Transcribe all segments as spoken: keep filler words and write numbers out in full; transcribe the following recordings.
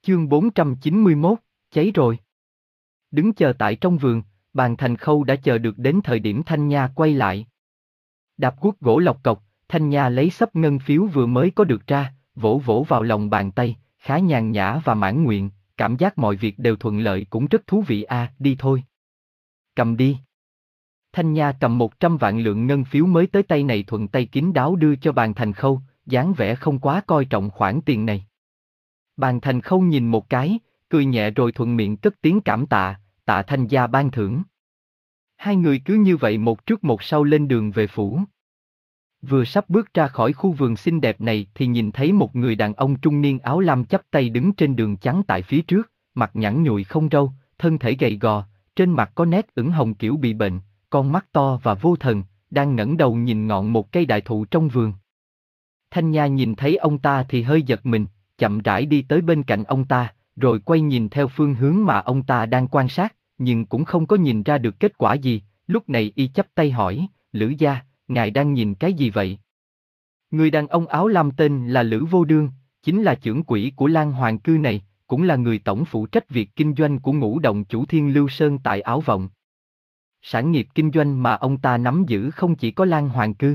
Chương bốn trăm chín mươi mốt, cháy rồi. Đứng chờ tại trong vườn, Bàn Thành Khâu đã chờ được đến thời điểm Thanh Nha quay lại. Đạp guốc gỗ lọc cọc, Thanh Nha lấy xấp ngân phiếu vừa mới có được ra, vỗ vỗ vào lòng bàn tay, khá nhàn nhã và mãn nguyện, cảm giác mọi việc đều thuận lợi cũng rất thú vị a, à, đi thôi. Cầm đi. Thanh Nha cầm một trăm vạn lượng ngân phiếu mới tới tay này thuận tay kín đáo đưa cho Bàn Thành Khâu, dáng vẻ không quá coi trọng khoản tiền này. Bàn Thành Khâu nhìn một cái, cười nhẹ rồi thuận miệng cất tiếng cảm tạ, tạ Thanh gia ban thưởng. Hai người cứ như vậy một trước một sau lên đường về phủ. Vừa sắp bước ra khỏi khu vườn xinh đẹp này thì nhìn thấy một người đàn ông trung niên áo lam chắp tay đứng trên đường trắng tại phía trước, mặt nhẵn nhụi không râu, thân thể gầy gò, trên mặt có nét ửng hồng kiểu bị bệnh, con mắt to và vô thần, đang ngẩng đầu nhìn ngọn một cây đại thụ trong vườn. Thanh Nha nhìn thấy ông ta thì hơi giật mình, chậm rãi đi tới bên cạnh ông ta, rồi quay nhìn theo phương hướng mà ông ta đang quan sát, nhưng cũng không có nhìn ra được kết quả gì, lúc này y chắp tay hỏi, Lữ gia, ngài đang nhìn cái gì vậy? Người đàn ông áo lam tên là Lữ Vô Đương, chính là chưởng quỹ của Lan Hoàng Cư này, cũng là người tổng phụ trách việc kinh doanh của Ngũ Động chủ Thiên Lưu Sơn tại Ảo Vọng. Sản nghiệp kinh doanh mà ông ta nắm giữ không chỉ có Lan Hoàng Cư.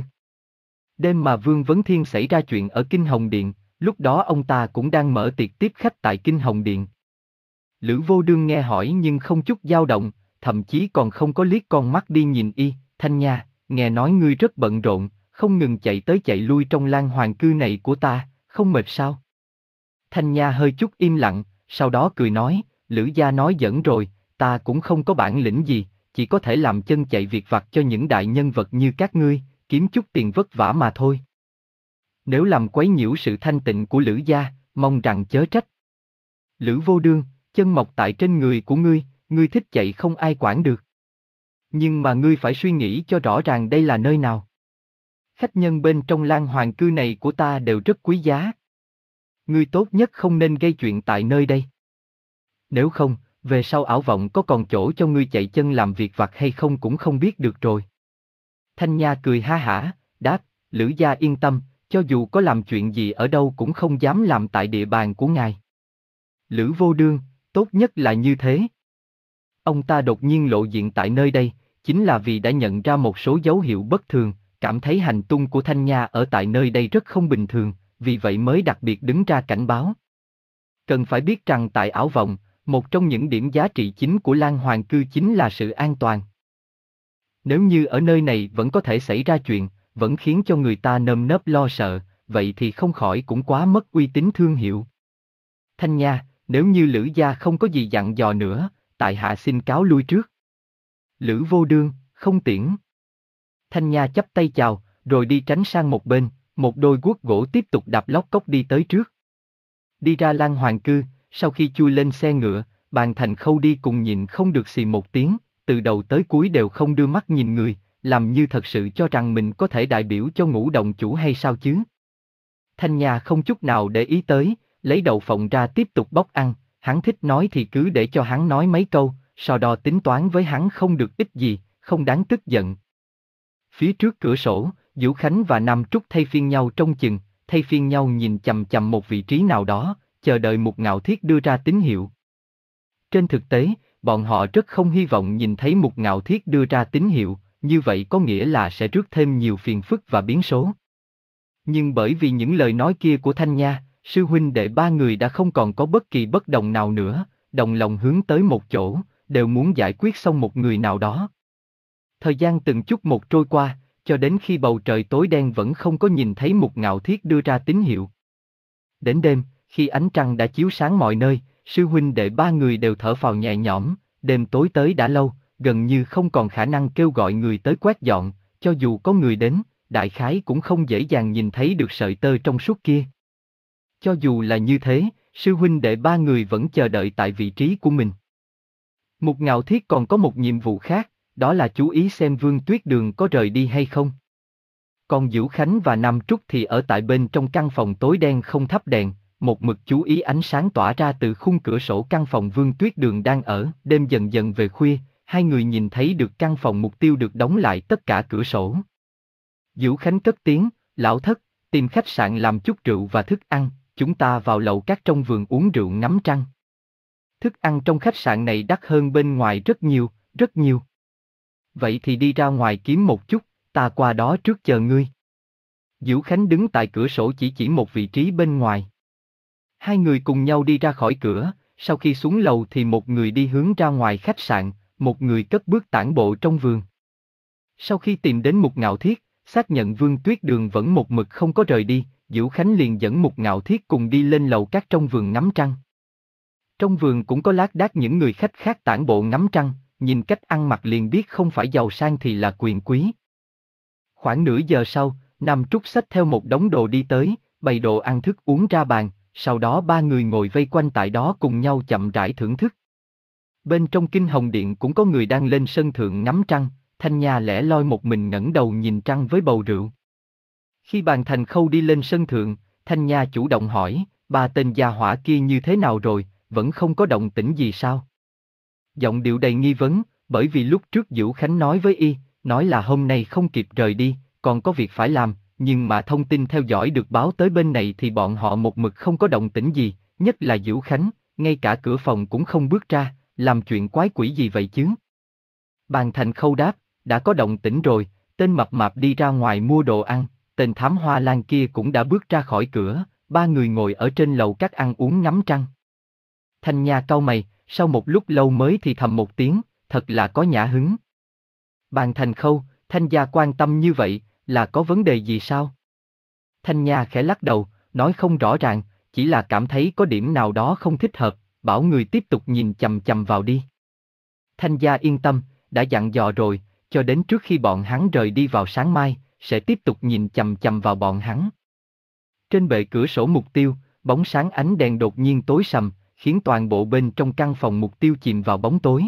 Đêm mà Vương Vấn Thiên xảy ra chuyện ở Kinh Hồng Điện, lúc đó ông ta cũng đang mở tiệc tiếp khách tại Kinh Hồng Điện. Lữ Vô Đương nghe hỏi nhưng không chút dao động, thậm chí còn không có liếc con mắt đi nhìn y, Thanh Nha, nghe nói ngươi rất bận rộn, không ngừng chạy tới chạy lui trong Lan Hoàng Cư này của ta, không mệt sao? Thanh Nha hơi chút im lặng, sau đó cười nói, Lữ gia nói giỡn rồi, ta cũng không có bản lĩnh gì, chỉ có thể làm chân chạy việc vặt cho những đại nhân vật như các ngươi, kiếm chút tiền vất vả mà thôi. Nếu làm quấy nhiễu sự thanh tịnh của Lữ gia, mong rằng chớ trách. Lữ Vô Đương, chân mọc tại trên người của ngươi, ngươi thích chạy không ai quản được. Nhưng mà ngươi phải suy nghĩ cho rõ ràng đây là nơi nào. Khách nhân bên trong Lan Hoàng Cư này của ta đều rất quý giá. Ngươi tốt nhất không nên gây chuyện tại nơi đây. Nếu không, về sau Ảo Vọng có còn chỗ cho ngươi chạy chân làm việc vặt hay không cũng không biết được rồi. Thanh Nha cười ha hả, đáp, Lữ gia yên tâm, cho dù có làm chuyện gì ở đâu cũng không dám làm tại địa bàn của ngài. Lữ Vô Đương, tốt nhất là như thế. Ông ta đột nhiên lộ diện tại nơi đây, chính là vì đã nhận ra một số dấu hiệu bất thường, cảm thấy hành tung của Thanh Nha ở tại nơi đây rất không bình thường, vì vậy mới đặc biệt đứng ra cảnh báo. Cần phải biết rằng tại Ảo Vọng, một trong những điểm giá trị chính của Lan Hoàng Cư chính là sự an toàn. Nếu như ở nơi này vẫn có thể xảy ra chuyện, vẫn khiến cho người ta nơm nớp lo sợ, vậy thì không khỏi cũng quá mất uy tín thương hiệu. Thanh Nha, nếu như Lữ gia không có gì dặn dò nữa, tại hạ xin cáo lui trước. Lữ Vô Đương, không tiễn. Thanh Nha chắp tay chào, rồi đi tránh sang một bên, một đôi guốc gỗ tiếp tục đạp lóc cốc đi tới trước. Đi ra Lan Hoàng Cư, sau khi chui lên xe ngựa, Bàn Thành Khâu đi cùng nhìn không được xì một tiếng, từ đầu tới cuối đều không đưa mắt nhìn người, làm như thật sự cho rằng mình có thể đại biểu cho Ngũ Động chủ hay sao chứ. Thanh Nha không chút nào để ý tới, lấy đậu phộng ra tiếp tục bóc ăn, hắn thích nói thì cứ để cho hắn nói mấy câu, so đo tính toán với hắn không được ích gì, không đáng tức giận. Phía trước cửa sổ, Vũ Khánh và Nam Trúc thay phiên nhau trông chừng, thay phiên nhau nhìn chằm chằm một vị trí nào đó, chờ đợi Mục Ngạo Thiết đưa ra tín hiệu. Trên thực tế, bọn họ rất không hy vọng nhìn thấy Mục Ngạo Thiết đưa ra tín hiệu, như vậy có nghĩa là sẽ rước thêm nhiều phiền phức và biến số. Nhưng bởi vì những lời nói kia của Thanh Nha, sư huynh đệ ba người đã không còn có bất kỳ bất đồng nào nữa, đồng lòng hướng tới một chỗ, đều muốn giải quyết xong một người nào đó. Thời gian từng chút một trôi qua, cho đến khi bầu trời tối đen vẫn không có nhìn thấy Mục Ngạo Thiết đưa ra tín hiệu. Đến đêm, khi ánh trăng đã chiếu sáng mọi nơi, sư huynh đệ ba người đều thở phào nhẹ nhõm, đêm tối tới đã lâu, gần như không còn khả năng kêu gọi người tới quét dọn, cho dù có người đến, đại khái cũng không dễ dàng nhìn thấy được sợi tơ trong suốt kia. Cho dù là như thế, sư huynh đệ ba người vẫn chờ đợi tại vị trí của mình. Mục Ngạo Thiết còn có một nhiệm vụ khác, đó là chú ý xem Vương Tuyết Đường có rời đi hay không. Còn Vũ Khánh và Nam Trúc thì ở tại bên trong căn phòng tối đen không thắp đèn, một mực chú ý ánh sáng tỏa ra từ khung cửa sổ căn phòng Vương Tuyết Đường đang ở. Đêm dần dần về khuya, hai người nhìn thấy được căn phòng mục tiêu được đóng lại tất cả cửa sổ. Vũ Khánh cất tiếng, lão thất, tìm khách sạn làm chút rượu và thức ăn, chúng ta vào lầu các trong vườn uống rượu ngắm trăng. Thức ăn trong khách sạn này đắt hơn bên ngoài rất nhiều, rất nhiều. Vậy thì đi ra ngoài kiếm một chút, ta qua đó trước chờ ngươi. Diễu Khánh đứng tại cửa sổ chỉ chỉ một vị trí bên ngoài. Hai người cùng nhau đi ra khỏi cửa, sau khi xuống lầu thì một người đi hướng ra ngoài khách sạn, một người cất bước tản bộ trong vườn. Sau khi tìm đến Mục Ngạo Thiết, xác nhận Vương Tuyết Đường vẫn một mực không có rời đi, Diễu Khánh liền dẫn Mục Ngạo Thiết cùng đi lên lầu các trong vườn ngắm trăng. Trong vườn cũng có lác đác những người khách khác tản bộ ngắm trăng, nhìn cách ăn mặc liền biết không phải giàu sang thì là quyền quý. Khoảng nửa giờ sau, Nam Trúc xách theo một đống đồ đi tới, bày đồ ăn thức uống ra bàn, sau đó ba người ngồi vây quanh tại đó cùng nhau chậm rãi thưởng thức. Bên trong Kinh Hồng Điện cũng có người đang lên sân thượng ngắm trăng, Thanh Nha lẻ loi một mình ngẩng đầu nhìn trăng với bầu rượu. Khi Bàn Thành Khâu đi lên sân thượng, Thanh Nha chủ động hỏi, ba tên gia hỏa kia như thế nào rồi, vẫn không có động tĩnh gì sao? Giọng điệu đầy nghi vấn, bởi vì lúc trước Diễu Khánh nói với y, nói là hôm nay không kịp rời đi, còn có việc phải làm, nhưng mà thông tin theo dõi được báo tới bên này thì bọn họ một mực không có động tĩnh gì, nhất là Diễu Khánh, ngay cả cửa phòng cũng không bước ra, làm chuyện quái quỷ gì vậy chứ? Bàn Thành Khâu đáp, đã có động tĩnh rồi, tên mập mạp đi ra ngoài mua đồ ăn, tên thám hoa lan kia cũng đã bước ra khỏi cửa, ba người ngồi ở trên lầu các ăn uống ngắm trăng. Thanh Nha cau mày, sau một lúc lâu mới thì thầm một tiếng, thật là có nhã hứng. Bàn Thành Khâu, Thanh gia quan tâm như vậy, là có vấn đề gì sao? Thanh Nha khẽ lắc đầu, nói không rõ ràng, chỉ là cảm thấy có điểm nào đó không thích hợp, bảo người tiếp tục nhìn chằm chằm vào đi. Thanh gia yên tâm, đã dặn dò rồi, cho đến trước khi bọn hắn rời đi vào sáng mai, sẽ tiếp tục nhìn chằm chằm vào bọn hắn. Trên bệ cửa sổ Mục Tiêu, bóng sáng ánh đèn đột nhiên tối sầm, khiến toàn bộ bên trong căn phòng Mục Tiêu chìm vào bóng tối.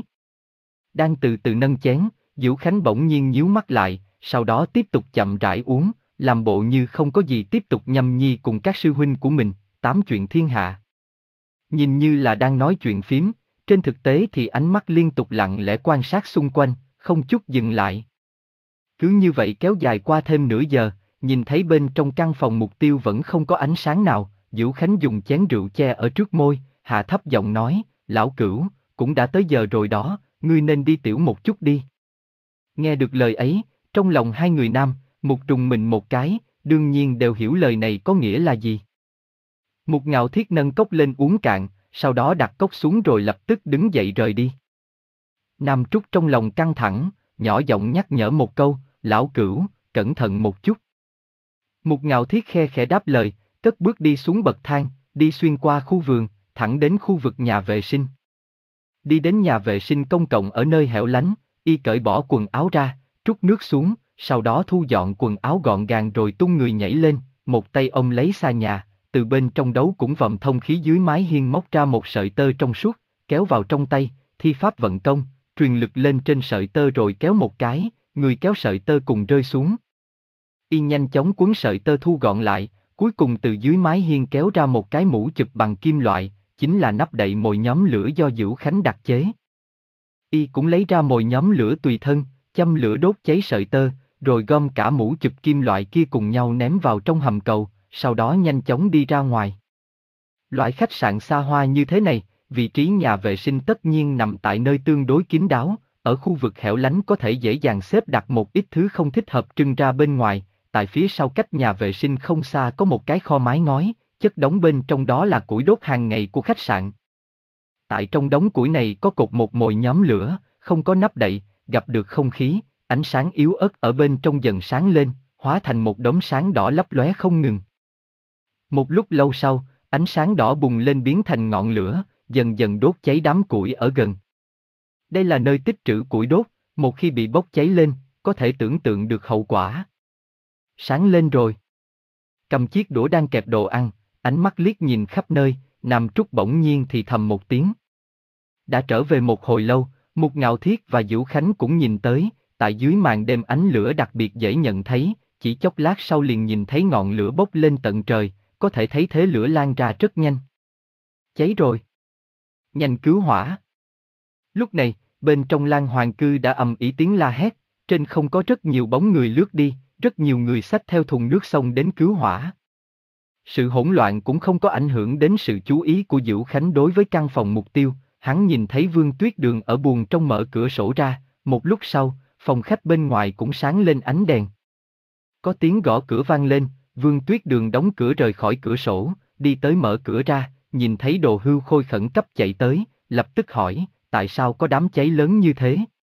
Đang từ từ nâng chén, Diễu Khánh bỗng nhiên nhíu mắt lại, sau đó tiếp tục chậm rãi uống, làm bộ như không có gì tiếp tục nhâm nhi cùng các sư huynh của mình, tám chuyện thiên hạ. Nhìn như là đang nói chuyện phím, trên thực tế thì ánh mắt liên tục lặng lẽ quan sát xung quanh, không chút dừng lại. Cứ như vậy kéo dài qua thêm nửa giờ, nhìn thấy bên trong căn phòng Mục Tiêu vẫn không có ánh sáng nào, Diễu Khánh dùng chén rượu che ở trước môi, hạ thấp giọng nói, lão Cửu, cũng đã tới giờ rồi đó, ngươi nên đi tiểu một chút đi. Nghe được lời ấy, trong lòng hai người nam, Mục trùng mình một cái, đương nhiên đều hiểu lời này có nghĩa là gì. Mục Ngạo Thiết nâng cốc lên uống cạn, sau đó đặt cốc xuống rồi lập tức đứng dậy rời đi. Nam Trúc trong lòng căng thẳng, nhỏ giọng nhắc nhở một câu, lão Cửu, cẩn thận một chút. Mục Ngạo Thiết khe khẽ đáp lời, cất bước đi xuống bậc thang, đi xuyên qua khu vườn, thẳng đến khu vực nhà vệ sinh. Đi đến nhà vệ sinh công cộng ở nơi hẻo lánh, y cởi bỏ quần áo ra, trút nước xuống, sau đó thu dọn quần áo gọn gàng rồi tung người nhảy lên, một tay ông lấy xà nhà, từ bên trong đấu cũng vòng thông khí dưới mái hiên móc ra một sợi tơ trong suốt, kéo vào trong tay, thi pháp vận công, truyền lực lên trên sợi tơ rồi kéo một cái, người kéo sợi tơ cùng rơi xuống. Y nhanh chóng quấn sợi tơ thu gọn lại, cuối cùng từ dưới mái hiên kéo ra một cái mũ chụp bằng kim loại, chính là nắp đậy mồi nhóm lửa do Diễu Khánh đặc chế. Y cũng lấy ra mồi nhóm lửa tùy thân, châm lửa đốt cháy sợi tơ, rồi gom cả mũ chụp kim loại kia cùng nhau ném vào trong hầm cầu, sau đó nhanh chóng đi ra ngoài. Loại khách sạn xa hoa như thế này, vị trí nhà vệ sinh tất nhiên nằm tại nơi tương đối kín đáo, ở khu vực hẻo lánh có thể dễ dàng xếp đặt một ít thứ không thích hợp trưng ra bên ngoài, tại phía sau cách nhà vệ sinh không xa có một cái kho mái ngói, chất đống bên trong đó là củi đốt hàng ngày của khách sạn. Tại trong đống củi này có cột một mồi nhóm lửa, không có nắp đậy, gặp được không khí, ánh sáng yếu ớt ở bên trong dần sáng lên, hóa thành một đốm sáng đỏ lấp lóe không ngừng. Một lúc lâu sau, ánh sáng đỏ bùng lên biến thành ngọn lửa, dần dần đốt cháy đám củi ở gần. Đây là nơi tích trữ củi đốt, một khi bị bốc cháy lên, có thể tưởng tượng được hậu quả. Sáng lên rồi. Cầm chiếc đũa đang kẹp đồ ăn, ánh mắt liếc nhìn khắp nơi, Nam Trúc bỗng nhiên thì thầm một tiếng. Đã trở về một hồi lâu, Mục Ngạo Thiết và Diễu Khánh cũng nhìn tới, tại dưới màn đêm ánh lửa đặc biệt dễ nhận thấy, chỉ chốc lát sau liền nhìn thấy ngọn lửa bốc lên tận trời, có thể thấy thế lửa lan ra rất nhanh. Cháy rồi. Nhanh cứu hỏa. Lúc này, bên trong Lan Hoàng Cư đã ầm ĩ tiếng la hét, trên không có rất nhiều bóng người lướt đi, rất nhiều người xách theo thùng nước xông đến cứu hỏa. Sự hỗn loạn cũng không có ảnh hưởng đến sự chú ý của Dữu Khánh đối với căn phòng mục tiêu, hắn nhìn thấy Vương Tuyết Đường ở buồng trong mở cửa sổ ra, một lúc sau, phòng khách bên ngoài cũng sáng lên ánh đèn. Có tiếng gõ cửa vang lên, Vương Tuyết Đường đóng cửa rời khỏi cửa sổ, đi tới mở cửa ra, nhìn thấy Đồ Hưu Khôi khẩn cấp chạy tới, lập tức hỏi, tại sao có đám cháy lớn như thế?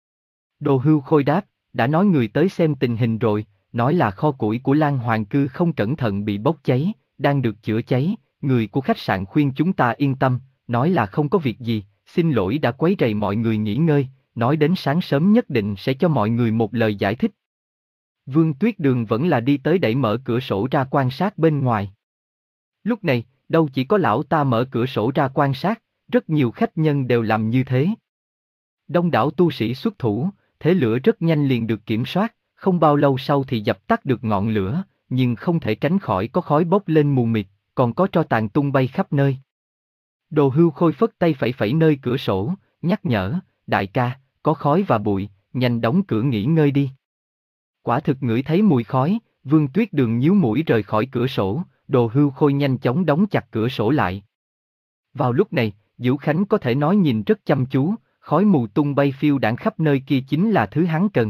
Đồ Hưu Khôi đáp, đã nói người tới xem tình hình rồi, nói là kho củi của Lan Hoàng Cư không cẩn thận bị bốc cháy, đang được chữa cháy, người của khách sạn khuyên chúng ta yên tâm, nói là không có việc gì, xin lỗi đã quấy rầy mọi người nghỉ ngơi, nói đến sáng sớm nhất định sẽ cho mọi người một lời giải thích. Vương Tuyết Đường vẫn là đi tới đẩy mở cửa sổ ra quan sát bên ngoài. Lúc này, đâu chỉ có lão ta mở cửa sổ ra quan sát, rất nhiều khách nhân đều làm như thế. Đông đảo tu sĩ xuất thủ, thế lửa rất nhanh liền được kiểm soát, không bao lâu sau thì dập tắt được ngọn lửa, nhưng không thể tránh khỏi có khói bốc lên mù mịt, còn có tro tàn tung bay khắp nơi. Đồ Hưu Khôi phất tay phẩy phẩy nơi cửa sổ, nhắc nhở, đại ca, có khói và bụi, nhanh đóng cửa nghỉ ngơi đi. Quả thực ngửi thấy mùi khói, Vương Tuyết Đường nhíu mũi rời khỏi cửa sổ, Đồ Hưu Khôi nhanh chóng đóng chặt cửa sổ lại. Vào lúc này, Dữu Khánh có thể nói nhìn rất chăm chú, khói mù tung bay phiêu đãng khắp nơi kia chính là thứ hắn cần.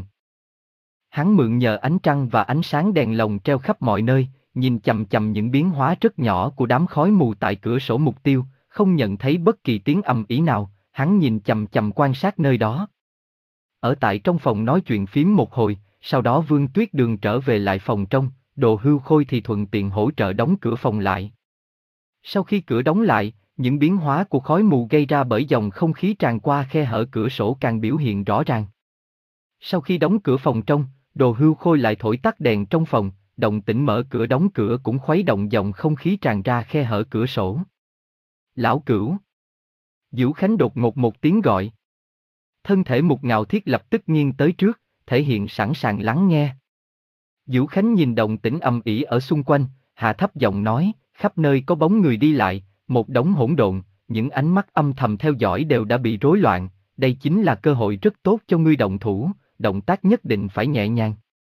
Hắn mượn nhờ ánh trăng và ánh sáng đèn lồng treo khắp mọi nơi, nhìn chằm chằm những biến hóa rất nhỏ của đám khói mù tại cửa sổ mục tiêu, không nhận thấy bất kỳ tiếng ầm ĩ nào, hắn nhìn chằm chằm quan sát nơi đó. Ở tại trong phòng nói chuyện phím một hồi, sau đó Vương Tuyết Đường trở về lại phòng trong, Đồ Hưu Khôi thì thuận tiện hỗ trợ đóng cửa phòng lại. Sau khi cửa đóng lại, những biến hóa của khói mù gây ra bởi dòng không khí tràn qua khe hở cửa sổ càng biểu hiện rõ ràng. Sau khi đóng cửa phòng trong, Đồ Hưu Khôi lại thổi tắt đèn trong phòng, động tĩnh mở cửa đóng cửa cũng khuấy động dòng không khí tràn ra khe hở cửa sổ. Lão Cửu. Dữu Khánh đột ngột một tiếng gọi. Thân thể Mục Ngạo Thiết lập tức nghiêng tới trước, thể hiện sẵn sàng lắng nghe. Dữu Khánh nhìn động tĩnh ầm ĩ ở xung quanh, hạ thấp giọng nói, khắp nơi có bóng người đi lại, một đống hỗn độn, những ánh mắt âm thầm theo dõi đều đã bị rối loạn, đây chính là cơ hội rất tốt cho ngươi động thủ, động tác nhất định phải nhẹ nhàng.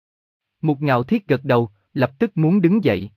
Mục Ngạo Thiết gật đầu, lập tức muốn đứng dậy.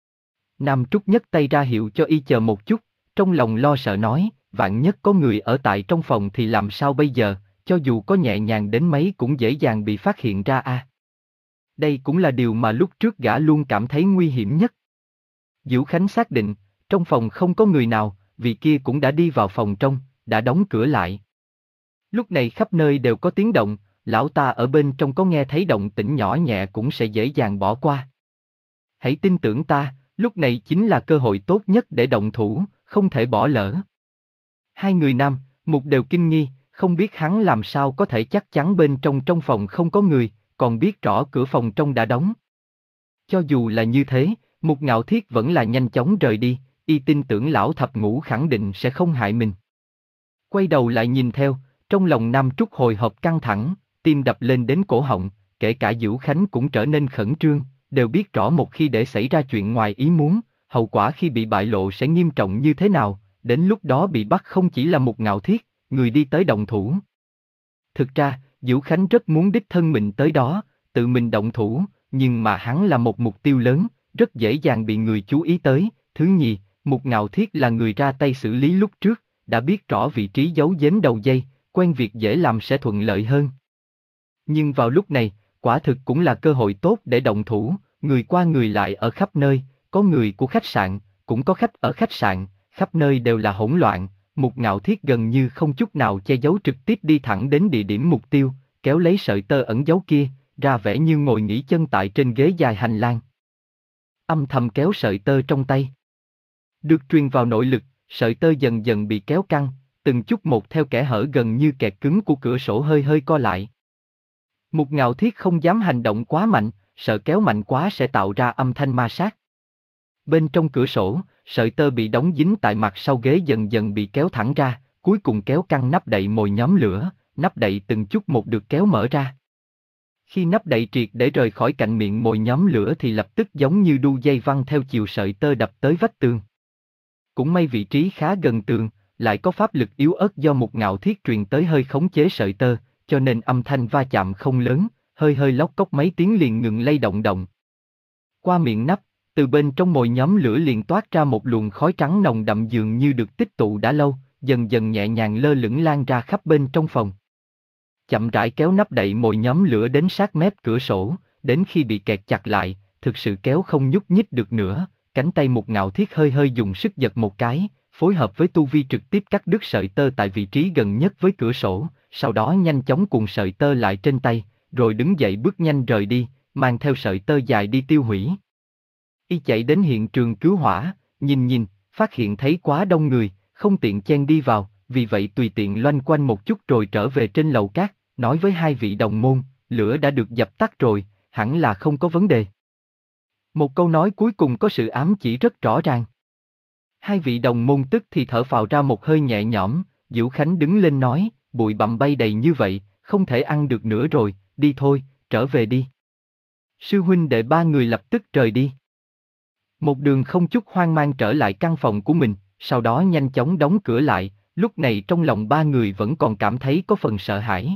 Nam Trúc nhấc tay ra hiệu cho y chờ một chút, trong lòng lo sợ nói, vạn nhất có người ở tại trong phòng thì làm sao bây giờ, cho dù có nhẹ nhàng đến mấy cũng dễ dàng bị phát hiện ra a. À. Đây cũng là điều mà lúc trước gã luôn cảm thấy nguy hiểm nhất. Dữu Khánh xác định, trong phòng không có người nào, vị kia cũng đã đi vào phòng trong, đã đóng cửa lại. Lúc này khắp nơi đều có tiếng động, lão ta ở bên trong có nghe thấy động tĩnh nhỏ nhẹ cũng sẽ dễ dàng bỏ qua. Hãy tin tưởng ta, lúc này chính là cơ hội tốt nhất để động thủ, không thể bỏ lỡ. Hai người nam, Mục đều kinh nghi, không biết hắn làm sao có thể chắc chắn bên trong trong phòng không có người, còn biết rõ cửa phòng trong đã đóng. Cho dù là như thế, Mục Ngạo Thiết vẫn là nhanh chóng rời đi, y tin tưởng lão thập ngũ khẳng định sẽ không hại mình. Quay đầu lại nhìn theo, trong lòng Nam Trúc hồi hộp căng thẳng, tim đập lên đến cổ họng, kể cả Dữu Khánh cũng trở nên khẩn trương, đều biết rõ một khi để xảy ra chuyện ngoài ý muốn, hậu quả khi bị bại lộ sẽ nghiêm trọng như thế nào, đến lúc đó bị bắt không chỉ là Mục Ngạo Thiết, người đi tới động thủ. Thực ra, Dữu Khánh rất muốn đích thân mình tới đó, tự mình động thủ, nhưng mà hắn là một mục tiêu lớn, rất dễ dàng bị người chú ý tới. Thứ nhì, Mục Ngạo Thiết là người ra tay xử lý lúc trước, đã biết rõ vị trí giấu giếm đầu dây, quen việc dễ làm sẽ thuận lợi hơn. Nhưng vào lúc này, quả thực cũng là cơ hội tốt để động thủ, người qua người lại ở khắp nơi, có người của khách sạn, cũng có khách ở khách sạn, khắp nơi đều là hỗn loạn. Mục Ngạo Thiết gần như không chút nào che giấu trực tiếp đi thẳng đến địa điểm mục tiêu, kéo lấy sợi tơ ẩn giấu kia, ra vẻ như ngồi nghỉ chân tại trên ghế dài hành lang. Âm thầm kéo sợi tơ trong tay. Được truyền vào nội lực, sợi tơ dần dần bị kéo căng, từng chút một theo kẽ hở gần như kẹt cứng của cửa sổ hơi hơi co lại. Mục Ngạo Thiết không dám hành động quá mạnh, sợ kéo mạnh quá sẽ tạo ra âm thanh ma sát. Bên trong cửa sổ, sợi tơ bị đóng dính tại mặt sau ghế dần dần bị kéo thẳng ra, cuối cùng kéo căng nắp đậy mồi nhóm lửa, nắp đậy từng chút một được kéo mở ra. Khi nắp đậy triệt để rời khỏi cạnh miệng mồi nhóm lửa thì lập tức giống như đu dây văng theo chiều sợi tơ đập tới vách tường. Cũng may vị trí khá gần tường, lại có pháp lực yếu ớt do Mục Ngạo Thiết truyền tới hơi khống chế sợi tơ, cho nên âm thanh va chạm không lớn, hơi hơi lóc cốc mấy tiếng liền ngừng lay động động. Qua miệng nắp, Từ bên trong mồi nhóm lửa liền toát ra một luồng khói trắng nồng đậm dường như được tích tụ đã lâu, dần dần nhẹ nhàng lơ lửng lan ra khắp bên trong phòng. Chậm rãi kéo nắp đậy mồi nhóm lửa đến sát mép cửa sổ, đến khi bị kẹt chặt lại, thực sự kéo không nhúc nhích được nữa, cánh tay Mục Ngạo Thiết hơi hơi dùng sức giật một cái, phối hợp với tu vi trực tiếp cắt đứt sợi tơ tại vị trí gần nhất với cửa sổ, sau đó nhanh chóng cuộn sợi tơ lại trên tay, rồi đứng dậy bước nhanh rời đi, mang theo sợi tơ dài đi tiêu hủy. Y chạy đến hiện trường cứu hỏa, nhìn nhìn, phát hiện thấy quá đông người, không tiện chen đi vào, vì vậy tùy tiện loanh quanh một chút rồi trở về trên lầu cát, nói với hai vị đồng môn, lửa đã được dập tắt rồi, hẳn là không có vấn đề. Một câu nói cuối cùng có sự ám chỉ rất rõ ràng. Hai vị đồng môn tức thì thở phào ra một hơi nhẹ nhõm, Diệu Khánh đứng lên nói, bụi bặm bay đầy như vậy, không thể ăn được nữa rồi, đi thôi, trở về đi. Sư huynh đệ ba người lập tức rời đi. Một đường không chút hoang mang trở lại căn phòng của mình, sau đó nhanh chóng đóng cửa lại, lúc này trong lòng ba người vẫn còn cảm thấy có phần sợ hãi.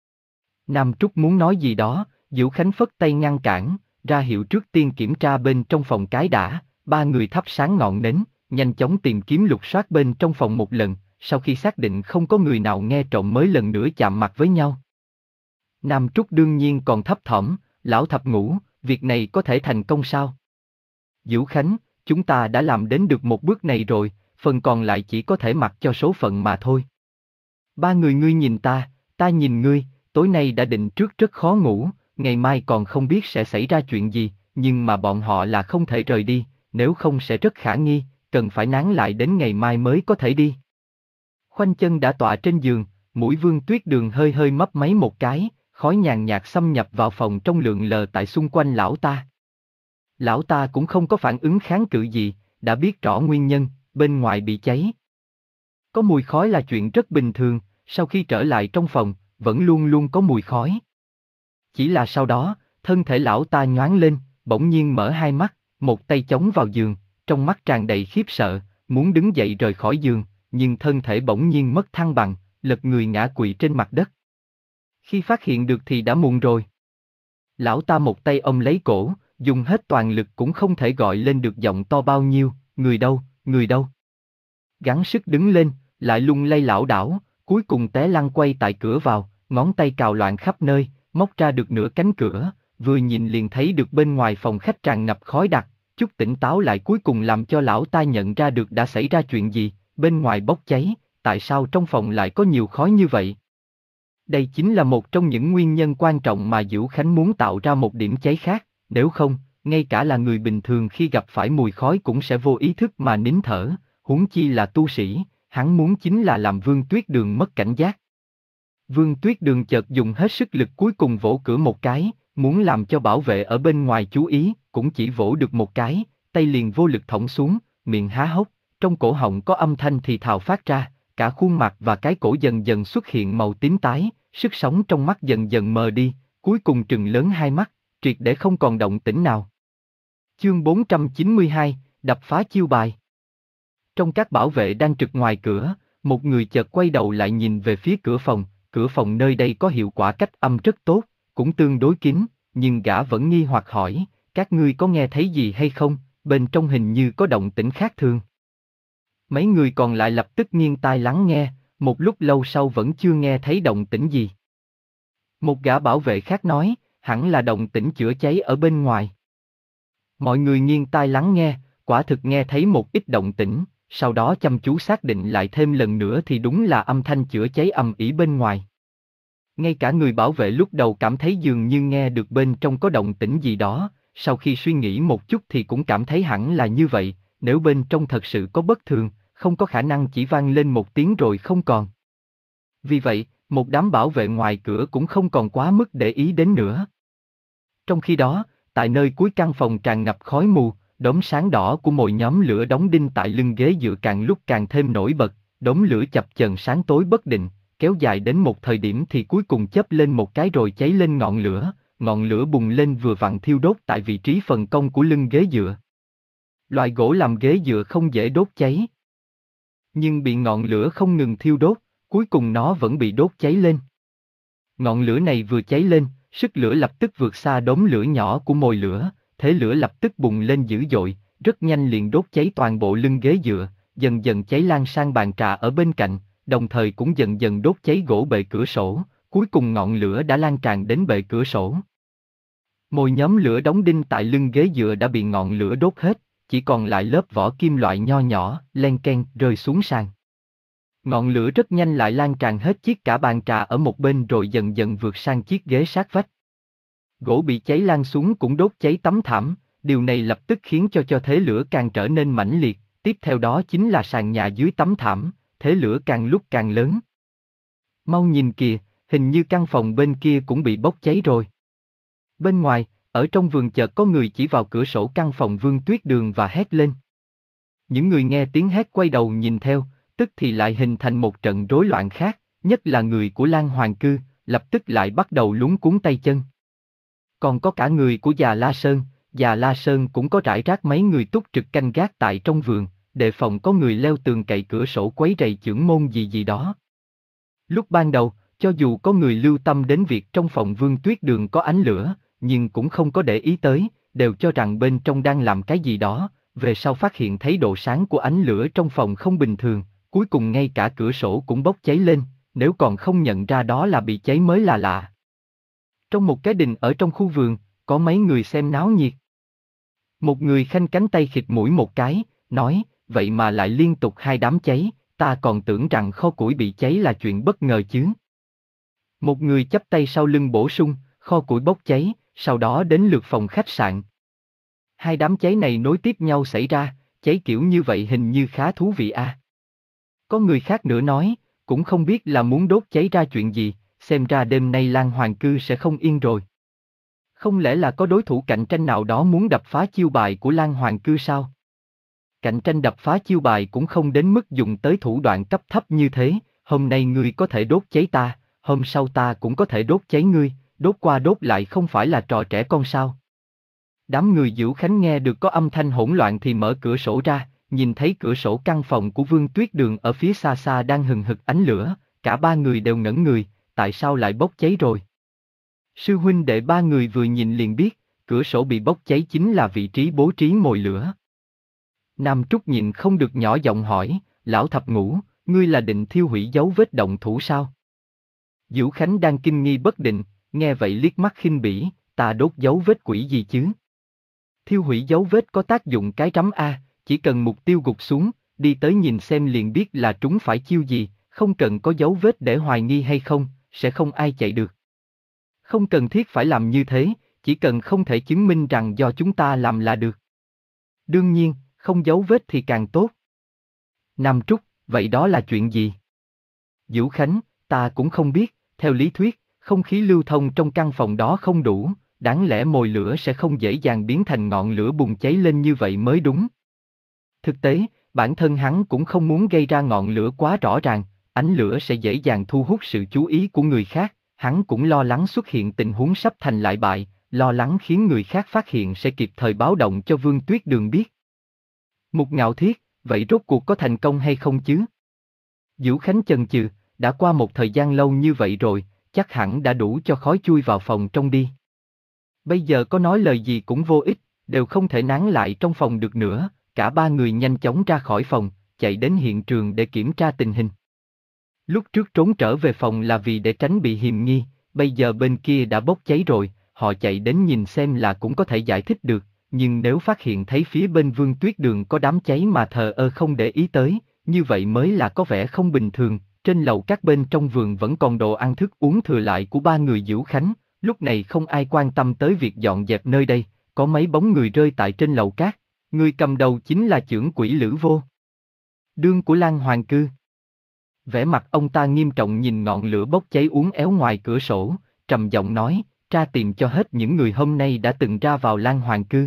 Nam Trúc muốn nói gì đó, Diệu Khánh phất tay ngăn cản, ra hiệu trước tiên kiểm tra bên trong phòng cái đã, ba người thắp sáng ngọn nến, nhanh chóng tìm kiếm lục soát bên trong phòng một lần, sau khi xác định không có người nào nghe trộm mới lần nữa chạm mặt với nhau. Nam Trúc đương nhiên còn thấp thỏm, lão thập ngũ, việc này có thể thành công sao? Diệu Khánh, chúng ta đã làm đến được một bước này rồi, phần còn lại chỉ có thể mặc cho số phận mà thôi. Ba người ngươi nhìn ta, ta nhìn ngươi, tối nay đã định trước rất khó ngủ, ngày mai còn không biết sẽ xảy ra chuyện gì, nhưng mà bọn họ là không thể rời đi, nếu không sẽ rất khả nghi, cần phải nán lại đến ngày mai mới có thể đi. Khoanh chân đã tọa trên giường, mũi Vương Tuyết Đường hơi hơi mấp máy một cái, khói nhàn nhạt xâm nhập vào phòng trong lượn lờ tại xung quanh lão ta. Lão ta cũng không có phản ứng kháng cự gì, đã biết rõ nguyên nhân, bên ngoài bị cháy. Có mùi khói là chuyện rất bình thường, sau khi trở lại trong phòng, vẫn luôn luôn có mùi khói. Chỉ là sau đó, thân thể lão ta nhoáng lên, bỗng nhiên mở hai mắt, một tay chống vào giường, trong mắt tràn đầy khiếp sợ, muốn đứng dậy rời khỏi giường, nhưng thân thể bỗng nhiên mất thăng bằng, lật người ngã quỵ trên mặt đất. Khi phát hiện được thì đã muộn rồi. Lão ta một tay ôm lấy cổ, dùng hết toàn lực cũng không thể gọi lên được giọng to bao nhiêu, người đâu, người đâu. Gắng sức đứng lên, lại lung lay lảo đảo, cuối cùng té lăn quay tại cửa vào, ngón tay cào loạn khắp nơi, móc ra được nửa cánh cửa, vừa nhìn liền thấy được bên ngoài phòng khách tràn ngập khói đặc, chút tỉnh táo lại cuối cùng làm cho lão ta nhận ra được đã xảy ra chuyện gì, bên ngoài bốc cháy, tại sao trong phòng lại có nhiều khói như vậy? Đây chính là một trong những nguyên nhân quan trọng mà Diệu Khánh muốn tạo ra một điểm cháy khác, nếu không, ngay cả là người bình thường khi gặp phải mùi khói cũng sẽ vô ý thức mà nín thở, huống chi là tu sĩ, hắn muốn chính là làm Vương Tuyết Đường mất cảnh giác. Vương Tuyết Đường chợt dùng hết sức lực cuối cùng vỗ cửa một cái, muốn làm cho bảo vệ ở bên ngoài chú ý, cũng chỉ vỗ được một cái, tay liền vô lực thõng xuống, miệng há hốc, trong cổ họng có âm thanh thì thào phát ra, cả khuôn mặt và cái cổ dần dần xuất hiện màu tím tái, sức sống trong mắt dần dần mờ đi, cuối cùng trừng lớn hai mắt, triệt để không còn động tĩnh nào. Chương bốn trăm chín mươi hai, đập phá chiêu bài. Trong các bảo vệ đang trực ngoài cửa, một người chợt quay đầu lại nhìn về phía cửa phòng, cửa phòng nơi đây có hiệu quả cách âm rất tốt, cũng tương đối kín, nhưng gã vẫn nghi hoặc hỏi, các ngươi có nghe thấy gì hay không, bên trong hình như có động tĩnh khác thường. Mấy người còn lại lập tức nghiêng tai lắng nghe, một lúc lâu sau vẫn chưa nghe thấy động tĩnh gì. Một gã bảo vệ khác nói, hẳn là động tĩnh chữa cháy ở bên ngoài. Mọi người nghiêng tai lắng nghe, quả thực nghe thấy một ít động tĩnh, sau đó chăm chú xác định lại thêm lần nữa thì đúng là âm thanh chữa cháy ầm ĩ bên ngoài. Ngay cả người bảo vệ lúc đầu cảm thấy dường như nghe được bên trong có động tĩnh gì đó, sau khi suy nghĩ một chút thì cũng cảm thấy hẳn là như vậy, nếu bên trong thật sự có bất thường, không có khả năng chỉ vang lên một tiếng rồi không còn. Vì vậy, một đám bảo vệ ngoài cửa cũng không còn quá mức để ý đến nữa. Trong khi đó, tại nơi cuối căn phòng tràn ngập khói mù, đốm sáng đỏ của mỗi nhóm lửa đóng đinh tại lưng ghế dựa càng lúc càng thêm nổi bật, đốm lửa chập chờn sáng tối bất định, kéo dài đến một thời điểm thì cuối cùng chớp lên một cái rồi cháy lên ngọn lửa, ngọn lửa bùng lên vừa vặn thiêu đốt tại vị trí phần cong của lưng ghế dựa. Loại gỗ làm ghế dựa không dễ đốt cháy, nhưng bị ngọn lửa không ngừng thiêu đốt, cuối cùng nó vẫn bị đốt cháy lên. Ngọn lửa này vừa cháy lên, sức lửa lập tức vượt xa đốm lửa nhỏ của mồi lửa, thế lửa lập tức bùng lên dữ dội, rất nhanh liền đốt cháy toàn bộ lưng ghế dựa, dần dần cháy lan sang bàn trà ở bên cạnh, đồng thời cũng dần dần đốt cháy gỗ bệ cửa sổ, cuối cùng ngọn lửa đã lan tràn đến bệ cửa sổ. Mồi nhóm lửa đóng đinh tại lưng ghế dựa đã bị ngọn lửa đốt hết, chỉ còn lại lớp vỏ kim loại nho nhỏ, len keng, rơi xuống sàn. Ngọn lửa rất nhanh lại lan tràn hết chiếc cả bàn trà ở một bên rồi dần dần vượt sang chiếc ghế sát vách. Gỗ bị cháy lan xuống cũng đốt cháy tấm thảm, điều này lập tức khiến cho cho thế lửa càng trở nên mãnh liệt, tiếp theo đó chính là sàn nhà dưới tấm thảm, thế lửa càng lúc càng lớn. Mau nhìn kìa, hình như căn phòng bên kia cũng bị bốc cháy rồi. Bên ngoài, ở trong vườn chợt có người chỉ vào cửa sổ căn phòng Vương Tuyết Đường và hét lên. Những người nghe tiếng hét quay đầu nhìn theo, tức thì lại hình thành một trận rối loạn khác, nhất là người của Lan Hoàng Cư, lập tức lại bắt đầu luống cuống tay chân. Còn có cả người của già La Sơn, già La Sơn cũng có rải rác mấy người túc trực canh gác tại trong vườn, đề phòng có người leo tường cậy cửa sổ quấy rầy chưởng môn gì gì đó. Lúc ban đầu, cho dù có người lưu tâm đến việc trong phòng Vương Tuyết Đường có ánh lửa, nhưng cũng không có để ý tới, đều cho rằng bên trong đang làm cái gì đó, về sau phát hiện thấy độ sáng của ánh lửa trong phòng không bình thường, cuối cùng ngay cả cửa sổ cũng bốc cháy lên, nếu còn không nhận ra đó là bị cháy mới là lạ. Trong một cái đình ở trong khu vườn, có mấy người xem náo nhiệt. Một người khanh cánh tay khịt mũi một cái, nói, vậy mà lại liên tục hai đám cháy, ta còn tưởng rằng kho củi bị cháy là chuyện bất ngờ chứ. Một người chắp tay sau lưng bổ sung, kho củi bốc cháy, sau đó đến lượt phòng khách sạn. Hai đám cháy này nối tiếp nhau xảy ra, cháy kiểu như vậy hình như khá thú vị à. Có người khác nữa nói, cũng không biết là muốn đốt cháy ra chuyện gì, xem ra đêm nay Lan Hoàng Cư sẽ không yên rồi. Không lẽ là có đối thủ cạnh tranh nào đó muốn đập phá chiêu bài của Lan Hoàng Cư sao? Cạnh tranh đập phá chiêu bài cũng không đến mức dùng tới thủ đoạn cấp thấp như thế, hôm nay ngươi có thể đốt cháy ta, hôm sau ta cũng có thể đốt cháy ngươi, đốt qua đốt lại không phải là trò trẻ con sao? Đám người Dữu Khánh nghe được có âm thanh hỗn loạn thì mở cửa sổ ra, nhìn thấy cửa sổ căn phòng của Vương Tuyết Đường ở phía xa xa đang hừng hực ánh lửa, cả ba người đều ngẩn người, tại sao lại bốc cháy rồi? Sư huynh đệ ba người vừa nhìn liền biết, cửa sổ bị bốc cháy chính là vị trí bố trí mồi lửa. Nam Trúc nhìn không được nhỏ giọng hỏi, lão thập ngũ, ngươi là định thiêu hủy dấu vết động thủ sao? Dữu Khánh đang kinh nghi bất định, nghe vậy liếc mắt khinh bỉ, ta đốt dấu vết quỷ gì chứ? Thiêu hủy dấu vết có tác dụng cái rắm a, chỉ cần mục tiêu gục xuống, đi tới nhìn xem liền biết là trúng phải chiêu gì, không cần có dấu vết để hoài nghi hay không, sẽ không ai chạy được. Không cần thiết phải làm như thế, chỉ cần không thể chứng minh rằng do chúng ta làm là được. Đương nhiên, không dấu vết thì càng tốt. Nam Trúc, vậy đó là chuyện gì? Dữu Khánh, ta cũng không biết, theo lý thuyết, không khí lưu thông trong căn phòng đó không đủ, đáng lẽ mồi lửa sẽ không dễ dàng biến thành ngọn lửa bùng cháy lên như vậy mới đúng. Thực tế, bản thân hắn cũng không muốn gây ra ngọn lửa quá rõ ràng, ánh lửa sẽ dễ dàng thu hút sự chú ý của người khác, hắn cũng lo lắng xuất hiện tình huống sắp thành lại bại, lo lắng khiến người khác phát hiện sẽ kịp thời báo động cho Vương Tuyết Đường biết. Mục Ngạo Thiết, vậy rốt cuộc có thành công hay không chứ? Dữu Khánh chần chừ, đã qua một thời gian lâu như vậy rồi, chắc hẳn đã đủ cho khói chui vào phòng trong đi. Bây giờ có nói lời gì cũng vô ích, đều không thể nán lại trong phòng được nữa, cả ba người nhanh chóng ra khỏi phòng, chạy đến hiện trường để kiểm tra tình hình. Lúc trước trốn trở về phòng là vì để tránh bị hiềm nghi, bây giờ bên kia đã bốc cháy rồi, họ chạy đến nhìn xem là cũng có thể giải thích được, nhưng nếu phát hiện thấy phía bên Vương Tuyết Đường có đám cháy mà thờ ơ không để ý tới, như vậy mới là có vẻ không bình thường. Trên lầu các bên trong vườn vẫn còn đồ ăn thức uống thừa lại của ba người Dữu Khánh, lúc này không ai quan tâm tới việc dọn dẹp nơi đây, có mấy bóng người rơi tại trên lầu cát, người cầm đầu chính là chưởng quỷ Lữ Vô Đương của Lan Hoàng Cư. Vẻ mặt ông ta nghiêm trọng nhìn ngọn lửa bốc cháy uốn éo ngoài cửa sổ, trầm giọng nói, tra tìm cho hết những người hôm nay đã từng ra vào Lan Hoàng Cư.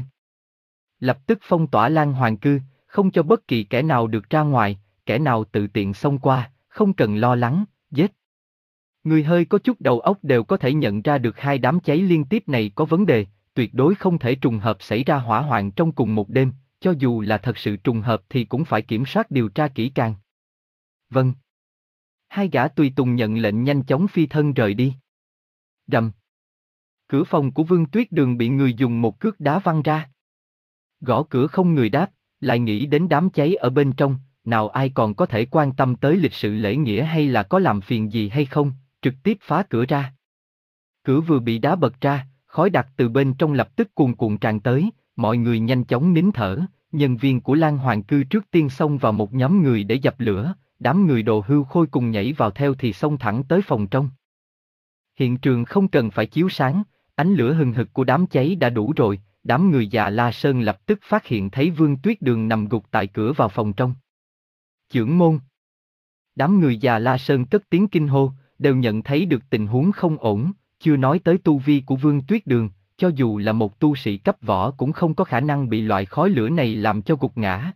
Lập tức phong tỏa Lan Hoàng Cư, không cho bất kỳ kẻ nào được ra ngoài, kẻ nào tự tiện xông qua, không cần lo lắng, giết. Người hơi có chút đầu óc đều có thể nhận ra được hai đám cháy liên tiếp này có vấn đề, tuyệt đối không thể trùng hợp xảy ra hỏa hoạn trong cùng một đêm, cho dù là thật sự trùng hợp thì cũng phải kiểm soát điều tra kỹ càng. Vâng. Hai gã tùy tùng nhận lệnh nhanh chóng phi thân rời đi. Rầm. Cửa phòng của Vương Tuyết Đường bị người dùng một cước đá văng ra. Gõ cửa không người đáp, lại nghĩ đến đám cháy ở bên trong, nào ai còn có thể quan tâm tới lịch sự lễ nghĩa hay là có làm phiền gì hay không, trực tiếp phá cửa ra. Cửa vừa bị đá bật ra, khói đặc từ bên trong lập tức cuồn cuộn tràn tới, mọi người nhanh chóng nín thở, nhân viên của Lan Hoàng Cư trước tiên xông vào một nhóm người để dập lửa, đám người Đồ Hưu Khôi cùng nhảy vào theo thì xông thẳng tới phòng trong. Hiện trường không cần phải chiếu sáng, ánh lửa hừng hực của đám cháy đã đủ rồi, đám người Già La Sơn lập tức phát hiện thấy Vương Tuyết Đường nằm gục tại cửa vào phòng trong. Chưởng môn. Đám người Già La Sơn cất tiếng kinh hô, đều nhận thấy được tình huống không ổn, chưa nói tới tu vi của Vương Tuyết Đường, cho dù là một tu sĩ cấp võ cũng không có khả năng bị loại khói lửa này làm cho gục ngã.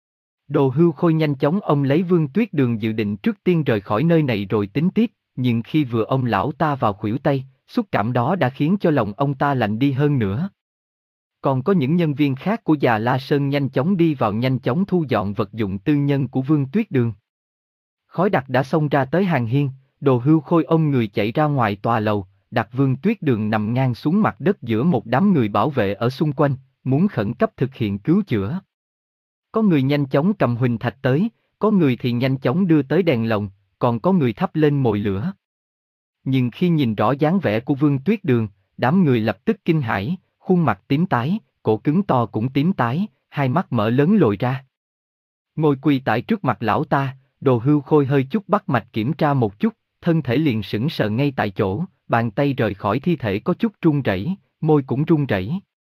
Đồ Hưu Khôi nhanh chóng ông lấy Vương Tuyết Đường dự định trước tiên rời khỏi nơi này rồi tính tiếp, nhưng khi vừa ông lão ta vào khuỷu tay, xúc cảm đó đã khiến cho lòng ông ta lạnh đi hơn nữa. Còn có những nhân viên khác của Già La Sơn nhanh chóng đi vào nhanh chóng thu dọn vật dụng tư nhân của Vương Tuyết Đường. Khói đặc đã xông ra tới hàng hiên, Đồ Hưu Khôi ôm người chạy ra ngoài tòa lầu, đặt Vương Tuyết Đường nằm ngang xuống mặt đất giữa một đám người bảo vệ ở xung quanh, muốn khẩn cấp thực hiện cứu chữa. Có người nhanh chóng cầm huỳnh thạch tới, có người thì nhanh chóng đưa tới đèn lồng, còn có người thắp lên mồi lửa. Nhưng khi nhìn rõ dáng vẻ của Vương Tuyết Đường, đám người lập tức kinh hãi, khuôn mặt tím tái, cổ cứng to cũng tím tái, hai mắt mở lớn lồi ra. Ngồi quỳ tại trước mặt lão ta, Đồ Hưu Khôi hơi chút bắt mạch kiểm tra một chút, thân thể liền sững sờ ngay tại chỗ, bàn tay rời khỏi thi thể có chút run rẩy, môi cũng run rẩy.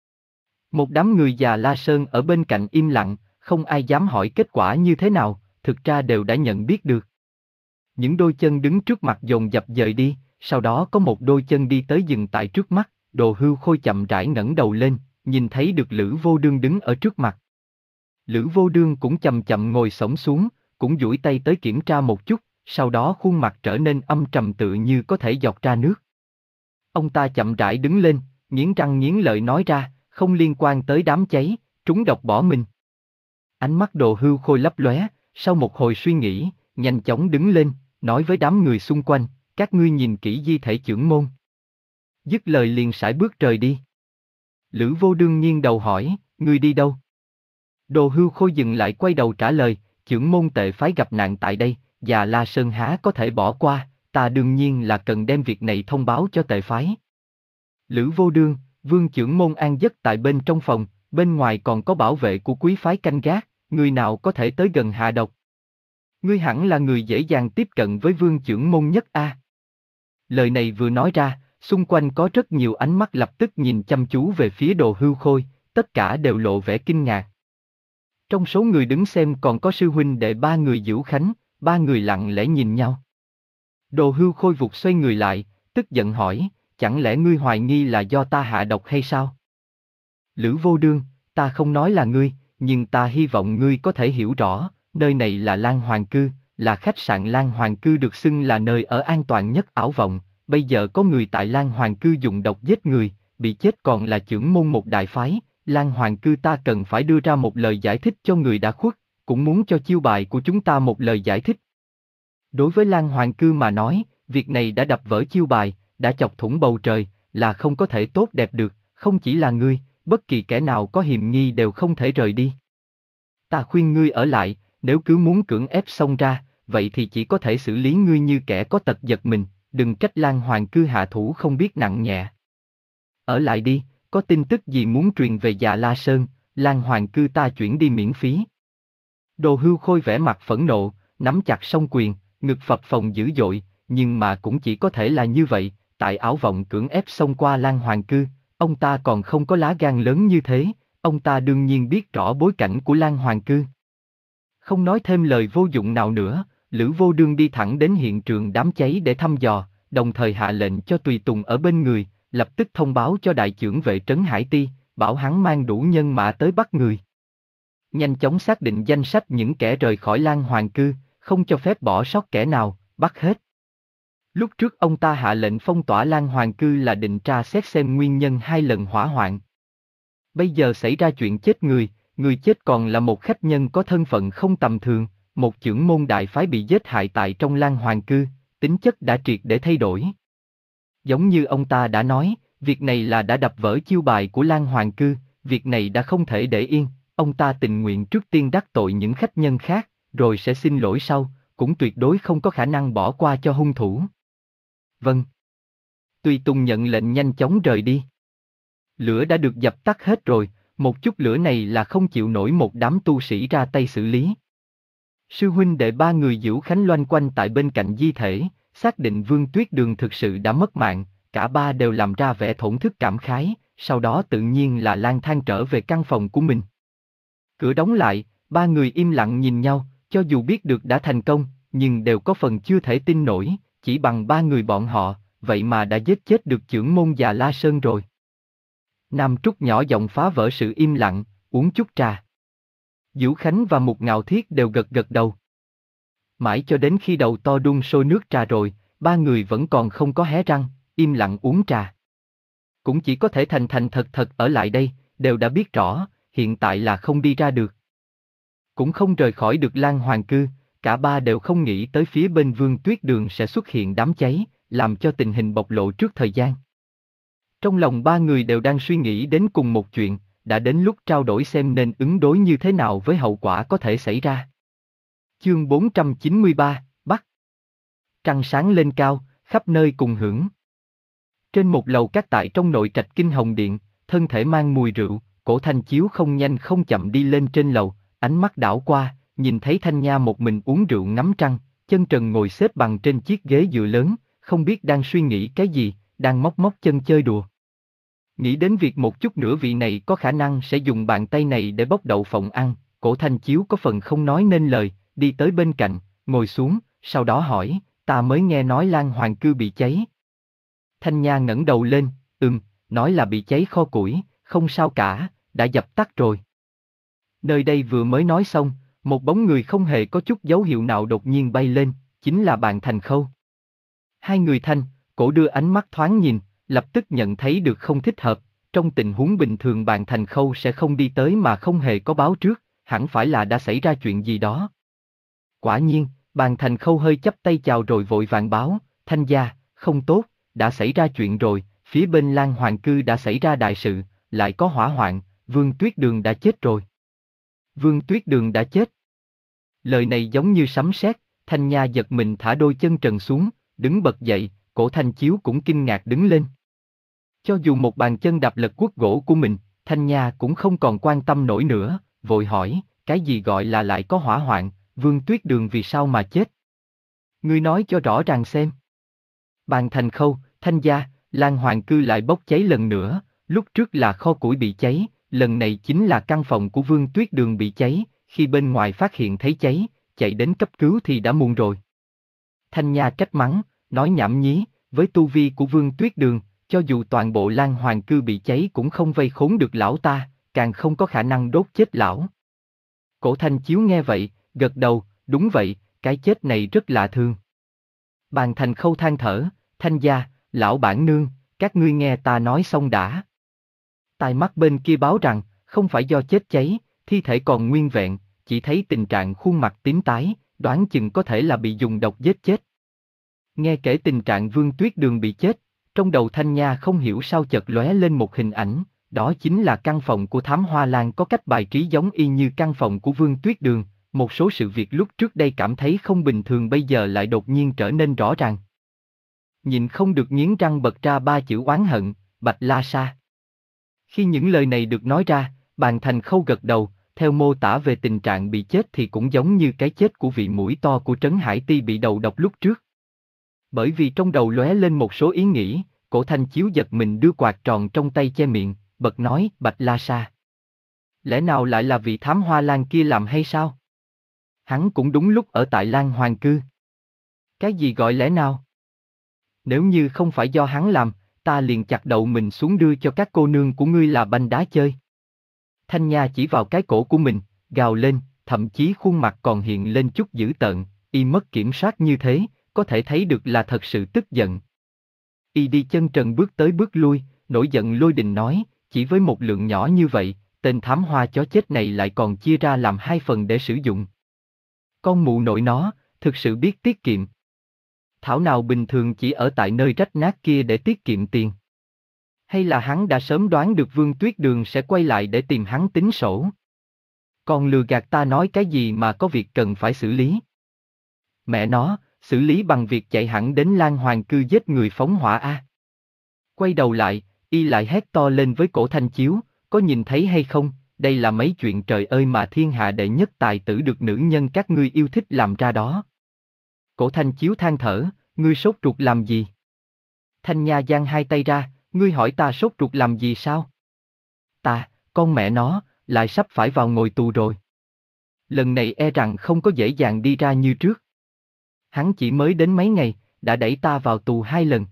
Một đám người Già La Sơn ở bên cạnh im lặng, không ai dám hỏi kết quả như thế nào, thực ra đều đã nhận biết được. Những đôi chân đứng trước mặt dồn dập dời đi, sau đó có một đôi chân đi tới dừng tại trước mắt, Đồ Hưu Khôi chậm rãi ngẩng đầu lên, nhìn thấy được Lữ Vô Đương đứng ở trước mặt. Lữ Vô Đương cũng chậm chậm ngồi xổm xuống, cũng duỗi tay tới kiểm tra một chút, sau đó khuôn mặt trở nên âm trầm tựa như có thể giọt ra nước. Ông ta chậm rãi đứng lên, nghiến răng nghiến lợi nói ra, không liên quan tới đám cháy, trúng độc bỏ mình. Ánh mắt Đồ Hưu Khôi lấp lóe, sau một hồi suy nghĩ, nhanh chóng đứng lên, nói với đám người xung quanh, các ngươi nhìn kỹ di thể chưởng môn. Dứt lời liền sải bước rời đi. Lữ Vô Đương nghiêng đầu hỏi, ngươi đi đâu? Đồ Hưu Khôi dừng lại quay đầu trả lời, chưởng môn tệ phái gặp nạn tại đây, Già La Sơn há có thể bỏ qua, ta đương nhiên là cần đem việc này thông báo cho tệ phái. Lữ Vô Đương, Vương chưởng môn an giấc tại bên trong phòng, bên ngoài còn có bảo vệ của quý phái canh gác, người nào có thể tới gần hạ độc. Ngươi hẳn là người dễ dàng tiếp cận với Vương chưởng môn nhất a. Lời này vừa nói ra, xung quanh có rất nhiều ánh mắt lập tức nhìn chăm chú về phía Đồ Hưu Khôi, tất cả đều lộ vẻ kinh ngạc. Trong số người đứng xem còn có sư huynh đệ ba người Dữu Khánh, ba người lặng lẽ nhìn nhau. Đồ Hưu Khôi vụt xoay người lại, tức giận hỏi, chẳng lẽ ngươi hoài nghi là do ta hạ độc hay sao? Lữ Vô Đương, ta không nói là ngươi, nhưng ta hy vọng ngươi có thể hiểu rõ, nơi này là Lan Hoàng Cư, là khách sạn Lan Hoàng Cư được xưng là nơi ở an toàn nhất ảo vọng, bây giờ có người tại Lan Hoàng Cư dùng độc giết người, bị chết còn là chưởng môn một đại phái, Lan Hoàng Cư ta cần phải đưa ra một lời giải thích cho người đã khuất, cũng muốn cho chiêu bài của chúng ta một lời giải thích. Đối với Lan Hoàng Cư mà nói, việc này đã đập vỡ chiêu bài, đã chọc thủng bầu trời, là không có thể tốt đẹp được, không chỉ là ngươi, bất kỳ kẻ nào có hiềm nghi đều không thể rời đi. Ta khuyên ngươi ở lại, nếu cứ muốn cưỡng ép xông ra, vậy thì chỉ có thể xử lý ngươi như kẻ có tật giật mình, đừng trách Lan Hoàng Cư hạ thủ không biết nặng nhẹ. Ở lại đi, có tin tức gì muốn truyền về Già La Sơn, Lan Hoàng Cư ta chuyển đi miễn phí. Đồ Hưu Khôi vẻ mặt phẫn nộ, nắm chặt song quyền, ngực phập phồng dữ dội, nhưng mà cũng chỉ có thể là như vậy, tại ảo vọng cưỡng ép xông qua Lan Hoàng Cư, ông ta còn không có lá gan lớn như thế, ông ta đương nhiên biết rõ bối cảnh của Lan Hoàng Cư. Không nói thêm lời vô dụng nào nữa, Lữ Vô Đương đi thẳng đến hiện trường đám cháy để thăm dò, đồng thời hạ lệnh cho tùy tùng ở bên người, lập tức thông báo cho đại chưởng vệ trấn Hải Ti, bảo hắn mang đủ nhân mã tới bắt người. Nhanh chóng xác định danh sách những kẻ rời khỏi Lan Hoàng Cư, không cho phép bỏ sót kẻ nào, bắt hết. Lúc trước ông ta hạ lệnh phong tỏa Lan Hoàng Cư là định tra xét xem nguyên nhân hai lần hỏa hoạn. Bây giờ xảy ra chuyện chết người, người chết còn là một khách nhân có thân phận không tầm thường, một chưởng môn đại phái bị giết hại tại trong Lan Hoàng Cư, tính chất đã triệt để thay đổi. Giống như ông ta đã nói, Việc này là đã đập vỡ chiêu bài của Lan Hoàng Cư, việc này đã không thể để yên, ông ta tình nguyện trước tiên đắc tội những khách nhân khác, rồi sẽ xin lỗi sau, cũng tuyệt đối không có khả năng bỏ qua cho hung thủ. Vâng. Tùy Tùng nhận lệnh nhanh chóng rời đi. Lửa đã được dập tắt hết rồi, một chút lửa này là không chịu nổi một đám tu sĩ ra tay xử lý. Sư huynh đệ ba người Dữu Khánh loanh quanh tại bên cạnh di thể, xác định Vương Tuyết Đường thực sự đã mất mạng, cả ba đều làm ra vẻ thổn thức cảm khái, sau đó tự nhiên là lang thang trở về căn phòng của mình. Cửa đóng lại, ba người im lặng nhìn nhau, cho dù biết được đã thành công, nhưng đều có phần chưa thể tin nổi, chỉ bằng ba người bọn họ, vậy mà đã giết chết được chưởng môn già La Sơn rồi. Nam Trúc nhỏ giọng phá vỡ sự im lặng, uống chút trà. Dữu Khánh và Mục Ngạo Thiết đều gật gật đầu. Mãi cho đến khi đầu to đun sôi nước trà rồi, ba người vẫn còn không có hé răng, im lặng uống trà. Cũng chỉ có thể thành thành thật thật ở lại đây, đều đã biết rõ, hiện tại là không đi ra được. Cũng không rời khỏi được Lan Hoàng Cư, cả ba đều không nghĩ tới phía bên Vương Tuyết Đường sẽ xuất hiện đám cháy, làm cho tình hình bộc lộ trước thời gian. Trong lòng ba người đều đang suy nghĩ đến cùng một chuyện, đã đến lúc trao đổi xem nên ứng đối như thế nào với hậu quả có thể xảy ra. Chương bốn trăm chín mươi ba, Bắc. Trăng sáng lên cao, khắp nơi cùng hưởng. Trên một lầu các tại trong nội trạch Kinh Hồng Điện, thân thể mang mùi rượu, Cổ Thanh Chiếu không nhanh không chậm đi lên trên lầu, ánh mắt đảo qua, nhìn thấy Thanh Nha một mình uống rượu ngắm trăng, chân trần ngồi xếp bằng trên chiếc ghế dựa lớn, không biết đang suy nghĩ cái gì, đang móc móc chân chơi đùa. Nghĩ đến việc một chút nữa vị này có khả năng sẽ dùng bàn tay này để bóc đậu phộng ăn, Cổ Thanh Chiếu có phần không nói nên lời, đi tới bên cạnh, ngồi xuống, sau đó hỏi, ta mới nghe nói Lan Hoàng Cư bị cháy. Thanh Nha ngẩng đầu lên, ừm, nói là bị cháy kho củi, không sao cả, đã dập tắt rồi. Nơi đây vừa mới nói xong, một bóng người không hề có chút dấu hiệu nào đột nhiên bay lên, chính là Bàn Thành Khâu. Hai người Thanh, Cổ đưa ánh mắt thoáng nhìn, lập tức nhận thấy được không thích hợp, trong tình huống bình thường Bàn Thành Khâu sẽ không đi tới mà không hề có báo trước, hẳn phải là đã xảy ra chuyện gì đó. Quả nhiên, Bàn Thành Khâu hơi chắp tay chào rồi vội vàng báo, Thanh gia, không tốt, đã xảy ra chuyện rồi, phía bên Lan Hoàng Cư đã xảy ra đại sự, lại có hỏa hoạn, Vương Tuyết Đường đã chết rồi. Vương Tuyết Đường đã chết. Lời này giống như sấm sét, Thanh Nha giật mình thả đôi chân trần xuống, đứng bật dậy, Cổ Thanh Chiếu cũng kinh ngạc đứng lên. Cho dù một bàn chân đạp lật guốc gỗ của mình, Thanh Nha cũng không còn quan tâm nổi nữa, vội hỏi, cái gì gọi là lại có hỏa hoạn, Vương Tuyết Đường vì sao mà chết? Ngươi nói cho rõ ràng xem. Bàn Thành Khâu, Thanh gia, Lan Hoàng Cư lại bốc cháy lần nữa, lúc trước là kho củi bị cháy, lần này chính là căn phòng của Vương Tuyết Đường bị cháy, khi bên ngoài phát hiện thấy cháy, chạy đến cấp cứu thì đã muộn rồi. Thanh Nha trách mắng, nói nhảm nhí, với tu vi của Vương Tuyết Đường, cho dù toàn bộ Lan Hoàng Cư bị cháy cũng không vây khốn được lão ta, càng không có khả năng đốt chết lão. Cổ Thanh Chiếu nghe vậy, gật đầu, đúng vậy, cái chết này rất lạ thường. Bàn Thành Khâu than thở, Thanh gia, lão bản nương, các ngươi nghe ta nói xong đã. Tai mắt bên kia báo rằng, không phải do chết cháy, thi thể còn nguyên vẹn, chỉ thấy tình trạng khuôn mặt tím tái, đoán chừng có thể là bị dùng độc giết chết. Nghe kể tình trạng Vương Tuyết Đường bị chết, trong đầu Thanh Nha không hiểu sao chợt lóe lên một hình ảnh, đó chính là căn phòng của Thám Hoa Lan có cách bài trí giống y như căn phòng của Vương Tuyết Đường, một số sự việc lúc trước đây cảm thấy không bình thường bây giờ lại đột nhiên trở nên rõ ràng. Nhìn không được nghiến răng bật ra ba chữ oán hận, Bạch La Sa. Khi những lời này được nói ra, Bàn Thành Khâu gật đầu, theo mô tả về tình trạng bị chết thì cũng giống như cái chết của vị mũi to của Trấn Hải Ti bị đầu độc lúc trước. Bởi vì trong đầu lóe lên một số ý nghĩ, Cổ Thanh Chiếu giật mình đưa quạt tròn trong tay che miệng, bật nói, Bạch La Sa. Lẽ nào lại là vị Thám Hoa Lan kia làm hay sao? Hắn cũng đúng lúc ở tại Lan Hoàng Cư. Cái gì gọi lẽ nào? Nếu như không phải do hắn làm, ta liền chặt đầu mình xuống đưa cho các cô nương của ngươi là banh đá chơi. Thanh Nha chỉ vào cái cổ của mình, gào lên, thậm chí khuôn mặt còn hiện lên chút dữ tợn, y mất kiểm soát như thế, có thể thấy được là thật sự tức giận. Y đi chân trần bước tới bước lui, nổi giận lôi đình nói, chỉ với một lượng nhỏ như vậy, tên thám hoa chó chết này lại còn chia ra làm hai phần để sử dụng. Con mụ nội nó, thực sự biết tiết kiệm. Thảo nào bình thường chỉ ở tại nơi rách nát kia để tiết kiệm tiền. Hay là hắn đã sớm đoán được Vương Tuyết Đường sẽ quay lại để tìm hắn tính sổ? Còn lừa gạt ta nói cái gì mà có việc cần phải xử lý? Mẹ nó, xử lý bằng việc chạy hẳn đến Lan Hoàng Cư giết người phóng hỏa a. Quay đầu lại, y lại hét to lên với Cổ Thanh Chiếu, có nhìn thấy hay không, đây là mấy chuyện trời ơi mà thiên hạ đệ nhất tài tử được nữ nhân các ngươi yêu thích làm ra đó. Cổ Thanh Chiếu than thở, ngươi sốt ruột làm gì? Thanh Nha giang hai tay ra, ngươi hỏi ta sốt ruột làm gì sao? Ta, con mẹ nó, lại sắp phải vào ngồi tù rồi. Lần này e rằng không có dễ dàng đi ra như trước. Hắn chỉ mới đến mấy ngày, đã đẩy ta vào tù hai lần.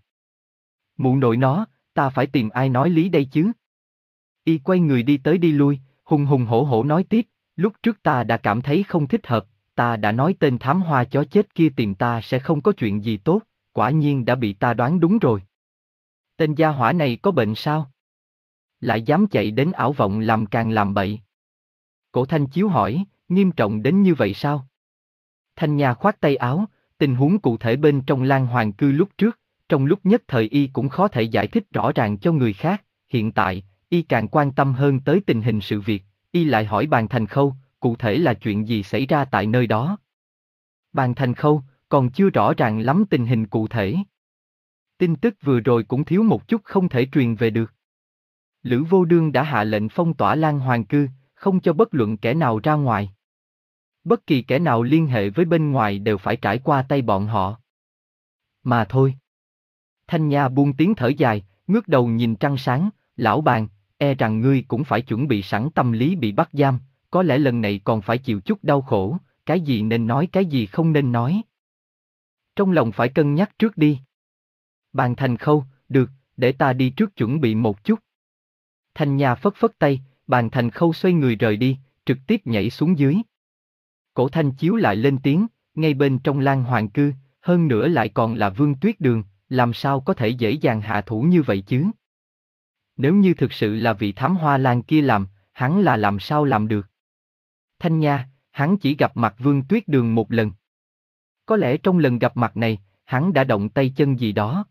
Mụ nội nó, ta phải tìm ai nói lý đây chứ? Y quay người đi tới đi lui, hùng hùng hổ hổ nói tiếp, lúc trước ta đã cảm thấy không thích hợp, ta đã nói tên thám hoa chó chết kia tìm ta sẽ không có chuyện gì tốt, quả nhiên đã bị ta đoán đúng rồi. Tên gia hỏa này có bệnh sao? Lại dám chạy đến ảo vọng làm càng làm bậy. Cổ Thanh Chiếu hỏi, nghiêm trọng đến như vậy sao? Thanh Nha khoát tay áo, tình huống cụ thể bên trong Lan Hoàng Cư lúc trước, trong lúc nhất thời y cũng khó thể giải thích rõ ràng cho người khác, hiện tại, y càng quan tâm hơn tới tình hình sự việc, y lại hỏi Bàn Thành Khâu, cụ thể là chuyện gì xảy ra tại nơi đó. Bàn Thành Khâu, còn chưa rõ ràng lắm tình hình cụ thể. Tin tức vừa rồi cũng thiếu một chút không thể truyền về được. Lữ Vô Đương đã hạ lệnh phong tỏa Lan Hoàng Cư, không cho bất luận kẻ nào ra ngoài. Bất kỳ kẻ nào liên hệ với bên ngoài đều phải trải qua tay bọn họ. Mà thôi. Thanh Nha buông tiếng thở dài, ngước đầu nhìn trăng sáng, lão Bàn, e rằng ngươi cũng phải chuẩn bị sẵn tâm lý bị bắt giam, có lẽ lần này còn phải chịu chút đau khổ, cái gì nên nói cái gì không nên nói. Trong lòng phải cân nhắc trước đi. Bàn Thành Khâu, được, để ta đi trước chuẩn bị một chút. Thanh Nha phất phất tay, Bàn Thành Khâu xoay người rời đi, trực tiếp nhảy xuống dưới. Cổ Thanh Chiếu lại lên tiếng, ngay bên trong Lan Hoàng Cư, hơn nữa lại còn là Vương Tuyết Đường, làm sao có thể dễ dàng hạ thủ như vậy chứ? Nếu như thực sự là vị thám hoa lan kia làm, hắn là làm sao làm được? Thanh Nha, hắn chỉ gặp mặt Vương Tuyết Đường một lần. Có lẽ trong lần gặp mặt này, hắn đã động tay chân gì đó.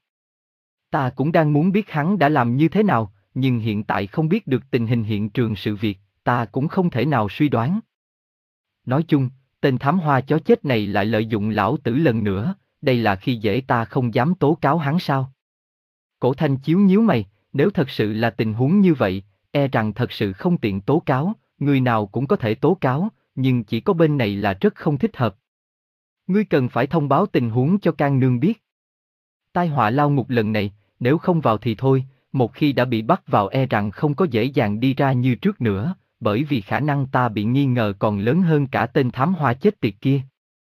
Ta cũng đang muốn biết hắn đã làm như thế nào, nhưng hiện tại không biết được tình hình hiện trường sự việc, ta cũng không thể nào suy đoán. Nói chung, tên thám hoa chó chết này lại lợi dụng lão tử lần nữa, đây là khi dễ ta không dám tố cáo hắn sao? Cổ Thanh Chiếu nhíu mày, nếu thật sự là tình huống như vậy, e rằng thật sự không tiện tố cáo, người nào cũng có thể tố cáo, nhưng chỉ có bên này là rất không thích hợp. Ngươi cần phải thông báo tình huống cho Can Nương biết. Tai họa lao ngục lần này, nếu không vào thì thôi, một khi đã bị bắt vào e rằng không có dễ dàng đi ra như trước nữa, bởi vì khả năng ta bị nghi ngờ còn lớn hơn cả tên thám hoa chết tiệt kia.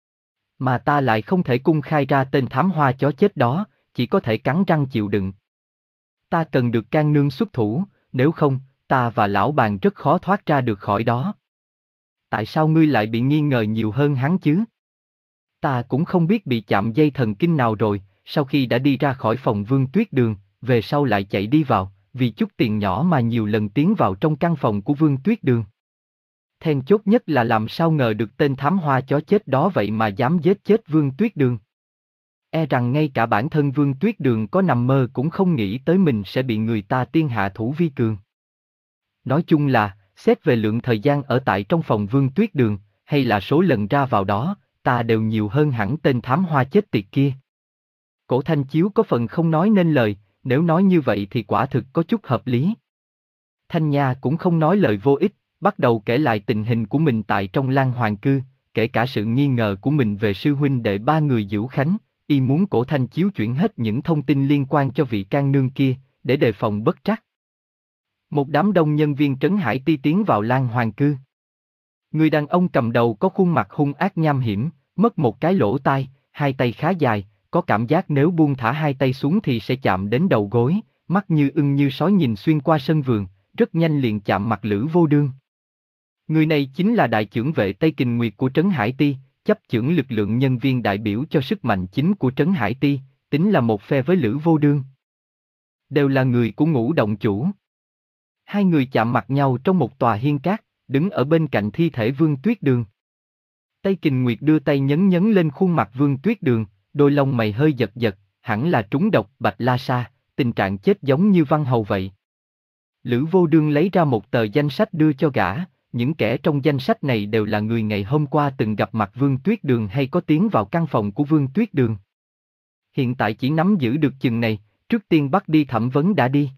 Mà ta lại không thể cung khai ra tên thám hoa chó chết đó, chỉ có thể cắn răng chịu đựng. Ta cần được Can Nương xuất thủ, nếu không, ta và lão Bàn rất khó thoát ra được khỏi đó. Tại sao ngươi lại bị nghi ngờ nhiều hơn hắn chứ? Ta cũng không biết bị chạm dây thần kinh nào rồi, sau khi đã đi ra khỏi phòng Vương Tuyết Đường, về sau lại chạy đi vào, vì chút tiền nhỏ mà nhiều lần tiến vào trong căn phòng của Vương Tuyết Đường. Then chốt nhất là làm sao ngờ được tên thám hoa chó chết đó vậy mà dám giết chết Vương Tuyết Đường. E rằng ngay cả bản thân Vương Tuyết Đường có nằm mơ cũng không nghĩ tới mình sẽ bị người ta tiên hạ thủ vi cường. Nói chung là, xét về lượng thời gian ở tại trong phòng Vương Tuyết Đường, hay là số lần ra vào đó, ta đều nhiều hơn hẳn tên thám hoa chết tiệt kia. Cổ Thanh Chiếu có phần không nói nên lời, nếu nói như vậy thì quả thực có chút hợp lý. Thanh Nha cũng không nói lời vô ích, bắt đầu kể lại tình hình của mình tại trong Lan Hoàng Cư, kể cả sự nghi ngờ của mình về sư huynh đệ ba người Dữu Khánh, y muốn Cổ Thanh Chiếu chuyển hết những thông tin liên quan cho vị Can Nương kia, để đề phòng bất trắc. Một đám đông nhân viên Trấn Hải Ti tiến vào Lan Hoàng Cư. Người đàn ông cầm đầu có khuôn mặt hung ác nham hiểm, mất một cái lỗ tai, hai tay khá dài, có cảm giác nếu buông thả hai tay xuống thì sẽ chạm đến đầu gối, mắt như ưng như sói nhìn xuyên qua sân vườn, rất nhanh liền chạm mặt Lữ Vô Đương. Người này chính là đại chưởng vệ Tây Kình Nguyệt của Trấn Hải Ti, chấp chưởng lực lượng nhân viên đại biểu cho sức mạnh chính của Trấn Hải Ti, tính là một phe với Lữ Vô Đương. Đều là người của Ngũ Động Chủ. Hai người chạm mặt nhau trong một tòa hiên cát, đứng ở bên cạnh thi thể Vương Tuyết Đường. Tây Kình Nguyệt đưa tay nhấn nhấn lên khuôn mặt Vương Tuyết Đường, đôi lông mày hơi giật giật, hẳn là trúng độc Bạch La Sa, tình trạng chết giống như Văn Hầu vậy. Lữ Vô Đương lấy ra một tờ danh sách đưa cho gã, những kẻ trong danh sách này đều là người ngày hôm qua từng gặp mặt Vương Tuyết Đường hay có tiến vào căn phòng của Vương Tuyết Đường. Hiện tại chỉ nắm giữ được chừng này, trước tiên bắt đi thẩm vấn đã đi.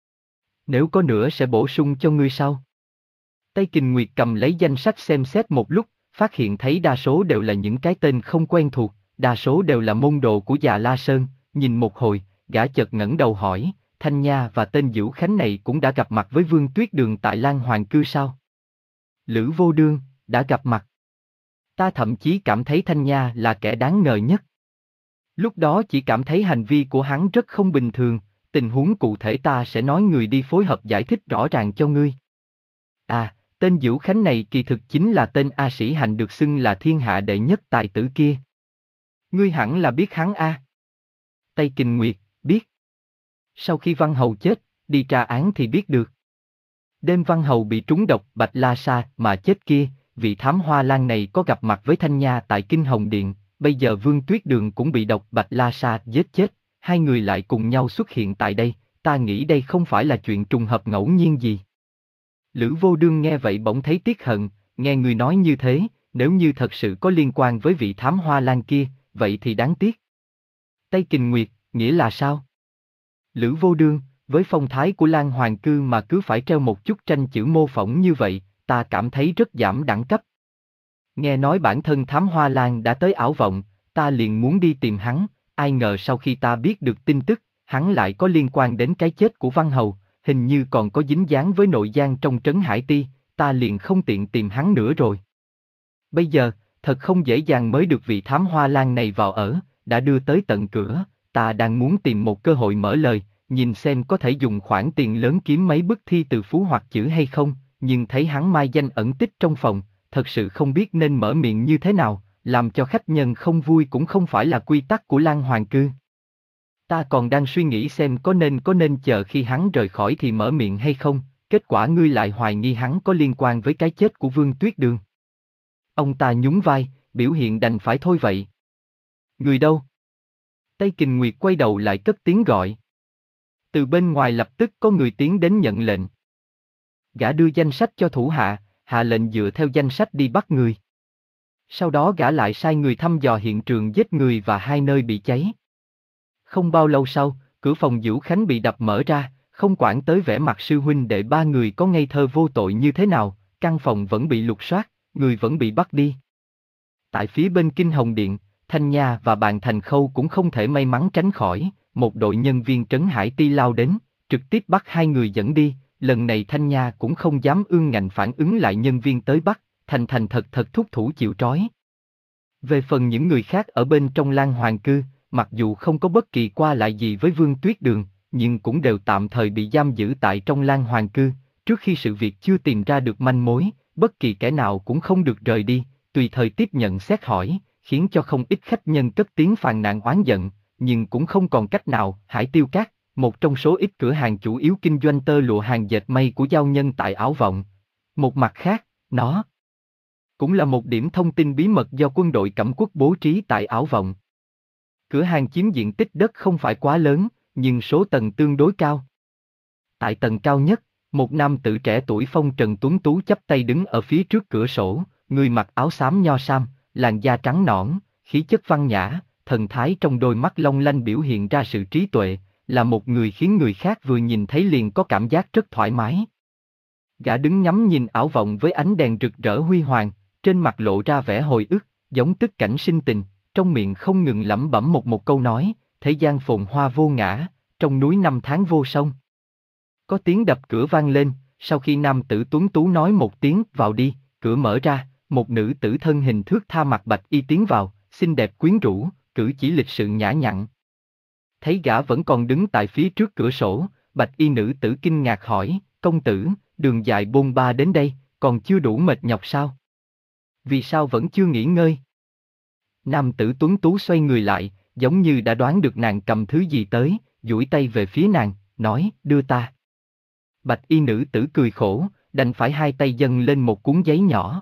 Nếu có nữa sẽ bổ sung cho ngươi sau. Tây Kình Nguyệt cầm lấy danh sách xem xét một lúc, phát hiện thấy đa số đều là những cái tên không quen thuộc, đa số đều là môn đồ của Già La Sơn, nhìn một hồi, gã chợt ngẩng đầu hỏi, Thanh Nha và tên Dữu Khánh này cũng đã gặp mặt với Vương Tuyết Đường tại Lan Hoàng Cư sao? Lữ Vô Đương, đã gặp mặt. Ta thậm chí cảm thấy Thanh Nha là kẻ đáng ngờ nhất. Lúc đó chỉ cảm thấy hành vi của hắn rất không bình thường, tình huống cụ thể ta sẽ nói người đi phối hợp giải thích rõ ràng cho ngươi. À, tên Dữu Khánh này kỳ thực chính là tên A Sĩ Hành được xưng là thiên hạ đệ nhất tài tử kia. Ngươi hẳn là biết hắn a. Tây Kình Nguyệt, biết. Sau khi Văn Hầu chết, đi tra án thì biết được. Đêm Văn Hầu bị trúng độc Bạch La Sa mà chết kia, vị thám hoa lan này có gặp mặt với Thanh Nha tại Kinh Hồng Điện, bây giờ Vương Tuyết Đường cũng bị độc Bạch La Sa giết chết, hai người lại cùng nhau xuất hiện tại đây, ta nghĩ đây không phải là chuyện trùng hợp ngẫu nhiên gì. Lữ Vô Đương nghe vậy bỗng thấy tiếc hận, nghe người nói như thế, nếu như thật sự có liên quan với vị thám hoa lan kia, vậy thì đáng tiếc. Tây Kình Nguyệt, nghĩa là sao? Lữ Vô Đương, với phong thái của Lan Hoàng Cư mà cứ phải treo một chút tranh chữ mô phỏng như vậy, ta cảm thấy rất giảm đẳng cấp. Nghe nói bản thân thám hoa lan đã tới Ảo Vọng, ta liền muốn đi tìm hắn, ai ngờ sau khi ta biết được tin tức, hắn lại có liên quan đến cái chết của Văn Hầu, hình như còn có dính dáng với nội gian trong trấn Hải Ti, ta liền không tiện tìm hắn nữa rồi. Bây giờ, thật không dễ dàng mới được vị thám hoa lan này vào ở, đã đưa tới tận cửa, ta đang muốn tìm một cơ hội mở lời, nhìn xem có thể dùng khoản tiền lớn kiếm mấy bức thi từ phú hoặc chữ hay không, nhưng thấy hắn mai danh ẩn tích trong phòng, thật sự không biết nên mở miệng như thế nào, làm cho khách nhân không vui cũng không phải là quy tắc của Lan Hoàng Cư. Ta còn đang suy nghĩ xem có nên có nên chờ khi hắn rời khỏi thì mở miệng hay không, kết quả ngươi lại hoài nghi hắn có liên quan với cái chết của Vương Tuyết Đường. Ông ta nhún vai, biểu hiện đành phải thôi vậy. Người đâu? Tây Kình Nguyệt quay đầu lại cất tiếng gọi. Từ bên ngoài lập tức có người tiến đến nhận lệnh. Gã đưa danh sách cho thủ hạ, hạ lệnh dựa theo danh sách đi bắt người. Sau đó gã lại sai người thăm dò hiện trường giết người và hai nơi bị cháy. Không bao lâu sau, cửa phòng Dữu Khánh bị đập mở ra, không quản tới vẻ mặt sư huynh đệ ba người có ngây thơ vô tội như thế nào, căn phòng vẫn bị lục soát, người vẫn bị bắt đi. Tại phía bên Kinh Hồng Điện, Thanh Nha và Bàn Thành Khâu cũng không thể may mắn tránh khỏi, một đội nhân viên trấn Hải Ti lao đến, trực tiếp bắt hai người dẫn đi, lần này Thanh Nha cũng không dám ương ngạnh phản ứng lại nhân viên tới bắt, thành thành thật thật thúc thủ chịu trói. Về phần những người khác ở bên trong Lan Hoàng Cư, mặc dù không có bất kỳ qua lại gì với Vương Tuyết Đường, nhưng cũng đều tạm thời bị giam giữ tại trong Lan Hoàng Cư, trước khi sự việc chưa tìm ra được manh mối, bất kỳ kẻ nào cũng không được rời đi, tùy thời tiếp nhận xét hỏi, khiến cho không ít khách nhân cất tiếng phàn nàn oán giận, nhưng cũng không còn cách nào. Hải Tiêu Các, một trong số ít cửa hàng chủ yếu kinh doanh tơ lụa hàng dệt may của giao nhân tại Ảo Vọng. Một mặt khác, nó cũng là một điểm thông tin bí mật do quân đội Cẩm Quốc bố trí tại Ảo Vọng. Cửa hàng chiếm diện tích đất không phải quá lớn, nhưng số tầng tương đối cao. Tại tầng cao nhất, một nam tử trẻ tuổi phong trần tuấn tú chắp tay đứng ở phía trước cửa sổ, người mặc áo xám nho sam, làn da trắng nõn, khí chất văn nhã, thần thái trong đôi mắt long lanh biểu hiện ra sự trí tuệ, là một người khiến người khác vừa nhìn thấy liền có cảm giác rất thoải mái. Gã đứng ngắm nhìn Ảo Vọng với ánh đèn rực rỡ huy hoàng, trên mặt lộ ra vẻ hồi ức, giống tức cảnh sinh tình, trong miệng không ngừng lẩm bẩm một một câu nói, thế gian phồn hoa vô ngã, trong núi năm tháng vô song. Có tiếng đập cửa vang lên, sau khi nam tử tuấn tú nói một tiếng vào đi, cửa mở ra, một nữ tử thân hình thước tha mặc bạch y tiến vào, xinh đẹp quyến rũ, cử chỉ lịch sự nhã nhặn. Thấy gã vẫn còn đứng tại phía trước cửa sổ, bạch y nữ tử kinh ngạc hỏi, công tử, đường dài bôn ba đến đây, còn chưa đủ mệt nhọc sao? Vì sao vẫn chưa nghỉ ngơi? Nam tử tuấn tú xoay người lại, giống như đã đoán được nàng cầm thứ gì tới, duỗi tay về phía nàng, nói, đưa ta. Bạch y nữ tử cười khổ, đành phải hai tay dâng lên một cuốn giấy nhỏ.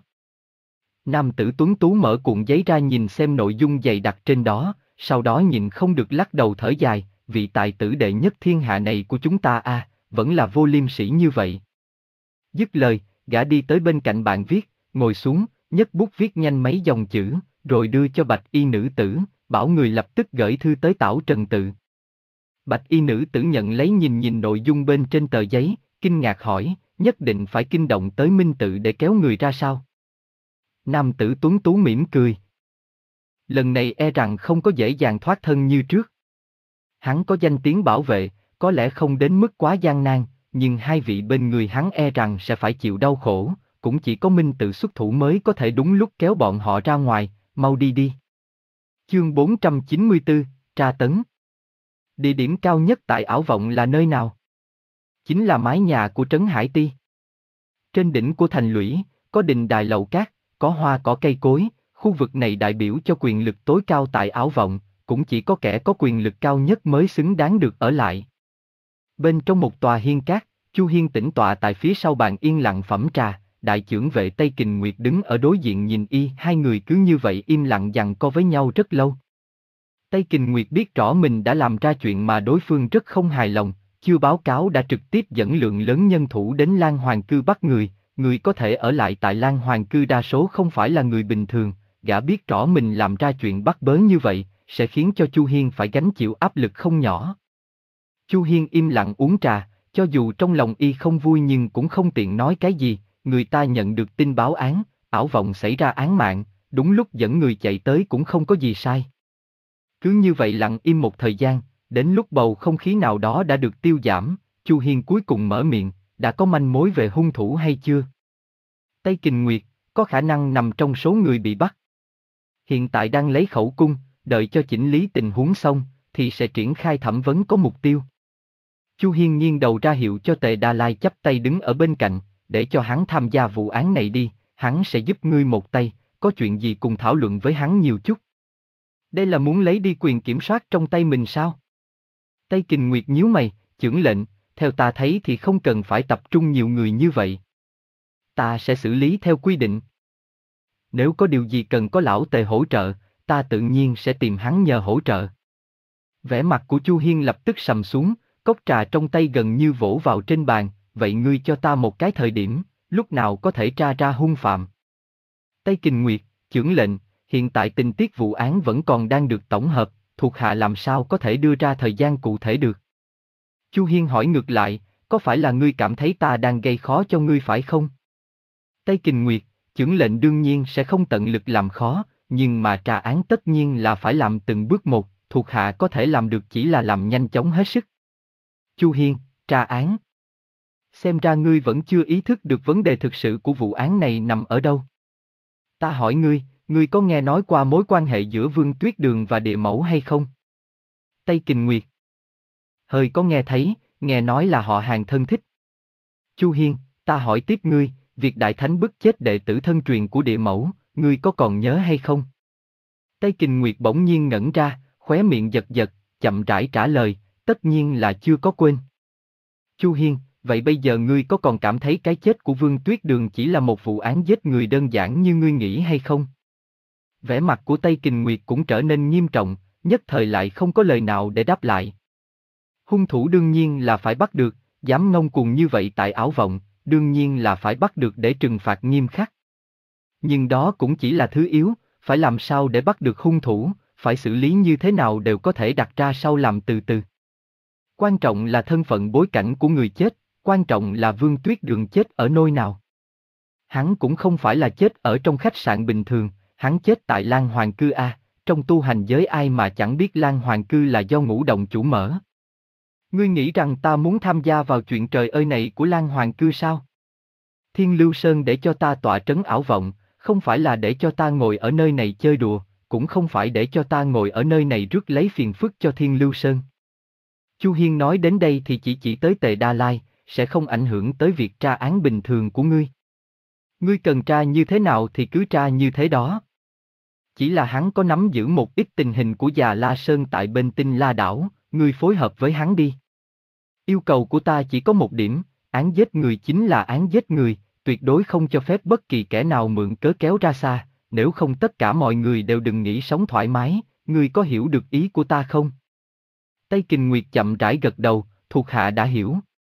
Nam tử tuấn tú mở cuộn giấy ra nhìn xem nội dung dày đặc trên đó, sau đó nhìn không được lắc đầu thở dài, vị tài tử đệ nhất thiên hạ này của chúng ta a, vẫn là vô liêm sỉ như vậy. Dứt lời, gã đi tới bên cạnh bàn viết, ngồi xuống, nhấc bút viết nhanh mấy dòng chữ, rồi đưa cho bạch y nữ tử, bảo người lập tức gửi thư tới Tảo Trần Tự. Bạch y nữ tử nhận lấy nhìn nhìn nội dung bên trên tờ giấy, kinh ngạc hỏi, nhất định phải kinh động tới Minh Tự để kéo người ra sao? Nam tử tuấn tú mỉm cười. Lần này e rằng không có dễ dàng thoát thân như trước. Hắn có danh tiếng bảo vệ, có lẽ không đến mức quá gian nan, nhưng hai vị bên người hắn e rằng sẽ phải chịu đau khổ, cũng chỉ có Minh Tự xuất thủ mới có thể đúng lúc kéo bọn họ ra ngoài, mau đi đi. Chương bốn trăm chín mươi tư, tra tấn. Địa điểm cao nhất tại Ảo Vọng là nơi nào? Chính là mái nhà của Trấn Hải Ti. Trên đỉnh của thành lũy, có đình đài lầu cát, có hoa cỏ cây cối, khu vực này đại biểu cho quyền lực tối cao tại Ảo Vọng, cũng chỉ có kẻ có quyền lực cao nhất mới xứng đáng được ở lại. Bên trong một tòa hiên cát, Chu Hiên tĩnh tọa tại phía sau bàn yên lặng phẩm trà, đại chưởng vệ Tây Kình Nguyệt đứng ở đối diện nhìn y, hai người cứ như vậy im lặng giằng co với nhau rất lâu. Tây Kình Nguyệt biết rõ mình đã làm ra chuyện mà đối phương rất không hài lòng, chưa báo cáo đã trực tiếp dẫn lượng lớn nhân thủ đến Lan Hoàng Cư bắt người, người có thể ở lại tại Lan Hoàng Cư đa số không phải là người bình thường, gã biết rõ mình làm ra chuyện bắt bớ như vậy, sẽ khiến cho Chu Hiên phải gánh chịu áp lực không nhỏ. Chu Hiên im lặng uống trà, cho dù trong lòng y không vui nhưng cũng không tiện nói cái gì, người ta nhận được tin báo án, Ảo Vọng xảy ra án mạng, đúng lúc dẫn người chạy tới cũng không có gì sai. Cứ như vậy lặng im một thời gian, đến lúc bầu không khí nào đó đã được tiêu giảm, Chu Hiên cuối cùng mở miệng, đã có manh mối về hung thủ hay chưa? Tây Kình Nguyệt, có khả năng nằm trong số người bị bắt. Hiện tại đang lấy khẩu cung, đợi cho chỉnh lý tình huống xong, thì sẽ triển khai thẩm vấn có mục tiêu. Chu Hiên nghiêng đầu ra hiệu cho Tề Đa Lai chắp tay đứng ở bên cạnh, để cho hắn tham gia vụ án này đi, hắn sẽ giúp ngươi một tay, có chuyện gì cùng thảo luận với hắn nhiều chút. Đây là muốn lấy đi quyền kiểm soát trong tay mình sao? Tây Kình Nguyệt nhíu mày, chưởng lệnh, theo ta thấy thì không cần phải tập trung nhiều người như vậy. Ta sẽ xử lý theo quy định. Nếu có điều gì cần có lão Tề hỗ trợ, ta tự nhiên sẽ tìm hắn nhờ hỗ trợ. Vẻ mặt của Chu Hiên lập tức sầm xuống, cốc trà trong tay gần như vỗ vào trên bàn, vậy ngươi cho ta một cái thời điểm, lúc nào có thể tra ra hung phạm. Tây Kình Nguyệt, chưởng lệnh, hiện tại tình tiết vụ án vẫn còn đang được tổng hợp, thuộc hạ làm sao có thể đưa ra thời gian cụ thể được. Chu Hiên hỏi ngược lại, có phải là ngươi cảm thấy ta đang gây khó cho ngươi phải không? Tây Kình Nguyệt, chưởng lệnh đương nhiên sẽ không tận lực làm khó, nhưng mà tra án tất nhiên là phải làm từng bước một, thuộc hạ có thể làm được chỉ là làm nhanh chóng hết sức. Chu Hiên, tra án. Xem ra ngươi vẫn chưa ý thức được vấn đề thực sự của vụ án này nằm ở đâu. Ta hỏi ngươi, ngươi có nghe nói qua mối quan hệ giữa Vương Tuyết Đường và Địa Mẫu hay không? Tây Kình Nguyệt. Hơi có nghe thấy, nghe nói là họ hàng thân thích. Chu Hiên, ta hỏi tiếp ngươi, việc Đại Thánh bức chết đệ tử thân truyền của Địa Mẫu, ngươi có còn nhớ hay không? Tây Kình Nguyệt bỗng nhiên ngẩn ra, khóe miệng giật giật, chậm rãi trả lời, tất nhiên là chưa có quên. Chu Hiên, vậy bây giờ ngươi có còn cảm thấy cái chết của Vương Tuyết Đường chỉ là một vụ án giết người đơn giản như ngươi nghĩ hay không? Vẻ mặt của Tây Kình Nguyệt cũng trở nên nghiêm trọng, nhất thời lại không có lời nào để đáp lại. Hung thủ đương nhiên là phải bắt được, dám ngông cuồng như vậy tại Ảo Vọng, đương nhiên là phải bắt được để trừng phạt nghiêm khắc. Nhưng đó cũng chỉ là thứ yếu, phải làm sao để bắt được hung thủ, phải xử lý như thế nào đều có thể đặt ra sau làm từ từ. Quan trọng là thân phận bối cảnh của người chết, quan trọng là Vương Tuyết Đường chết ở nơi nào. Hắn cũng không phải là chết ở trong khách sạn bình thường, hắn chết tại Lan Hoàng Cư A, trong tu hành giới ai mà chẳng biết Lan Hoàng Cư là do Ngũ Động chủ mở. Ngươi nghĩ rằng ta muốn tham gia vào chuyện trời ơi này của Lan Hoàng Cư sao? Thiên Lưu Sơn để cho ta tọa trấn Ảo Vọng, không phải là để cho ta ngồi ở nơi này chơi đùa, cũng không phải để cho ta ngồi ở nơi này rước lấy phiền phức cho Thiên Lưu Sơn. Chu Hiên nói đến đây thì chỉ chỉ tới Tề Đa Lai, sẽ không ảnh hưởng tới việc tra án bình thường của ngươi. Ngươi cần tra như thế nào thì cứ tra như thế đó. Chỉ là hắn có nắm giữ một ít tình hình của Già La Sơn tại bên Tinh La Đảo, ngươi phối hợp với hắn đi. Yêu cầu của ta chỉ có một điểm, án giết người chính là án giết người, tuyệt đối không cho phép bất kỳ kẻ nào mượn cớ kéo ra xa, nếu không tất cả mọi người đều đừng nghĩ sống thoải mái, ngươi có hiểu được ý của ta không? Tây Kình Nguyệt chậm rãi gật đầu, thuộc hạ đã hiểu.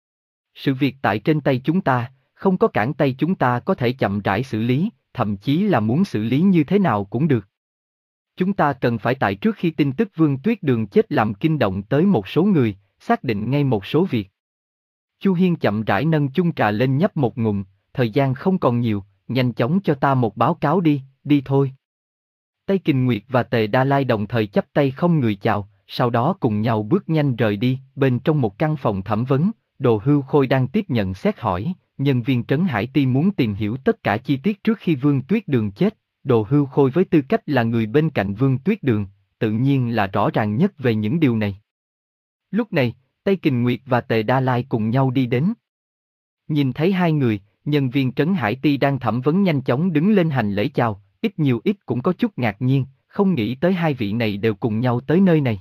Sự việc tại trên tay chúng ta, không có cản tay chúng ta có thể chậm rãi xử lý, thậm chí là muốn xử lý như thế nào cũng được. Chúng ta cần phải tại trước khi tin tức Vương Tuyết Đường chết làm kinh động tới một số người, xác định ngay một số việc. Chu Hiên chậm rãi nâng chung trà lên nhấp một ngụm, thời gian không còn nhiều, nhanh chóng cho ta một báo cáo đi, đi thôi. Tây Kình Nguyệt và Tề Đa Lai đồng thời chắp tay không người chào, sau đó cùng nhau bước nhanh rời đi, bên trong một căn phòng thẩm vấn, Đồ Hưu Khôi đang tiếp nhận xét hỏi, nhân viên Trấn Hải Ti muốn tìm hiểu tất cả chi tiết trước khi Vương Tuyết Đường chết. Đồ Hưu Khôi với tư cách là người bên cạnh Vương Tuyết Đường, tự nhiên là rõ ràng nhất về những điều này. Lúc này, Tây Kình Nguyệt và Tề Đa Lai cùng nhau đi đến. Nhìn thấy hai người, nhân viên Trấn Hải Ti đang thẩm vấn nhanh chóng đứng lên hành lễ chào, ít nhiều ít cũng có chút ngạc nhiên, không nghĩ tới hai vị này đều cùng nhau tới nơi này.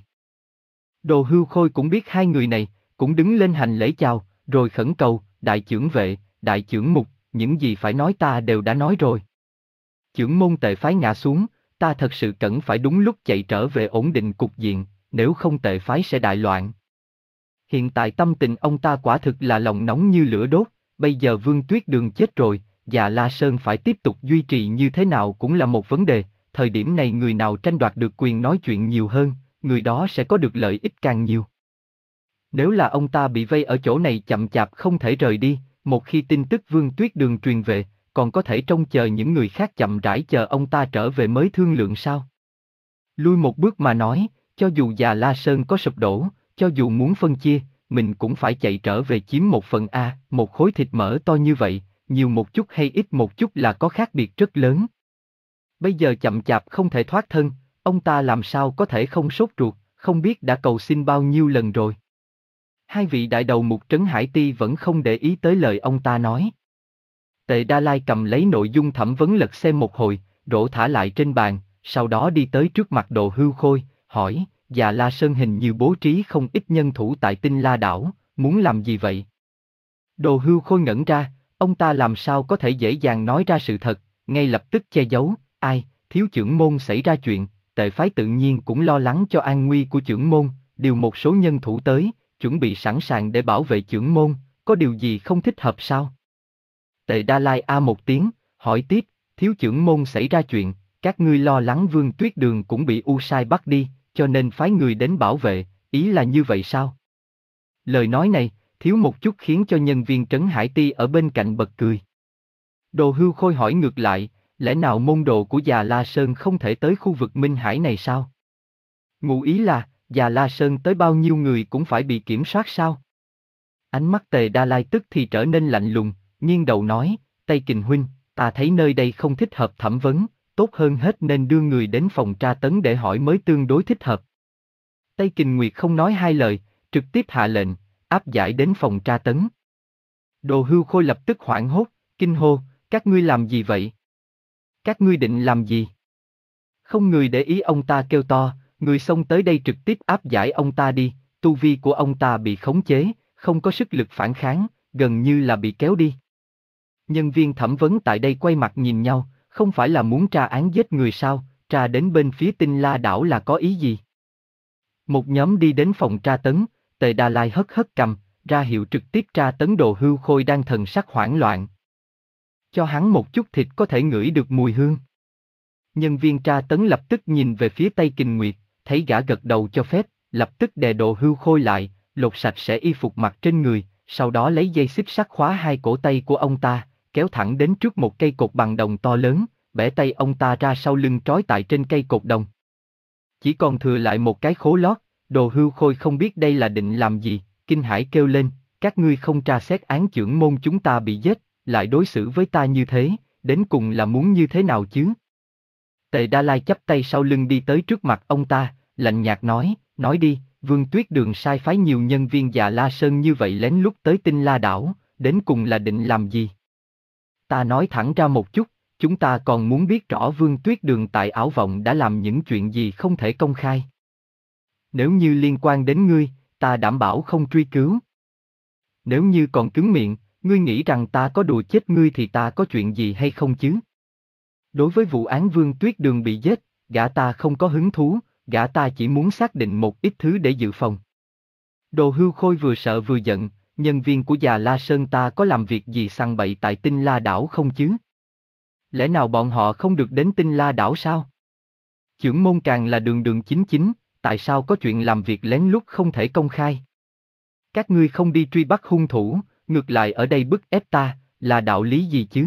Đồ Hưu Khôi cũng biết hai người này, cũng đứng lên hành lễ chào, rồi khẩn cầu, đại chưởng vệ, đại chưởng mục, những gì phải nói ta đều đã nói rồi. Chưởng môn Tề phái ngã xuống, ta thật sự cần phải đúng lúc chạy trở về ổn định cục diện, nếu không Tề phái sẽ đại loạn. Hiện tại tâm tình ông ta quả thực là lòng nóng như lửa đốt, bây giờ Vương Tuyết Đường chết rồi, Già La Sơn phải tiếp tục duy trì như thế nào cũng là một vấn đề, thời điểm này người nào tranh đoạt được quyền nói chuyện nhiều hơn, người đó sẽ có được lợi ích càng nhiều. Nếu là ông ta bị vây ở chỗ này chậm chạp không thể rời đi, một khi tin tức Vương Tuyết Đường truyền về, còn có thể trông chờ những người khác chậm rãi chờ ông ta trở về mới thương lượng sao? Lui một bước mà nói, cho dù Già La Sơn có sụp đổ, cho dù muốn phân chia, mình cũng phải chạy trở về chiếm một phần A, một khối thịt mỡ to như vậy, nhiều một chút hay ít một chút là có khác biệt rất lớn. Bây giờ chậm chạp không thể thoát thân, ông ta làm sao có thể không sốt ruột, không biết đã cầu xin bao nhiêu lần rồi. Hai vị đại đầu mục Trấn Hải Ti vẫn không để ý tới lời ông ta nói. Tề Đa Lai cầm lấy nội dung thẩm vấn lật xem một hồi, rổ thả lại trên bàn, sau đó đi tới trước mặt Đồ Hưu Khôi, hỏi, Già La Sơn hình như bố trí không ít nhân thủ tại Tinh La Đảo, muốn làm gì vậy? Đồ Hưu Khôi ngẩn ra, ông ta làm sao có thể dễ dàng nói ra sự thật, ngay lập tức che giấu, ai, thiếu chưởng môn xảy ra chuyện, Tề phái tự nhiên cũng lo lắng cho an nguy của chưởng môn, điều một số nhân thủ tới, chuẩn bị sẵn sàng để bảo vệ chưởng môn, có điều gì không thích hợp sao? Tề Đa Lai a một tiếng, hỏi tiếp, thiếu chưởng môn xảy ra chuyện, các ngươi lo lắng Vương Tuyết Đường cũng bị U Sai bắt đi, cho nên phái người đến bảo vệ, ý là như vậy sao? Lời nói này, thiếu một chút khiến cho nhân viên Trấn Hải Ti ở bên cạnh bật cười. Đồ Hưu Khôi hỏi ngược lại, lẽ nào môn đồ của Già La Sơn không thể tới khu vực Minh Hải này sao? Ngụ ý là, Già La Sơn tới bao nhiêu người cũng phải bị kiểm soát sao? Ánh mắt Tề Đa Lai tức thì trở nên lạnh lùng, nghiêng đầu nói, Tây Kình huynh, ta thấy nơi đây không thích hợp thẩm vấn, tốt hơn hết nên đưa người đến phòng tra tấn để hỏi mới tương đối thích hợp. Tây Kình Nguyệt không nói hai lời, trực tiếp hạ lệnh, áp giải đến phòng tra tấn. Đồ Hưu Khôi lập tức hoảng hốt, kinh hô, các ngươi làm gì vậy? Các ngươi định làm gì? Không người để ý ông ta kêu to, người xông tới đây trực tiếp áp giải ông ta đi, tu vi của ông ta bị khống chế, không có sức lực phản kháng, gần như là bị kéo đi. Nhân viên thẩm vấn tại đây quay mặt nhìn nhau, không phải là muốn tra án giết người sao, tra đến bên phía Tinh La Đảo là có ý gì? Một nhóm đi đến phòng tra tấn, Tề Đa Lai hất hất cầm, ra hiệu trực tiếp tra tấn Đồ Hưu Khôi đang thần sắc hoảng loạn. Cho hắn một chút thịt có thể ngửi được mùi hương. Nhân viên tra tấn lập tức nhìn về phía Tây Kình Nguyệt, thấy gã gật đầu cho phép, lập tức đè Đồ Hưu Khôi lại, lột sạch sẽ y phục mặc trên người, sau đó lấy dây xích sắt khóa hai cổ tay của ông ta, kéo thẳng đến trước một cây cột bằng đồng to lớn, bẻ tay ông ta ra sau lưng trói tại trên cây cột đồng. Chỉ còn thừa lại một cái khố lót, Đồ Hưu Khôi không biết đây là định làm gì, kinh hãi kêu lên, các ngươi không tra xét án chưởng môn chúng ta bị giết, lại đối xử với ta như thế, đến cùng là muốn như thế nào chứ? Tề Đa Lai chắp tay sau lưng đi tới trước mặt ông ta, lạnh nhạt nói, nói đi, Vương Tuyết Đường sai phái nhiều nhân viên Già La Sơn như vậy lén lút tới Tinh La Đảo, đến cùng là định làm gì? Ta nói thẳng ra một chút, chúng ta còn muốn biết rõ Vương Tuyết Đường tại Ảo Vọng đã làm những chuyện gì không thể công khai. Nếu như liên quan đến ngươi, ta đảm bảo không truy cứu. Nếu như còn cứng miệng, ngươi nghĩ rằng ta có đùa chết ngươi thì ta có chuyện gì hay không chứ? Đối với vụ án Vương Tuyết Đường bị giết, gã ta không có hứng thú, gã ta chỉ muốn xác định một ít thứ để dự phòng. Đồ Hưu Khôi vừa sợ vừa giận, nhân viên của Già La Sơn ta có làm việc gì sằng bậy tại Tinh La Đảo không chứ? Lẽ nào bọn họ không được đến Tinh La Đảo sao? Chưởng môn càng là đường đường chính chính, tại sao có chuyện làm việc lén lút không thể công khai? Các ngươi không đi truy bắt hung thủ, ngược lại ở đây bức ép ta, là đạo lý gì chứ?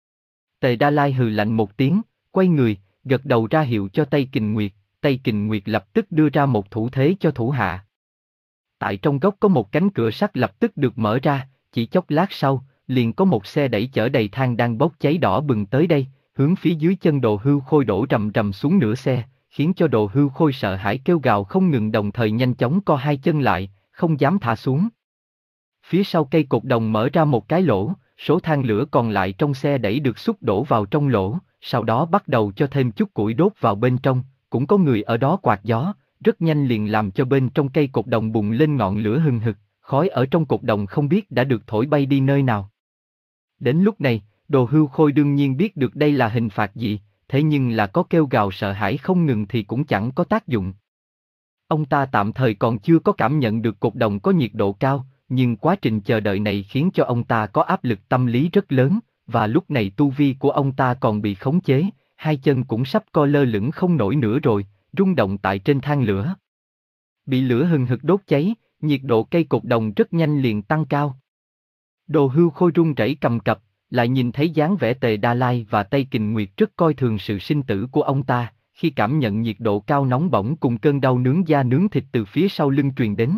Tề Đa Lai hừ lạnh một tiếng, quay người, gật đầu ra hiệu cho Tây Kình Nguyệt, Tây Kình Nguyệt lập tức đưa ra một thủ thế cho thủ hạ. Tại trong góc có một cánh cửa sắt lập tức được mở ra, chỉ chốc lát sau, liền có một xe đẩy chở đầy than đang bốc cháy đỏ bừng tới đây, hướng phía dưới chân Đồ Hưu Khôi đổ rầm rầm xuống nửa xe, khiến cho Đồ Hưu Khôi sợ hãi kêu gào không ngừng đồng thời nhanh chóng co hai chân lại, không dám thả xuống. Phía sau cây cột đồng mở ra một cái lỗ, số than lửa còn lại trong xe đẩy được xúc đổ vào trong lỗ, sau đó bắt đầu cho thêm chút củi đốt vào bên trong, cũng có người ở đó quạt gió, rất nhanh liền làm cho bên trong cây cột đồng bùng lên ngọn lửa hừng hực, khói ở trong cột đồng không biết đã được thổi bay đi nơi nào. Đến lúc này, Đồ Hưu Khôi đương nhiên biết được đây là hình phạt gì, thế nhưng là có kêu gào sợ hãi không ngừng thì cũng chẳng có tác dụng. Ông ta tạm thời còn chưa có cảm nhận được cột đồng có nhiệt độ cao, nhưng quá trình chờ đợi này khiến cho ông ta có áp lực tâm lý rất lớn, và lúc này tu vi của ông ta còn bị khống chế, hai chân cũng sắp co lơ lửng không nổi nữa rồi, rung động tại trên than lửa. Bị lửa hừng hực đốt cháy, nhiệt độ cây cột đồng rất nhanh liền tăng cao. Đồ Hưu Khôi run rẩy cầm cập, lại nhìn thấy dáng vẻ Tề Đa Lai và Tây Kình Nguyệt rất coi thường sự sinh tử của ông ta, khi cảm nhận nhiệt độ cao nóng bỏng cùng cơn đau nướng da nướng thịt từ phía sau lưng truyền đến.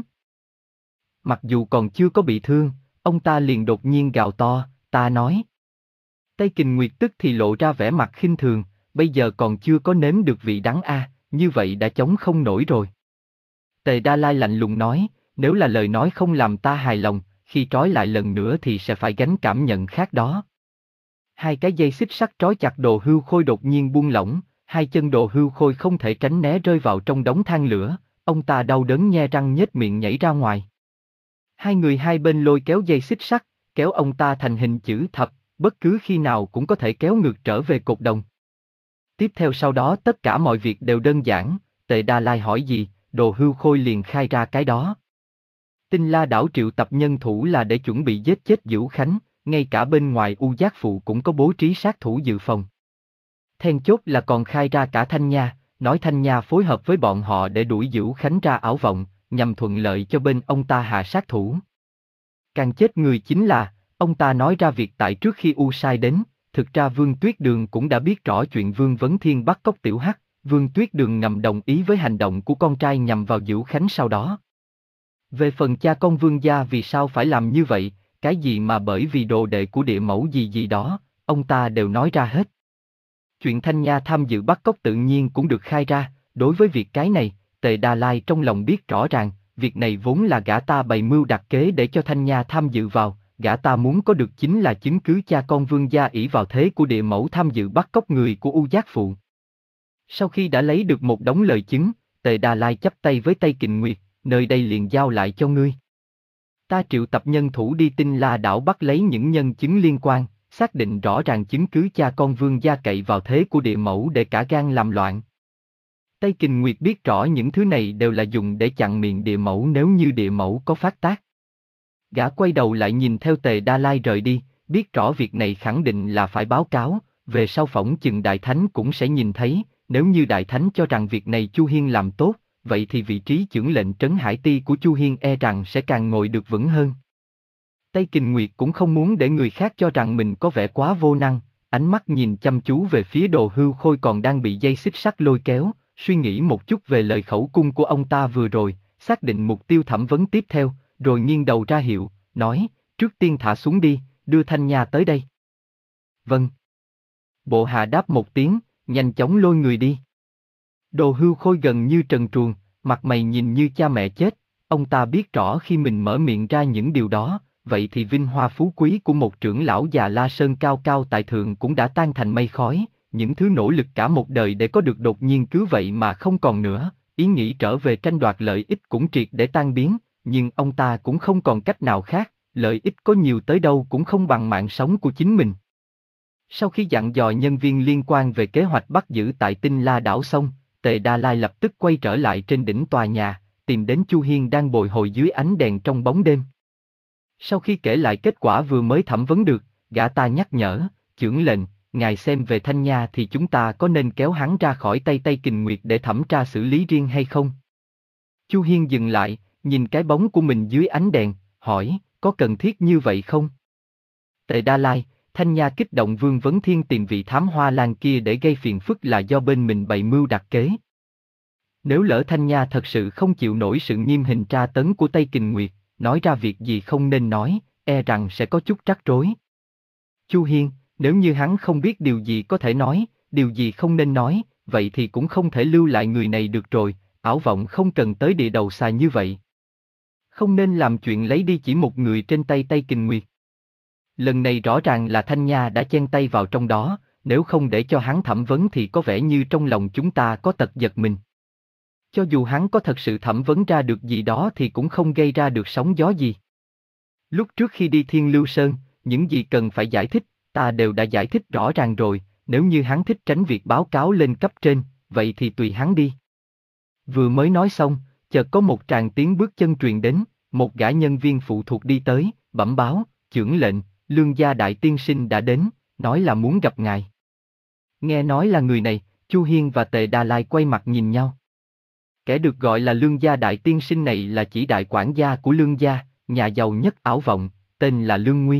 Mặc dù còn chưa có bị thương, ông ta liền đột nhiên gào to, ta nói. Tây Kình Nguyệt tức thì lộ ra vẻ mặt khinh thường, bây giờ còn chưa có nếm được vị đắng a, như vậy đã chống không nổi rồi. Tề Đa Lai lạnh lùng nói, nếu là lời nói không làm ta hài lòng, khi trói lại lần nữa thì sẽ phải gánh cảm nhận khác đó. Hai cái dây xích sắt trói chặt Đồ Hưu Khôi đột nhiên buông lỏng, hai chân Đồ Hưu Khôi không thể tránh né rơi vào trong đống than lửa, ông ta đau đớn nhe răng nhếch miệng nhảy ra ngoài. Hai người hai bên lôi kéo dây xích sắt, kéo ông ta thành hình chữ thập, bất cứ khi nào cũng có thể kéo ngược trở về cột đồng. Tiếp theo sau đó tất cả mọi việc đều đơn giản, Tề Đa Lai hỏi gì, Đồ Hưu Khôi liền khai ra cái đó. Tinh La Đảo triệu tập nhân thủ là để chuẩn bị giết chết Dữu Khánh, ngay cả bên ngoài U Giác Phụ cũng có bố trí sát thủ dự phòng. Then chốt là còn khai ra cả Thanh Nha, nói Thanh Nha phối hợp với bọn họ để đuổi Dữu Khánh ra ảo vọng, nhằm thuận lợi cho bên ông ta hạ sát thủ. Càng chết người chính là, ông ta nói ra việc tại trước khi U Sai đến, thực ra Vương Tuyết Đường cũng đã biết rõ chuyện Vương Vấn Thiên bắt cóc Tiểu Hắc, Vương Tuyết Đường ngầm đồng ý với hành động của con trai nhằm vào Dữu Khánh sau đó. Về phần cha con Vương gia vì sao phải làm như vậy, cái gì mà bởi vì đồ đệ của địa mẫu gì gì đó, ông ta đều nói ra hết. Chuyện Thanh Nha tham dự bắt cóc tự nhiên cũng được khai ra, đối với việc cái này, Tề Đa Lai trong lòng biết rõ ràng, việc này vốn là gã ta bày mưu đặt kế để cho Thanh Nha tham dự vào, gã ta muốn có được chính là chứng cứ cha con Vương gia ỷ vào thế của địa mẫu tham dự bắt cóc người của U Giác Phụ. Sau khi đã lấy được một đống lời chứng, Tề Đa Lai chắp tay với Tây Kình Nguyệt, nơi đây liền giao lại cho ngươi. Ta triệu tập nhân thủ đi Tinh La Đảo bắt lấy những nhân chứng liên quan, xác định rõ ràng chứng cứ cha con Vương gia cậy vào thế của địa mẫu để cả gan làm loạn. Tây Kình Nguyệt biết rõ những thứ này đều là dùng để chặn miệng địa mẫu nếu như địa mẫu có phát tác. Gã quay đầu lại nhìn theo Tề Đa Lai rời đi, biết rõ việc này khẳng định là phải báo cáo, về sau phỏng chừng Đại Thánh cũng sẽ nhìn thấy, nếu như Đại Thánh cho rằng việc này Chu Hiên làm tốt, vậy thì vị trí chưởng lệnh trấn Hải Ti của Chu Hiên e rằng sẽ càng ngồi được vững hơn. Tây Kình Nguyệt cũng không muốn để người khác cho rằng mình có vẻ quá vô năng, ánh mắt nhìn chăm chú về phía Đồ Hưu Khôi còn đang bị dây xích sắt lôi kéo, suy nghĩ một chút về lời khẩu cung của ông ta vừa rồi, xác định mục tiêu thẩm vấn tiếp theo, rồi nghiêng đầu ra hiệu, nói, trước tiên thả xuống đi, đưa Thanh Nha tới đây. Vâng. Bộ hạ đáp một tiếng, nhanh chóng lôi người đi. Đồ Hưu Khôi gần như trần truồng, mặt mày nhìn như cha mẹ chết, ông ta biết rõ khi mình mở miệng ra những điều đó, vậy thì vinh hoa phú quý của một trưởng lão già La Sơn cao cao tại thượng cũng đã tan thành mây khói, những thứ nỗ lực cả một đời để có được đột nhiên cứ vậy mà không còn nữa, ý nghĩ trở về tranh đoạt lợi ích cũng triệt để tan biến, nhưng ông ta cũng không còn cách nào khác, lợi ích có nhiều tới đâu cũng không bằng mạng sống của chính mình. Sau khi dặn dò nhân viên liên quan về kế hoạch bắt giữ tại Tinh La Đảo xong, Tề Đa Lai lập tức quay trở lại trên đỉnh tòa nhà, tìm đến Chu Hiên đang bồi hồi dưới ánh đèn trong bóng đêm. Sau khi kể lại kết quả vừa mới thẩm vấn được, gã ta nhắc nhở, chưởng lệnh, ngài xem về Thanh Nha thì chúng ta có nên kéo hắn ra khỏi tay Tây Kình Nguyệt để thẩm tra xử lý riêng hay không? Chu Hiên dừng lại, nhìn cái bóng của mình dưới ánh đèn, hỏi, có cần thiết như vậy không? Tề Đa Lai, Thanh Nha kích động Vương Vấn Thiên tìm vị thám hoa lan kia để gây phiền phức là do bên mình bày mưu đặt kế. Nếu lỡ Thanh Nha thật sự không chịu nổi sự nghiêm hình tra tấn của Tây Kình Nguyệt, nói ra việc gì không nên nói, e rằng sẽ có chút rắc rối. Chu Hiên, nếu như hắn không biết điều gì có thể nói, điều gì không nên nói, vậy thì cũng không thể lưu lại người này được rồi, ảo vọng không cần tới địa đầu xa như vậy. Không nên làm chuyện lấy đi chỉ một người trên tay Tây Kình Nguyệt. Lần này rõ ràng là Thanh Nha đã chen tay vào trong đó, nếu không để cho hắn thẩm vấn thì có vẻ như trong lòng chúng ta có tật giật mình. Cho dù hắn có thật sự thẩm vấn ra được gì đó thì cũng không gây ra được sóng gió gì. Lúc trước khi đi Thiên Lưu Sơn, những gì cần phải giải thích, ta đều đã giải thích rõ ràng rồi, nếu như hắn thích tránh việc báo cáo lên cấp trên, vậy thì tùy hắn đi. Vừa mới nói xong, chợt có một tràng tiếng bước chân truyền đến, một gã nhân viên phụ thuộc đi tới, bẩm báo, chưởng lệnh, Lương gia đại tiên sinh đã đến, nói là muốn gặp ngài. Nghe nói là người này, Chu Hiên và Tề Đa Lai quay mặt nhìn nhau. Kẻ được gọi là Lương gia đại tiên sinh này là chỉ đại quản gia của Lương gia, nhà giàu nhất Ảo Vọng, tên là Lương Nguy.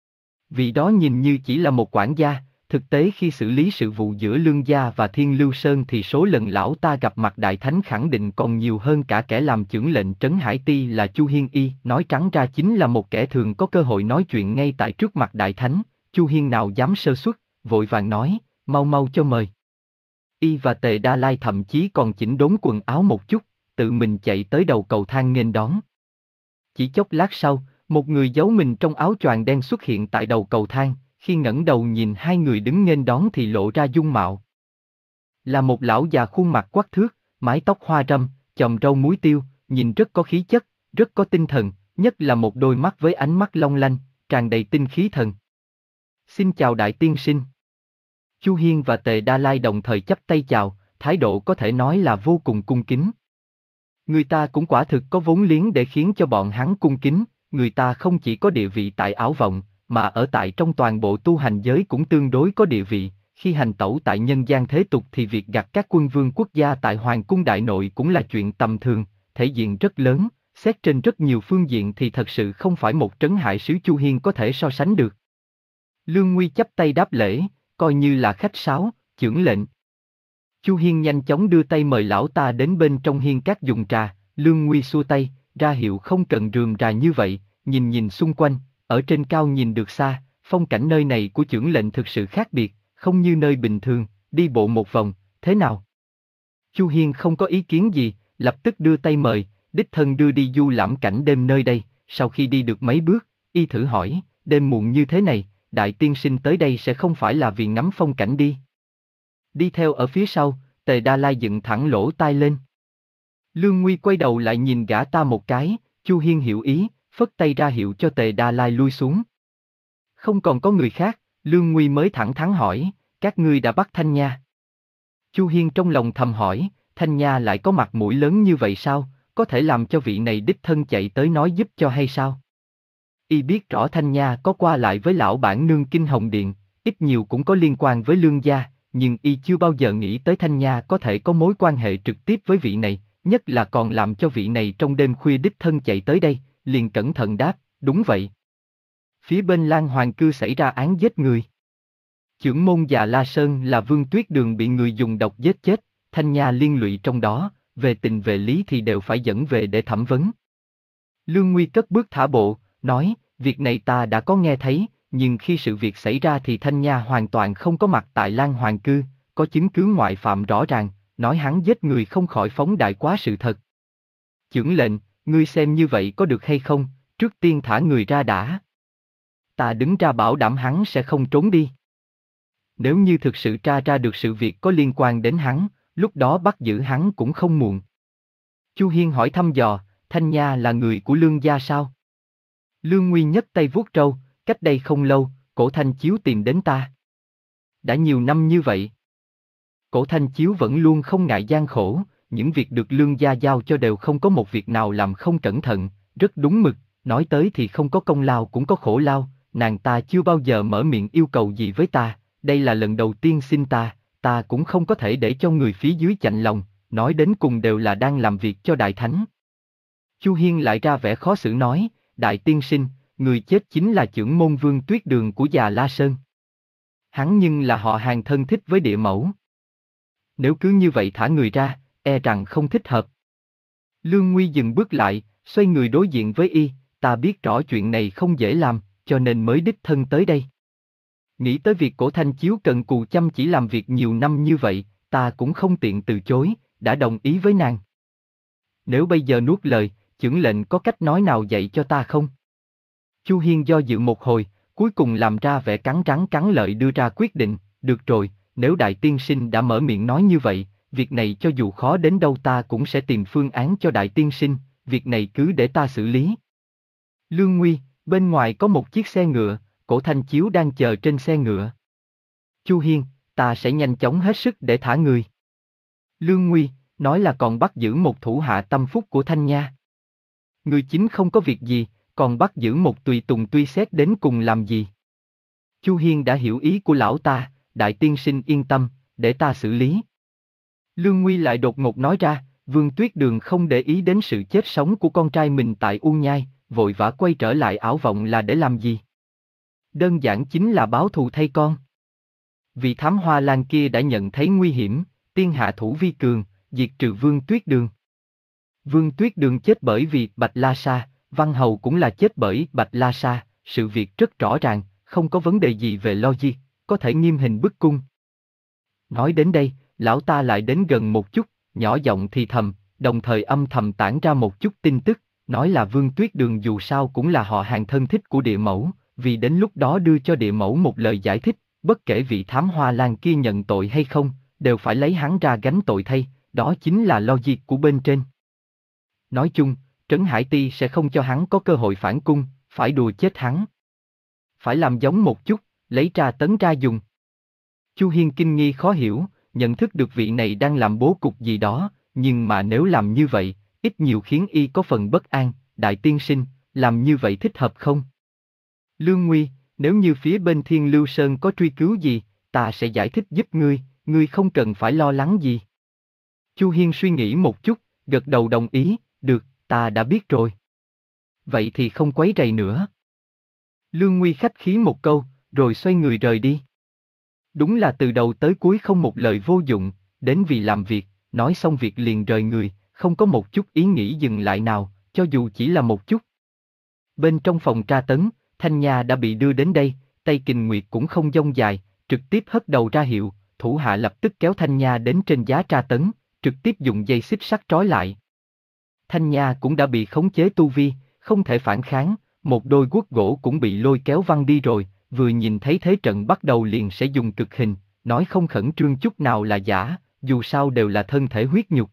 Vì đó nhìn như chỉ là một quản gia, thực tế khi xử lý sự vụ giữa Lương gia và Thiên Lưu Sơn thì số lần lão ta gặp mặt đại thánh khẳng định còn nhiều hơn cả kẻ làm chưởng lệnh Trấn Hải Ti là Chu Hiên y, nói trắng ra chính là một kẻ thường có cơ hội nói chuyện ngay tại trước mặt đại thánh. Chu Hiên nào dám sơ suất, vội vàng nói, mau mau cho mời. Y và Tề Đa Lai thậm chí còn chỉnh đốn quần áo một chút, tự mình chạy tới đầu cầu thang nghênh đón. Chỉ chốc lát sau, một người giấu mình trong áo choàng đen xuất hiện tại đầu cầu thang, khi ngẩng đầu nhìn hai người đứng nghênh đón thì lộ ra dung mạo. Là một lão già khuôn mặt quắc thước, mái tóc hoa râm, chòm râu muối tiêu, nhìn rất có khí chất, rất có tinh thần, nhất là một đôi mắt với ánh mắt long lanh, tràn đầy tinh khí thần. Xin chào đại tiên sinh. Chu Hiên và Tề Đa Lai đồng thời chắp tay chào, thái độ có thể nói là vô cùng cung kính. Người ta cũng quả thực có vốn liếng để khiến cho bọn hắn cung kính, người ta không chỉ có địa vị tại Ảo Vọng, mà ở tại trong toàn bộ tu hành giới cũng tương đối có địa vị, khi hành tẩu tại nhân gian thế tục thì việc gặp các quân vương quốc gia tại Hoàng cung Đại Nội cũng là chuyện tầm thường, thể diện rất lớn, xét trên rất nhiều phương diện thì thật sự không phải một Trấn Hải sứ Chu Hiên có thể so sánh được. Lương Nguy chắp tay đáp lễ, coi như là khách sáo, chưởng lệnh. Chu Hiên nhanh chóng đưa tay mời lão ta đến bên trong hiên các dùng trà, Lương Nguy xua tay, ra hiệu không cần rườm rà như vậy, nhìn nhìn xung quanh, ở trên cao nhìn được xa, phong cảnh nơi này của chưởng lệnh thực sự khác biệt, không như nơi bình thường, đi bộ một vòng, thế nào? Chu Hiên không có ý kiến gì, lập tức đưa tay mời, đích thân đưa đi du lãm cảnh đêm nơi đây, sau khi đi được mấy bước, y thử hỏi, đêm muộn như thế này, đại tiên sinh tới đây sẽ không phải là vì ngắm phong cảnh đi. Đi theo ở phía sau, Tề Đa Lai dựng thẳng lỗ tai lên. Lương Nguy quay đầu lại nhìn gã ta một cái, Chu Hiên hiểu ý, phất tay ra hiệu cho Tề Đa Lai lui xuống. Không còn có người khác, Lương Nguy mới thẳng thắn hỏi, các ngươi đã bắt Thanh Nha. Chu Hiên trong lòng thầm hỏi, Thanh Nha lại có mặt mũi lớn như vậy sao, có thể làm cho vị này đích thân chạy tới nói giúp cho hay sao? Y biết rõ Thanh Nha có qua lại với lão bản nương Kinh Hồng Điện, ít nhiều cũng có liên quan với Lương gia, nhưng Y chưa bao giờ nghĩ tới Thanh Nha có thể có mối quan hệ trực tiếp với vị này, nhất là còn làm cho vị này trong đêm khuya đích thân chạy tới đây, liền cẩn thận đáp, đúng vậy. Phía bên Lan Hoàng cư xảy ra án giết người. Chưởng môn già La Sơn là Vương Tuyết Đường bị người dùng độc giết chết, Thanh Nha liên lụy trong đó, về tình về lý thì đều phải dẫn về để thẩm vấn. Lương Nguy cất bước thả bộ, nói, việc này ta đã có nghe thấy, nhưng khi sự việc xảy ra thì Thanh Nha hoàn toàn không có mặt tại Lan Hoàng cư, có chứng cứ ngoại phạm rõ ràng, nói hắn giết người không khỏi phóng đại quá sự thật. Chưởng lệnh, ngươi xem như vậy có được hay không, trước tiên thả người ra đã. Ta đứng ra bảo đảm hắn sẽ không trốn đi. Nếu như thực sự tra ra được sự việc có liên quan đến hắn, lúc đó bắt giữ hắn cũng không muộn. Chu Hiên hỏi thăm dò, Thanh Nha là người của Lương gia sao? Lương Nguy nhấc tay vuốt râu, cách đây không lâu, Cổ Thanh Chiếu tìm đến ta. Đã nhiều năm như vậy. Cổ Thanh Chiếu vẫn luôn không ngại gian khổ, những việc được lương gia giao cho đều không có một việc nào làm không cẩn thận, rất đúng mực, nói tới thì không có công lao cũng có khổ lao, nàng ta chưa bao giờ mở miệng yêu cầu gì với ta, đây là lần đầu tiên xin ta, ta cũng không có thể để cho người phía dưới chạnh lòng, nói đến cùng đều là đang làm việc cho Đại Thánh. Chu Hiên lại ra vẻ khó xử nói, Đại tiên sinh, người chết chính là chưởng môn Vương Tuyết Đường của già La Sơn. Hắn nhưng là họ hàng thân thích với địa mẫu. Nếu cứ như vậy thả người ra, e rằng không thích hợp. Lương Nguy dừng bước lại, xoay người đối diện với y, ta biết rõ chuyện này không dễ làm, cho nên mới đích thân tới đây. Nghĩ tới việc Cổ Thanh Chiếu cần cù chăm chỉ làm việc nhiều năm như vậy, ta cũng không tiện từ chối, đã đồng ý với nàng. Nếu bây giờ nuốt lời, chưởng lệnh có cách nói nào dạy cho ta không? Chu Hiên do dự một hồi, cuối cùng làm ra vẻ cắn răng cắn lợi đưa ra quyết định, được rồi, nếu Đại tiên sinh đã mở miệng nói như vậy, việc này cho dù khó đến đâu ta cũng sẽ tìm phương án cho Đại tiên sinh, việc này cứ để ta xử lý. Lương Nguy, bên ngoài có một chiếc xe ngựa, Cổ Thanh Chiếu đang chờ trên xe ngựa. Chu Hiên, ta sẽ nhanh chóng hết sức để thả người. Lương Nguy, nói là còn bắt giữ một thủ hạ tâm phúc của Thanh Nha. Người chính không có việc gì, còn bắt giữ một tùy tùng tuy xét đến cùng làm gì. Chu Hiên đã hiểu ý của lão ta, Đại tiên sinh yên tâm, để ta xử lý. Lương Nguy lại đột ngột nói ra, Vương Tuyết Đường không để ý đến sự chết sống của con trai mình tại U Nhai, vội vã quay trở lại ảo vọng là để làm gì? Đơn giản chính là báo thù thay con. Vị thám hoa lan kia đã nhận thấy nguy hiểm, tiên hạ thủ vi cường, diệt trừ Vương Tuyết Đường. Vương Tuyết Đường chết bởi vì Bạch La Sa, Văn Hầu cũng là chết bởi Bạch La Sa, sự việc rất rõ ràng, không có vấn đề gì về logic, có thể nghiêm hình bức cung. Nói đến đây, lão ta lại đến gần một chút, nhỏ giọng thì thầm, đồng thời âm thầm tản ra một chút tin tức, nói là Vương Tuyết Đường dù sao cũng là họ hàng thân thích của địa mẫu, vì đến lúc đó đưa cho địa mẫu một lời giải thích, bất kể vị thám hoa lan kia nhận tội hay không, đều phải lấy hắn ra gánh tội thay, đó chính là logic của bên trên. Nói chung, Trấn Hải Ti sẽ không cho hắn có cơ hội phản cung, phải đùa chết hắn. Phải làm giống một chút, lấy tra tấn ra dùng. Chu Hiên kinh nghi khó hiểu, nhận thức được vị này đang làm bố cục gì đó, nhưng mà nếu làm như vậy, ít nhiều khiến y có phần bất an, Đại tiên sinh, làm như vậy thích hợp không? Lương Nguy, nếu như phía bên Thiên Lưu Sơn có truy cứu gì, ta sẽ giải thích giúp ngươi, ngươi không cần phải lo lắng gì. Chu Hiên suy nghĩ một chút, gật đầu đồng ý, được, ta đã biết rồi. Vậy thì không quấy rầy nữa. Lương Nguy khách khí một câu, rồi xoay người rời đi. Đúng là từ đầu tới cuối không một lời vô dụng, đến vì làm việc, nói xong việc liền rời người, không có một chút ý nghĩ dừng lại nào, cho dù chỉ là một chút. Bên trong phòng tra tấn, Thanh Nha đã bị đưa đến đây, Tây Kình Nguyệt cũng không dông dài, trực tiếp hất đầu ra hiệu, thủ hạ lập tức kéo Thanh Nha đến trên giá tra tấn, trực tiếp dùng dây xích sắt trói lại. Thanh Nha cũng đã bị khống chế tu vi, không thể phản kháng, một đôi guốc gỗ cũng bị lôi kéo văng đi rồi, vừa nhìn thấy thế trận bắt đầu liền sẽ dùng cực hình, nói không khẩn trương chút nào là giả, dù sao đều là thân thể huyết nhục.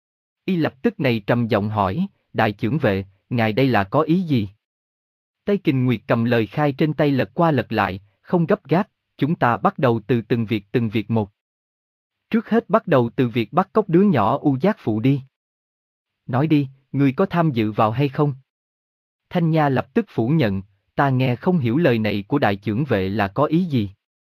Y lập tức này trầm giọng hỏi, Đại chưởng vệ, ngài đây là có ý gì? Tây Kình Nguyệt cầm lời khai trên tay lật qua lật lại, không gấp gáp, chúng ta bắt đầu từ từng việc từng việc một. Trước hết bắt đầu từ việc bắt cóc đứa nhỏ U Giác Phụ đi. Nói đi, ngươi có tham dự vào hay không? Thanh Nha lập tức phủ nhận, ta nghe không hiểu lời này của đại chưởng vệ là có ý gì.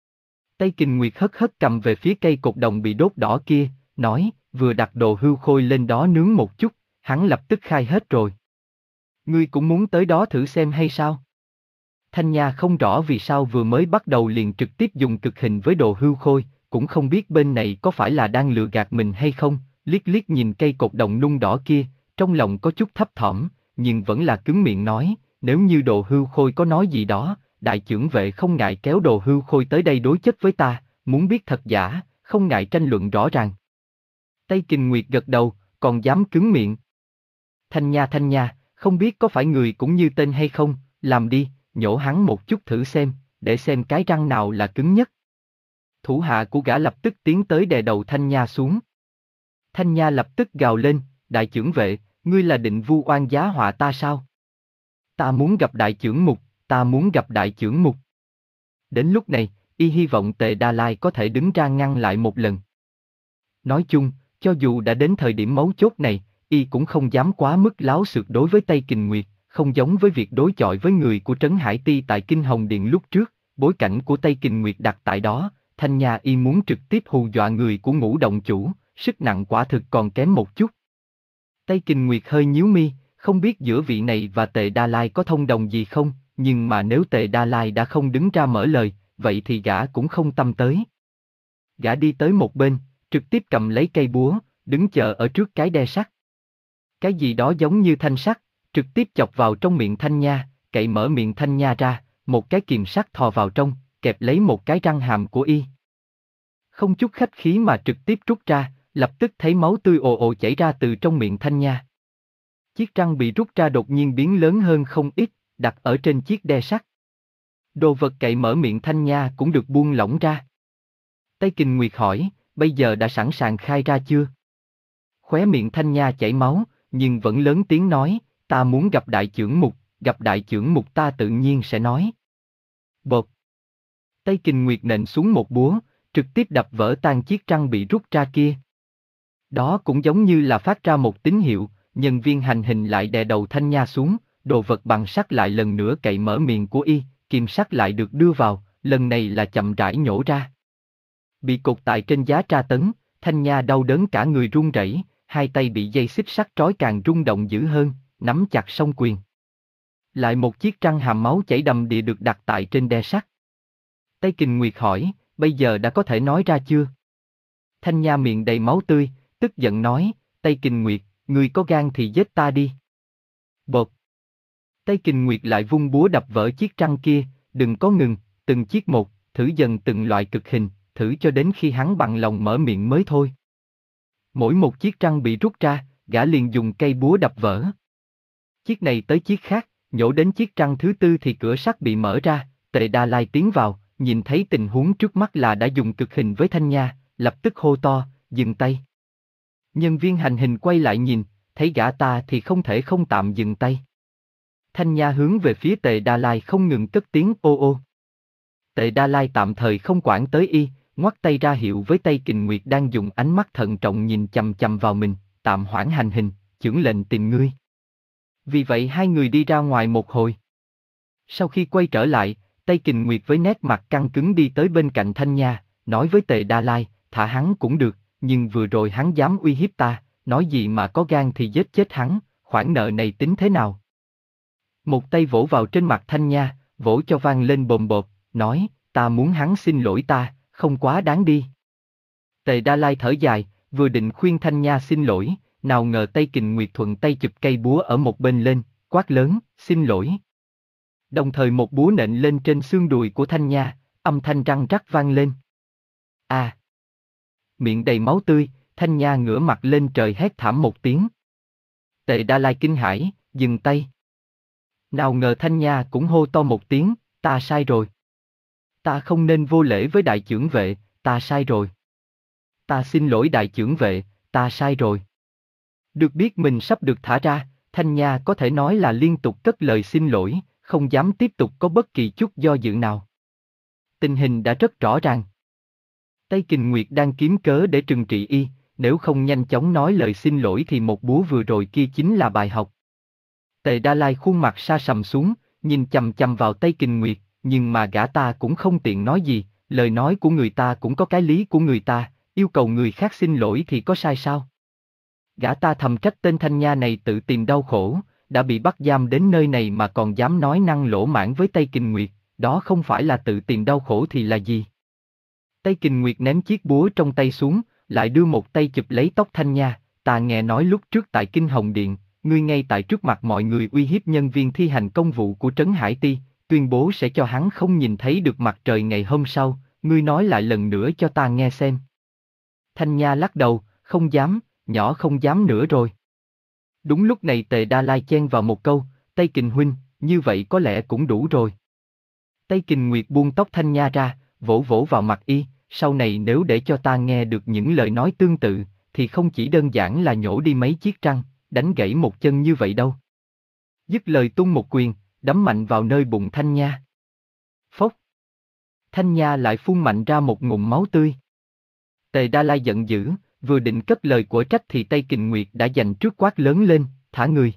Tây Kình Nguyệt hất hất cầm về phía cây cột đồng bị đốt đỏ kia, nói, vừa đặt đồ hưu khôi lên đó nướng một chút, hắn lập tức khai hết rồi. Ngươi cũng muốn tới đó thử xem hay sao? Thanh Nha không rõ vì sao vừa mới bắt đầu liền trực tiếp dùng cực hình với đồ hưu khôi, cũng không biết bên này có phải là đang lừa gạt mình hay không, liếc liếc nhìn cây cột đồng nung đỏ kia, trong lòng có chút thấp thỏm, nhưng vẫn là cứng miệng nói, nếu như đồ hưu khôi có nói gì đó, đại chưởng vệ không ngại kéo đồ hưu khôi tới đây đối chất với ta, muốn biết thật giả, không ngại tranh luận rõ ràng. Tây Kình Nguyệt gật đầu, còn dám cứng miệng. Thanh Nha Thanh Nha, không biết có phải người cũng như tên hay không, làm đi, nhổ hắn một chút thử xem, để xem cái răng nào là cứng nhất. Thủ hạ của gã lập tức tiến tới đè đầu Thanh Nha xuống. Thanh Nha lập tức gào lên, đại chưởng vệ, ngươi là định vu oan giá họa ta sao? Ta muốn gặp đại chưởng mục, ta muốn gặp đại chưởng mục. Đến lúc này, y hy vọng Tề Đa Lai có thể đứng ra ngăn lại một lần. Nói chung, Cho dù đã đến thời điểm mấu chốt này, y cũng không dám quá mức láo xược đối với Tây Kình Nguyệt, không giống với việc đối chọi với người của Trấn Hải Ti tại Kinh Hồng Điện lúc trước, bối cảnh của Tây Kình Nguyệt đặt tại đó, Thanh Nha y muốn trực tiếp hù dọa người của Ngũ Động Chủ, sức nặng quả thực còn kém một chút. Tây Kình Nguyệt hơi nhíu mi, không biết giữa vị này và Tề Đa Lai có thông đồng gì không, nhưng mà nếu Tề Đa Lai đã không đứng ra mở lời, vậy thì gã cũng không tâm tới. Gã đi tới một bên, trực tiếp cầm lấy cây búa, đứng chờ ở trước cái đe sắt. Cái gì đó giống như thanh sắt, trực tiếp chọc vào trong miệng Thanh Nha, cậy mở miệng Thanh Nha ra, một cái kìm sắt thò vào trong, kẹp lấy một cái răng hàm của y. Không chút khách khí mà trực tiếp rút ra, lập tức thấy máu tươi ồ ồ chảy ra từ trong miệng Thanh Nha. Chiếc răng bị rút ra đột nhiên biến lớn hơn không ít, đặt ở trên chiếc đe sắt. Đồ vật cậy mở miệng Thanh Nha cũng được buông lỏng ra. Tây Kình Nguyệt hỏi, bây giờ đã sẵn sàng khai ra chưa? Khóe miệng Thanh Nha chảy máu, nhưng vẫn lớn tiếng nói, ta muốn gặp đại chưởng mục, gặp đại chưởng mục ta tự nhiên sẽ nói. Bột. Tây Kình Nguyệt nện xuống một búa, trực tiếp đập vỡ tan chiếc răng bị rút ra kia. Đó cũng giống như là phát ra một tín hiệu, nhân viên hành hình lại đè đầu Thanh Nha xuống, đồ vật bằng sắt lại lần nữa cậy mở miệng của y, kìm sắt lại được đưa vào, lần này là chậm rãi nhổ ra. Bị cột tại trên giá tra tấn, Thanh Nha đau đớn cả người run rẩy, hai tay bị dây xích sắt trói càng rung động dữ hơn, nắm chặt song quyền. Lại một chiếc răng hàm máu chảy đầm đìa được đặt tại trên đe sắt. Tây Kình Nguyệt hỏi, bây giờ đã có thể nói ra chưa? Thanh Nha miệng đầy máu tươi, tức giận nói, Tây Kình Nguyệt, ngươi có gan thì giết ta đi. Bột. Tây Kình Nguyệt lại vung búa đập vỡ chiếc răng kia, đừng có ngừng, từng chiếc một, thử dần từng loại cực hình, thử cho đến khi hắn bằng lòng mở miệng mới thôi. Mỗi một chiếc răng bị rút ra, gã liền dùng cây búa đập vỡ. Chiếc này tới chiếc khác, nhổ đến chiếc răng thứ tư thì cửa sắt bị mở ra, Tề Đa Lai tiến vào, nhìn thấy tình huống trước mắt là đã dùng cực hình với Thanh Nha, lập tức hô to, dừng tay. Nhân viên hành hình quay lại nhìn, thấy gã ta thì không thể không tạm dừng tay. Thanh Nha hướng về phía Tề Đa Lai không ngừng cất tiếng ô ô. Tề Đa Lai tạm thời không quản tới y, ngoắt tay ra hiệu với Tây Kình Nguyệt đang dùng ánh mắt thận trọng nhìn chằm chằm vào mình, tạm hoãn hành hình, chưởng lệnh tìm ngươi. Vì vậy hai người đi ra ngoài một hồi. Sau khi quay trở lại, Tây Kình Nguyệt với nét mặt căng cứng đi tới bên cạnh Thanh Nha, nói với Tề Đa Lai, thả hắn cũng được, nhưng vừa rồi hắn dám uy hiếp ta, nói gì mà có gan thì giết chết hắn, khoản nợ này tính thế nào? Một tay vỗ vào trên mặt Thanh Nha, vỗ cho vang lên bồm bột, nói, ta muốn hắn xin lỗi ta, không quá đáng đi. Tề Đa Lai thở dài, vừa định khuyên Thanh Nha xin lỗi, nào ngờ Tây Kình Nguyệt thuận tay chụp cây búa ở một bên lên, quát lớn, xin lỗi. Đồng thời một búa nện lên trên xương đùi của Thanh Nha, âm thanh răng rắc vang lên. À! Miệng đầy máu tươi, Thanh Nha ngửa mặt lên trời hét thảm một tiếng. Tề Đa Lai kinh hãi, dừng tay. Nào ngờ Thanh Nha cũng hô to một tiếng, ta sai rồi. Ta không nên vô lễ với đại chưởng vệ, ta sai rồi. Ta xin lỗi đại chưởng vệ, ta sai rồi. Được biết mình sắp được thả ra, Thanh Nha có thể nói là liên tục cất lời xin lỗi, không dám tiếp tục có bất kỳ chút do dự nào. Tình hình đã rất rõ ràng. Tây Kình Nguyệt đang kiếm cớ để trừng trị y, nếu không nhanh chóng nói lời xin lỗi thì một búa vừa rồi kia chính là bài học. Tề Đa Lai khuôn mặt sa sầm xuống, nhìn chằm chằm vào Tây Kình Nguyệt, nhưng mà gã ta cũng không tiện nói gì, lời nói của người ta cũng có cái lý của người ta, yêu cầu người khác xin lỗi thì có sai sao? Gã ta thầm trách tên Thanh Nha này tự tìm đau khổ, đã bị bắt giam đến nơi này mà còn dám nói năng lỗ mãng với Tây Kình Nguyệt, đó không phải là tự tìm đau khổ thì là gì? Tây Kình Nguyệt ném chiếc búa trong tay xuống, lại đưa một tay chụp lấy tóc Thanh Nha, ta nghe nói lúc trước tại Kinh Hồng Điện, ngươi ngay tại trước mặt mọi người uy hiếp nhân viên thi hành công vụ của Trấn Hải Ti, tuyên bố sẽ cho hắn không nhìn thấy được mặt trời ngày hôm sau, ngươi nói lại lần nữa cho ta nghe xem. Thanh Nha lắc đầu, không dám, nhỏ không dám nữa rồi. Đúng lúc này Tề Đa Lai chen vào một câu, Tây Kình huynh, như vậy có lẽ cũng đủ rồi. Tây Kình Nguyệt buông tóc Thanh Nha ra, vỗ vỗ vào mặt y, sau này nếu để cho ta nghe được những lời nói tương tự, thì không chỉ đơn giản là nhổ đi mấy chiếc răng, đánh gãy một chân như vậy đâu. Dứt lời tung một quyền, đấm mạnh vào nơi bụng Thanh Nha. Phốc! Thanh Nha lại phun mạnh ra một ngụm máu tươi. Tề Đa Lai giận dữ, vừa định cất lời của trách thì Tây Kình Nguyệt đã giành trước quát lớn lên, thả người.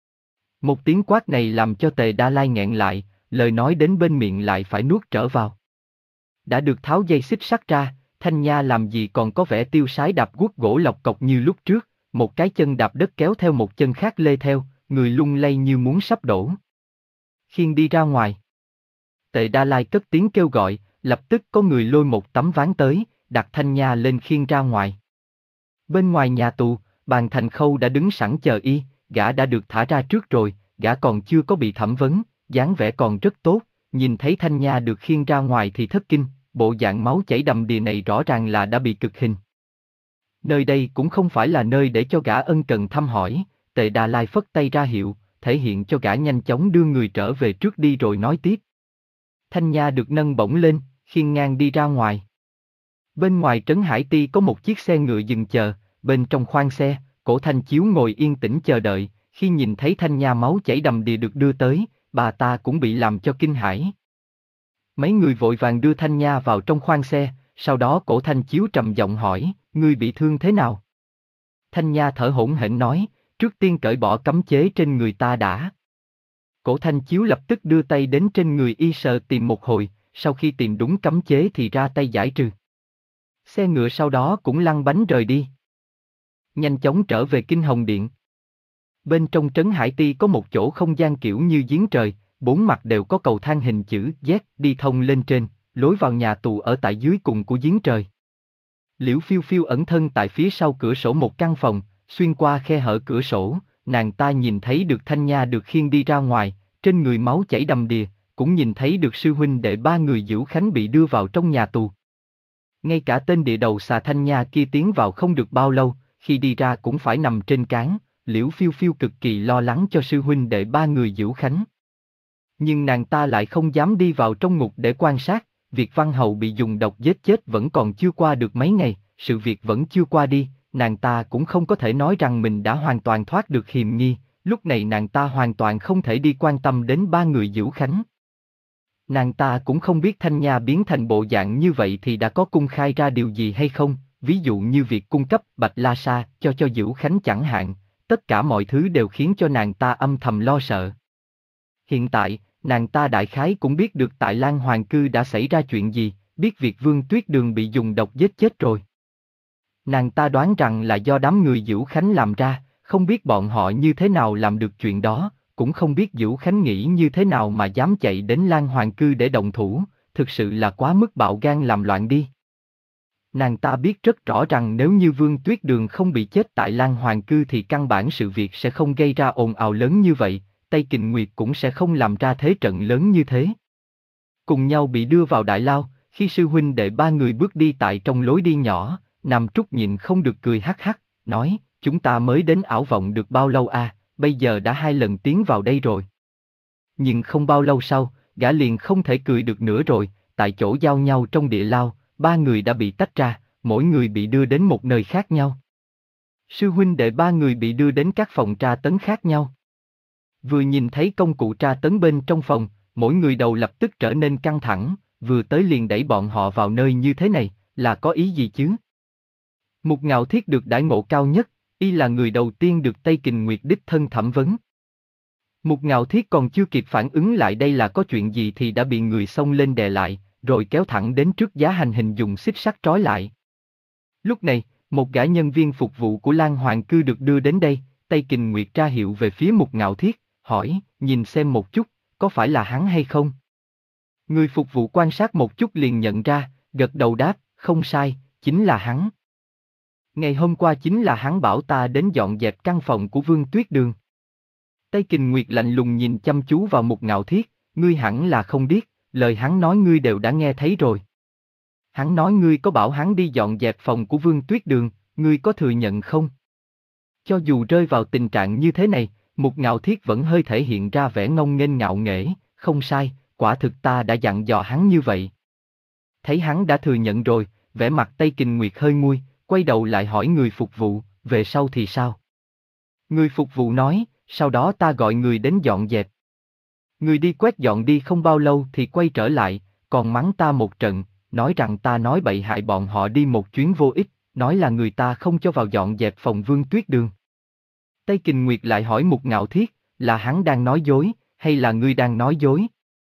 Một tiếng quát này làm cho Tề Đa Lai nghẹn lại, lời nói đến bên miệng lại phải nuốt trở vào. Đã được tháo dây xích sắt ra, Thanh Nha làm gì còn có vẻ tiêu sái đạp guốc gỗ lọc cọc như lúc trước, một cái chân đạp đất kéo theo một chân khác lê theo, người lung lay như muốn sắp đổ. Khiêng đi ra ngoài. Tề Đa Lai cất tiếng kêu gọi, lập tức có người lôi một tấm ván tới, đặt Thanh Nha lên khiêng ra ngoài. Bên ngoài nhà tù, Bàn Thành Khâu đã đứng sẵn chờ y, gã đã được thả ra trước rồi, gã còn chưa có bị thẩm vấn, dáng vẻ còn rất tốt, nhìn thấy Thanh Nha được khiêng ra ngoài thì thất kinh, bộ dạng máu chảy đầm đìa này rõ ràng là đã bị cực hình. Nơi đây cũng không phải là nơi để cho gã ân cần thăm hỏi, Tề Đa Lai phất tay ra hiệu, thể hiện cho gã nhanh chóng đưa người trở về trước đi rồi nói tiếp. Thanh Nha được nâng bổng lên, khiêng ngang đi ra ngoài. Bên ngoài trấn Hải Ti có một chiếc xe ngựa dừng chờ, bên trong khoang xe, Cổ Thanh Chiếu ngồi yên tĩnh chờ đợi, khi nhìn thấy Thanh Nha máu chảy đầm đìa được đưa tới, bà ta cũng bị làm cho kinh hãi. Mấy người vội vàng đưa Thanh Nha vào trong khoang xe, sau đó Cổ Thanh Chiếu trầm giọng hỏi, ngươi bị thương thế nào? Thanh Nha thở hổn hển nói, trước tiên cởi bỏ cấm chế trên người ta đã. Cổ Thanh Chiếu lập tức đưa tay đến trên người y sờ tìm một hồi, sau khi tìm đúng cấm chế thì ra tay giải trừ. Xe ngựa sau đó cũng lăn bánh rời đi. Nhanh chóng trở về Kinh Hồng Điện. Bên trong trấn Hải Ti có một chỗ không gian kiểu như giếng trời, bốn mặt đều có cầu thang hình chữ Z đi thông lên trên, lối vào nhà tù ở tại dưới cùng của giếng trời. Liễu Phiêu Phiêu ẩn thân tại phía sau cửa sổ một căn phòng, xuyên qua khe hở cửa sổ, nàng ta nhìn thấy được Thanh Nha được khiêng đi ra ngoài, trên người máu chảy đầm đìa, cũng nhìn thấy được sư huynh đệ ba người Dữu Khánh bị đưa vào trong nhà tù. Ngay cả tên địa đầu xà Thanh Nha kia tiến vào không được bao lâu, khi đi ra cũng phải nằm trên cáng, Liễu Phiêu Phiêu cực kỳ lo lắng cho sư huynh đệ ba người Dữu Khánh. Nhưng nàng ta lại không dám đi vào trong ngục để quan sát, việc Văn Hầu bị dùng độc giết chết vẫn còn chưa qua được mấy ngày, sự việc vẫn chưa qua đi, nàng ta cũng không có thể nói rằng mình đã hoàn toàn thoát được hiềm nghi, lúc này nàng ta hoàn toàn không thể đi quan tâm đến ba người Dữu Khánh. Nàng ta cũng không biết Thanh Nha biến thành bộ dạng như vậy thì đã có cung khai ra điều gì hay không, ví dụ như việc cung cấp Bạch La Sa cho cho Dữu Khánh chẳng hạn, tất cả mọi thứ đều khiến cho nàng ta âm thầm lo sợ. Hiện tại, nàng ta đại khái cũng biết được tại Lan Hoàng Cư đã xảy ra chuyện gì, biết việc Vương Tuyết Đường bị dùng độc giết chết rồi. Nàng ta đoán rằng là do đám người Dữu Khánh làm ra, không biết bọn họ như thế nào làm được chuyện đó, cũng không biết Dữu Khánh nghĩ như thế nào mà dám chạy đến Lan Hoàng Cư để động thủ, thực sự là quá mức bạo gan làm loạn đi. Nàng ta biết rất rõ rằng nếu như Vương Tuyết Đường không bị chết tại Lan Hoàng Cư thì căn bản sự việc sẽ không gây ra ồn ào lớn như vậy, Tây Kình Nguyệt cũng sẽ không làm ra thế trận lớn như thế. Cùng nhau bị đưa vào đại lao, khi sư huynh đệ ba người bước đi tại trong lối đi nhỏ, Nam Trúc nhịn không được cười hắc hắc, nói, chúng ta mới đến ảo vọng được bao lâu à, bây giờ đã hai lần tiến vào đây rồi. Nhưng không bao lâu sau, gã liền không thể cười được nữa rồi, tại chỗ giao nhau trong địa lao, ba người đã bị tách ra, mỗi người bị đưa đến một nơi khác nhau. Sư huynh đệ ba người bị đưa đến các phòng tra tấn khác nhau. Vừa nhìn thấy công cụ tra tấn bên trong phòng, mỗi người đầu lập tức trở nên căng thẳng, vừa tới liền đẩy bọn họ vào nơi như thế này, là có ý gì chứ? Mục Ngạo Thiết được đãi ngộ cao nhất, y là người đầu tiên được Tây Kình Nguyệt đích thân thẩm vấn. Mục Ngạo Thiết còn chưa kịp phản ứng lại đây là có chuyện gì thì đã bị người xông lên đè lại, rồi kéo thẳng đến trước giá hành hình dùng xích sắt trói lại. Lúc này, một gã nhân viên phục vụ của Lan Hoàng Cư được đưa đến đây, Tây Kình Nguyệt ra hiệu về phía Mục Ngạo Thiết, hỏi, nhìn xem một chút, có phải là hắn hay không? Người phục vụ quan sát một chút liền nhận ra, gật đầu đáp, không sai, chính là hắn. Ngày hôm qua chính là hắn bảo ta đến dọn dẹp căn phòng của Vương Tuyết Đường. Tây Kình Nguyệt lạnh lùng nhìn chăm chú vào Mục Ngạo Thiết, ngươi hẳn là không biết, lời hắn nói ngươi đều đã nghe thấy rồi. Hắn nói ngươi có bảo hắn đi dọn dẹp phòng của Vương Tuyết Đường, ngươi có thừa nhận không? Cho dù rơi vào tình trạng như thế này, Mục Ngạo Thiết vẫn hơi thể hiện ra vẻ ngông nghênh ngạo nghễ, không sai, quả thực ta đã dặn dò hắn như vậy. Thấy hắn đã thừa nhận rồi, vẻ mặt Tây Kình Nguyệt hơi nguôi, quay đầu lại hỏi người phục vụ, về sau thì sao? Người phục vụ nói, sau đó ta gọi người đến dọn dẹp. Người đi quét dọn đi không bao lâu thì quay trở lại, còn mắng ta một trận, nói rằng ta nói bậy hại bọn họ đi một chuyến vô ích, nói là người ta không cho vào dọn dẹp phòng Vương Tuyết Đường. Tây Kình Nguyệt lại hỏi Mục Ngạo Thiết, là hắn đang nói dối, hay là ngươi đang nói dối?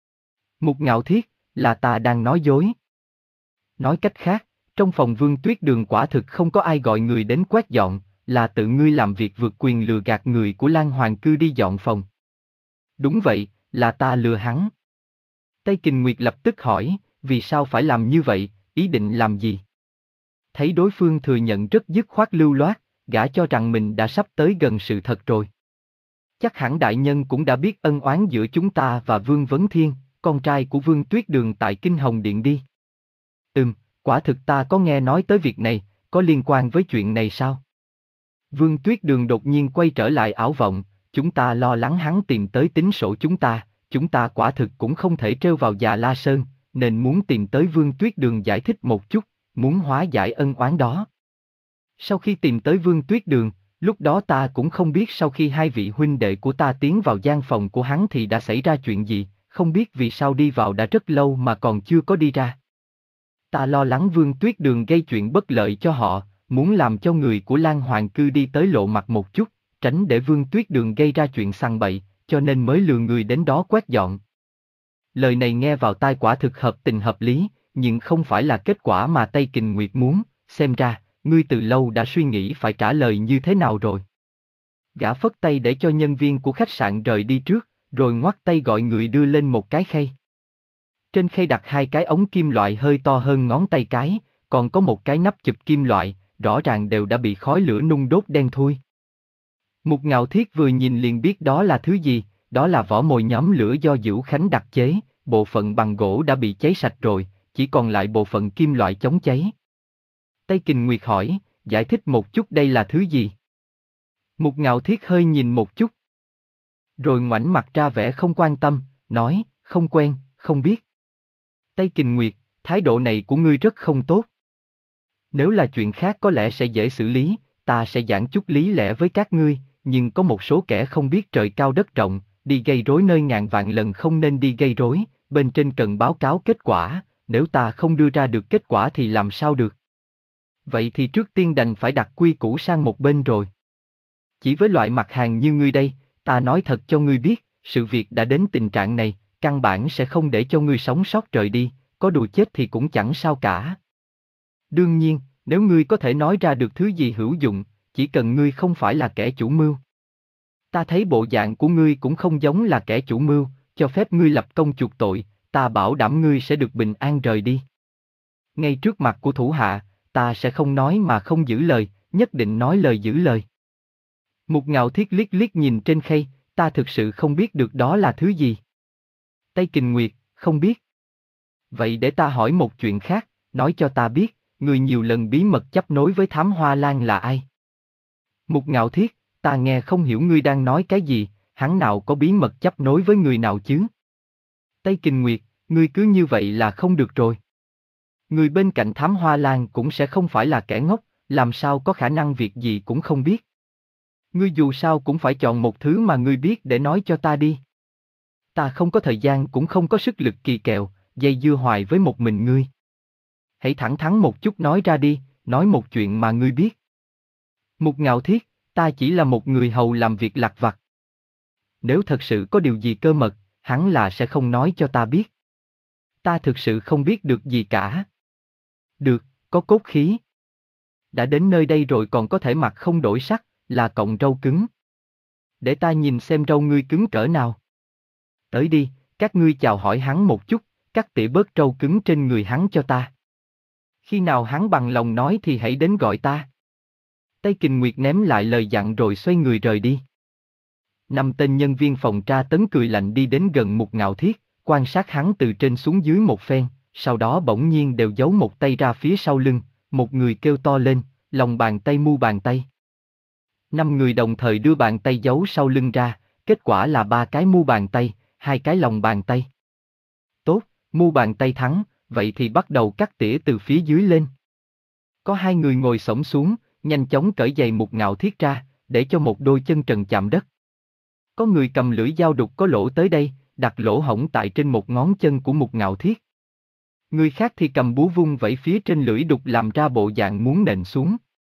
Mục Ngạo Thiết, là ta đang nói dối. Nói cách khác, trong phòng Vương Tuyết Đường quả thực không có ai gọi người đến quét dọn, là tự ngươi làm việc vượt quyền lừa gạt người của Lan Hoàng Cư đi dọn phòng. Đúng vậy, là ta lừa hắn. Tây Kình Nguyệt lập tức hỏi, vì sao phải làm như vậy, ý định làm gì? Thấy đối phương thừa nhận rất dứt khoát lưu loát, gã cho rằng mình đã sắp tới gần sự thật rồi. Chắc hẳn đại nhân cũng đã biết ân oán giữa chúng ta và Vương Vấn Thiên, con trai của Vương Tuyết Đường tại Kinh Hồng Điện đi. Ừm, quả thực ta có nghe nói tới việc này, có liên quan với chuyện này sao? Vương Tuyết Đường đột nhiên quay trở lại ảo vọng, chúng ta lo lắng hắn tìm tới tính sổ chúng ta, chúng ta quả thực cũng không thể trêu vào Già La Sơn, nên muốn tìm tới Vương Tuyết Đường giải thích một chút, muốn hóa giải ân oán đó. Sau khi tìm tới Vương Tuyết Đường, lúc đó ta cũng không biết sau khi hai vị huynh đệ của ta tiến vào gian phòng của hắn thì đã xảy ra chuyện gì, không biết vì sao đi vào đã rất lâu mà còn chưa có đi ra. Ta lo lắng Vương Tuyết Đường gây chuyện bất lợi cho họ, muốn làm cho người của Lan Hoàng Cư đi tới lộ mặt một chút, tránh để Vương Tuyết Đường gây ra chuyện sằng bậy, cho nên mới lừa người đến đó quét dọn. Lời này nghe vào tai quả thực hợp tình hợp lý, nhưng không phải là kết quả mà Tây Kình Nguyệt muốn, xem ra, ngươi từ lâu đã suy nghĩ phải trả lời như thế nào rồi. Gã phất tay để cho nhân viên của khách sạn rời đi trước, rồi ngoắt tay gọi người đưa lên một cái khay. Trên khay đặt hai cái ống kim loại hơi to hơn ngón tay cái, còn có một cái nắp chụp kim loại, rõ ràng đều đã bị khói lửa nung đốt đen thui. Mục Ngạo Thiết vừa nhìn liền biết đó là thứ gì, đó là vỏ mồi nhóm lửa do Dữu Khánh đặc chế, bộ phận bằng gỗ đã bị cháy sạch rồi, chỉ còn lại bộ phận kim loại chống cháy. Tây Kình Nguyệt hỏi, giải thích một chút đây là thứ gì? Mục Ngạo Thiết hơi nhìn một chút, rồi ngoảnh mặt ra vẻ không quan tâm, nói, không quen, không biết. Tây Kình Nguyệt, thái độ này của ngươi rất không tốt. Nếu là chuyện khác có lẽ sẽ dễ xử lý, ta sẽ giảng chút lý lẽ với các ngươi, nhưng có một số kẻ không biết trời cao đất rộng, đi gây rối nơi ngàn vạn lần không nên đi gây rối, bên trên cần báo cáo kết quả, nếu ta không đưa ra được kết quả thì làm sao được? Vậy thì trước tiên đành phải đặt quy củ sang một bên rồi. Chỉ với loại mặt hàng như ngươi đây, ta nói thật cho ngươi biết, sự việc đã đến tình trạng này, căn bản sẽ không để cho ngươi sống sót rời đi, có đùa chết thì cũng chẳng sao cả. Đương nhiên, nếu ngươi có thể nói ra được thứ gì hữu dụng, chỉ cần ngươi không phải là kẻ chủ mưu. Ta thấy bộ dạng của ngươi cũng không giống là kẻ chủ mưu, cho phép ngươi lập công chuộc tội, ta bảo đảm ngươi sẽ được bình an rời đi. Ngay trước mặt của thủ hạ, ta sẽ không nói mà không giữ lời, nhất định nói lời giữ lời. Mục Ngạo Thiết liếc liếc nhìn trên khay, ta thực sự không biết được đó là thứ gì. Tây Kình Nguyệt, không biết. Vậy để ta hỏi một chuyện khác, nói cho ta biết, người nhiều lần bí mật chấp nối với Thám Hoa Lan là ai? Mục Ngạo Thiết, ta nghe không hiểu ngươi đang nói cái gì, hắn nào có bí mật chấp nối với người nào chứ? Tây Kình Nguyệt, ngươi cứ như vậy là không được rồi. Người bên cạnh Thám Hoa Lan cũng sẽ không phải là kẻ ngốc, làm sao có khả năng việc gì cũng không biết. Ngươi dù sao cũng phải chọn một thứ mà ngươi biết để nói cho ta đi. Ta không có thời gian cũng không có sức lực kỳ kèo, dây dưa hoài với một mình ngươi. Hãy thẳng thắn một chút nói ra đi, nói một chuyện mà ngươi biết. Mục Ngạo Thiết, ta chỉ là một người hầu làm việc lặt vặt. Nếu thật sự có điều gì cơ mật, hắn là sẽ không nói cho ta biết. Ta thực sự không biết được gì cả. Được, có cốt khí. Đã đến nơi đây rồi còn có thể mặt không đổi sắc, là cọng râu cứng. Để ta nhìn xem râu ngươi cứng cỡ nào. Tới đi, các ngươi chào hỏi hắn một chút, cắt tỉa bớt râu cứng trên người hắn cho ta. Khi nào hắn bằng lòng nói thì hãy đến gọi ta. Tây Kình Nguyệt ném lại lời dặn rồi xoay người rời đi. Năm tên nhân viên phòng tra tấn cười lạnh đi đến gần Mục Ngạo Thiết, quan sát hắn từ trên xuống dưới một phen, sau đó bỗng nhiên đều giấu một tay ra phía sau lưng, một người kêu to lên, lòng bàn tay mu bàn tay. Năm người đồng thời đưa bàn tay giấu sau lưng ra, kết quả là ba cái mu bàn tay, hai cái lòng bàn tay. Tốt, mu bàn tay thắng, vậy thì bắt đầu cắt tỉa từ phía dưới lên. Có hai người ngồi xổm xuống, nhanh chóng cởi giày Mục Ngạo Thiết ra, để cho một đôi chân trần chạm đất. Có người cầm lưỡi dao đục có lỗ tới đây, đặt lỗ hổng tại trên một ngón chân của Mục Ngạo Thiết. Người khác thì cầm búa vung vẩy phía trên lưỡi đục làm ra bộ dạng muốn nện xuống.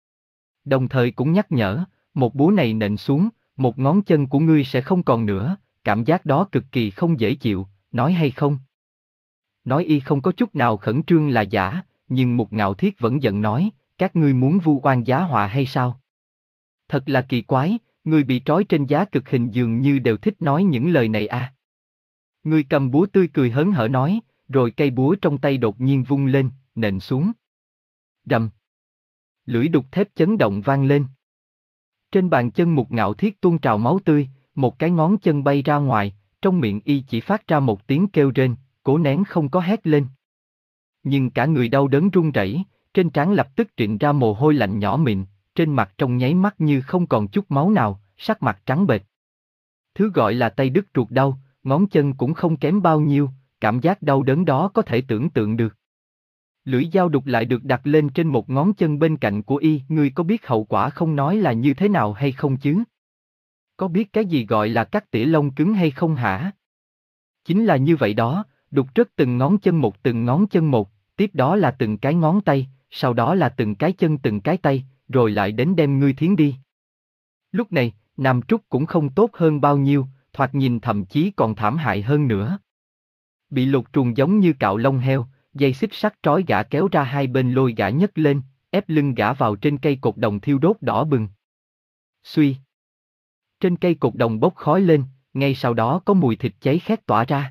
Đồng thời cũng nhắc nhở, một búa này nện xuống, một ngón chân của ngươi sẽ không còn nữa, cảm giác đó cực kỳ không dễ chịu, nói hay không? Nói y không có chút nào khẩn trương là giả, nhưng Mục Ngạo Thiết vẫn giận nói, các ngươi muốn vu oan giá họa hay sao? Thật là kỳ quái, người bị trói trên giá cực hình dường như đều thích nói những lời này à. Người cầm búa tươi cười hớn hở nói, rồi cây búa trong tay đột nhiên vung lên, nện xuống. Rầm. Lưỡi đục thép chấn động vang lên. Trên bàn chân Mục Ngạo Thiết tuôn trào máu tươi, một cái ngón chân bay ra ngoài, trong miệng y chỉ phát ra một tiếng kêu rên, cố nén không có hét lên. Nhưng cả người đau đớn run rẩy, trên trán lập tức trịn ra mồ hôi lạnh nhỏ mịn, trên mặt trong nháy mắt như không còn chút máu nào, sắc mặt trắng bệch. Thứ gọi là tay đứt ruột đau, ngón chân cũng không kém bao nhiêu, cảm giác đau đớn đó có thể tưởng tượng được. Lưỡi dao đục lại được đặt lên trên một ngón chân bên cạnh của y, ngươi có biết hậu quả không nói là như thế nào hay không chứ? Có biết cái gì gọi là cắt tỉa lông cứng hay không hả? Chính là như vậy đó, đục rớt từng ngón chân một từng ngón chân một, tiếp đó là từng cái ngón tay, sau đó là từng cái chân từng cái tay, rồi lại đến đem ngươi thiến đi. Lúc này, Nam Trúc cũng không tốt hơn bao nhiêu, thoạt nhìn thậm chí còn thảm hại hơn nữa. Bị lục trùng giống như cạo lông heo, dây xích sắt trói gã kéo ra hai bên lôi gã nhấc lên, ép lưng gã vào trên cây cột đồng thiêu đốt đỏ bừng. Suy. Trên cây cột đồng bốc khói lên, ngay sau đó có mùi thịt cháy khét tỏa ra.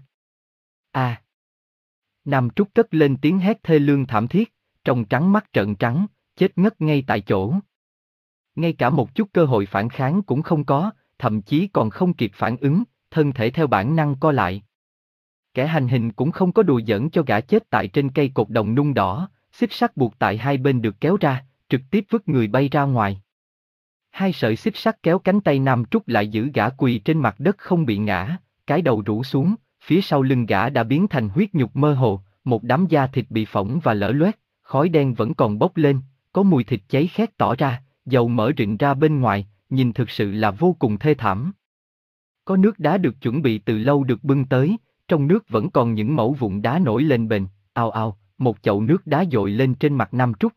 À! Nam Trúc cất lên tiếng hét thê lương thảm thiết, tròng trắng mắt trợn trắng, chết ngất ngay tại chỗ. Ngay cả một chút cơ hội phản kháng cũng không có, thậm chí còn không kịp phản ứng, thân thể theo bản năng co lại. Kẻ hành hình cũng không có đùa giỡn cho gã chết tại trên cây cột đồng nung đỏ, xích sắt buộc tại hai bên được kéo ra, trực tiếp vứt người bay ra ngoài. Hai sợi xích sắt kéo cánh tay Nam Trúc lại giữ gã quỳ trên mặt đất không bị ngã, cái đầu rũ xuống, phía sau lưng gã đã biến thành huyết nhục mơ hồ, một đám da thịt bị phỏng và lở loét, khói đen vẫn còn bốc lên, có mùi thịt cháy khét tỏ ra, dầu mỡ rịn ra bên ngoài, nhìn thực sự là vô cùng thê thảm. Có nước đá được chuẩn bị từ lâu được bưng tới, trong nước vẫn còn những mẩu vụn đá nổi lên bềnh, ào ào, một chậu nước đá dội lên trên mặt Nam Trúc.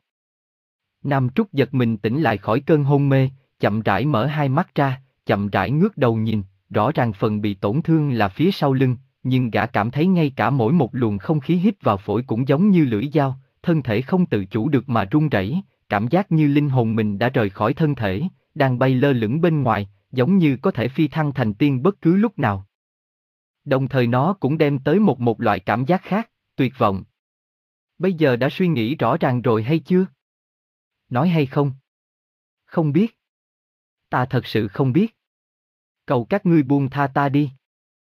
Nam Trúc giật mình tỉnh lại khỏi cơn hôn mê, chậm rãi mở hai mắt ra, chậm rãi ngước đầu nhìn, rõ ràng phần bị tổn thương là phía sau lưng, nhưng gã cảm thấy ngay cả mỗi một luồng không khí hít vào phổi cũng giống như lưỡi dao, thân thể không tự chủ được mà run rẩy, cảm giác như linh hồn mình đã rời khỏi thân thể, đang bay lơ lửng bên ngoài, giống như có thể phi thăng thành tiên bất cứ lúc nào. Đồng thời nó cũng đem tới một một loại cảm giác khác, tuyệt vọng. Bây giờ đã suy nghĩ rõ ràng rồi hay chưa? Nói hay không? Không biết. Ta thật sự không biết. Cầu các ngươi buông tha ta đi.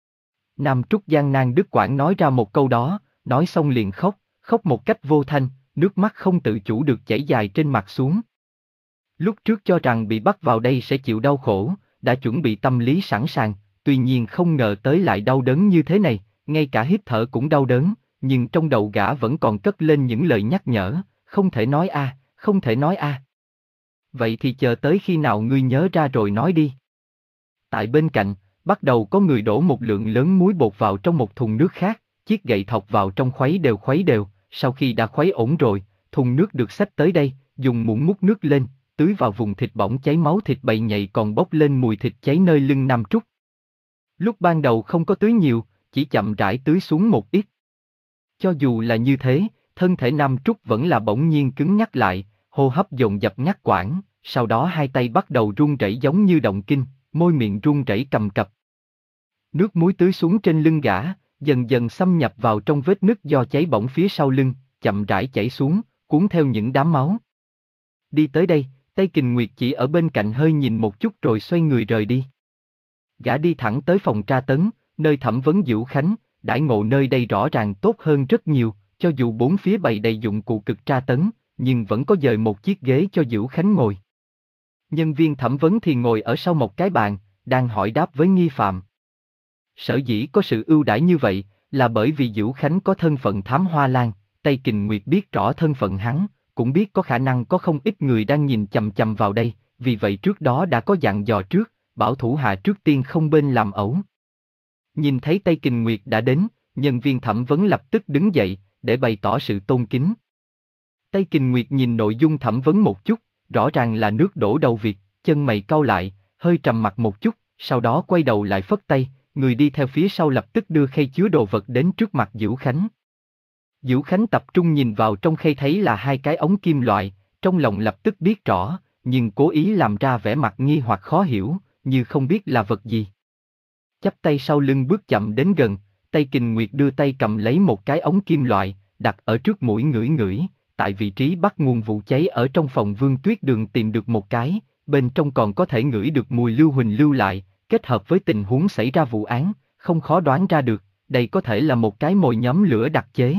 Nam Trúc gian nan đứt quãng nói ra một câu đó, nói xong liền khóc, khóc một cách vô thanh, nước mắt không tự chủ được chảy dài trên mặt xuống. Lúc trước cho rằng bị bắt vào đây sẽ chịu đau khổ, đã chuẩn bị tâm lý sẵn sàng, tuy nhiên không ngờ tới lại đau đớn như thế này, ngay cả hít thở cũng đau đớn, nhưng trong đầu gã vẫn còn cất lên những lời nhắc nhở, không thể nói a, không thể nói a. Vậy thì chờ tới khi nào ngươi nhớ ra rồi nói đi. Tại bên cạnh, bắt đầu có người đổ một lượng lớn muối bột vào trong một thùng nước khác, chiếc gậy thọc vào trong khuấy đều khuấy đều, sau khi đã khuấy ổn rồi, thùng nước được xách tới đây, dùng muỗng múc nước lên, tưới vào vùng thịt bỏng cháy máu thịt bầy nhầy còn bốc lên mùi thịt cháy nơi lưng Nam Trúc. Lúc ban đầu không có tưới nhiều, chỉ chậm rãi tưới xuống một ít. Cho dù là như thế, thân thể Nam Trúc vẫn là bỗng nhiên cứng nhắc lại, hô hấp dồn dập ngắt quãng, sau đó hai tay bắt đầu run rẩy giống như động kinh, môi miệng run rẩy cầm cập. Nước muối tưới xuống trên lưng gã, dần dần xâm nhập vào trong vết nứt do cháy bỏng phía sau lưng, chậm rãi chảy xuống, cuốn theo những đám máu. Đi tới đây, Tây Kình Nguyệt chỉ ở bên cạnh hơi nhìn một chút rồi xoay người rời đi. Gã đi thẳng tới phòng tra tấn, nơi thẩm vấn Dữu Khánh, đãi ngộ nơi đây rõ ràng tốt hơn rất nhiều, cho dù bốn phía bày đầy dụng cụ cực tra tấn, nhưng vẫn có dời một chiếc ghế cho Dữu Khánh ngồi. Nhân viên thẩm vấn thì ngồi ở sau một cái bàn, đang hỏi đáp với nghi phạm. Sở dĩ có sự ưu đãi như vậy, là bởi vì Dữu Khánh có thân phận thám hoa lang, Tây Kình Nguyệt biết rõ thân phận hắn, cũng biết có khả năng có không ít người đang nhìn chằm chằm vào đây, vì vậy trước đó đã có dặn dò trước, bảo thủ hạ trước tiên không bên làm ẩu. Nhìn thấy Tây Kình Nguyệt đã đến, nhân viên thẩm vấn lập tức đứng dậy, để bày tỏ sự tôn kính. Tây Kình Nguyệt nhìn nội dung thẩm vấn một chút, rõ ràng là nước đổ đầu việc, chân mày cau lại, hơi trầm mặt một chút, sau đó quay đầu lại phất tay, người đi theo phía sau lập tức đưa khay chứa đồ vật đến trước mặt Dữu Khánh. Dữu Khánh tập trung nhìn vào trong khay thấy là hai cái ống kim loại, trong lòng lập tức biết rõ, nhưng cố ý làm ra vẻ mặt nghi hoặc khó hiểu, như không biết là vật gì. Chắp tay sau lưng bước chậm đến gần, Tây Kình Nguyệt đưa tay cầm lấy một cái ống kim loại, đặt ở trước mũi ngửi ngửi, tại vị trí bắt nguồn vụ cháy ở trong phòng Vương Tuyết Đường tìm được một cái, bên trong còn có thể ngửi được mùi lưu huỳnh lưu lại, kết hợp với tình huống xảy ra vụ án, không khó đoán ra được, đây có thể là một cái mồi nhóm lửa đặc chế.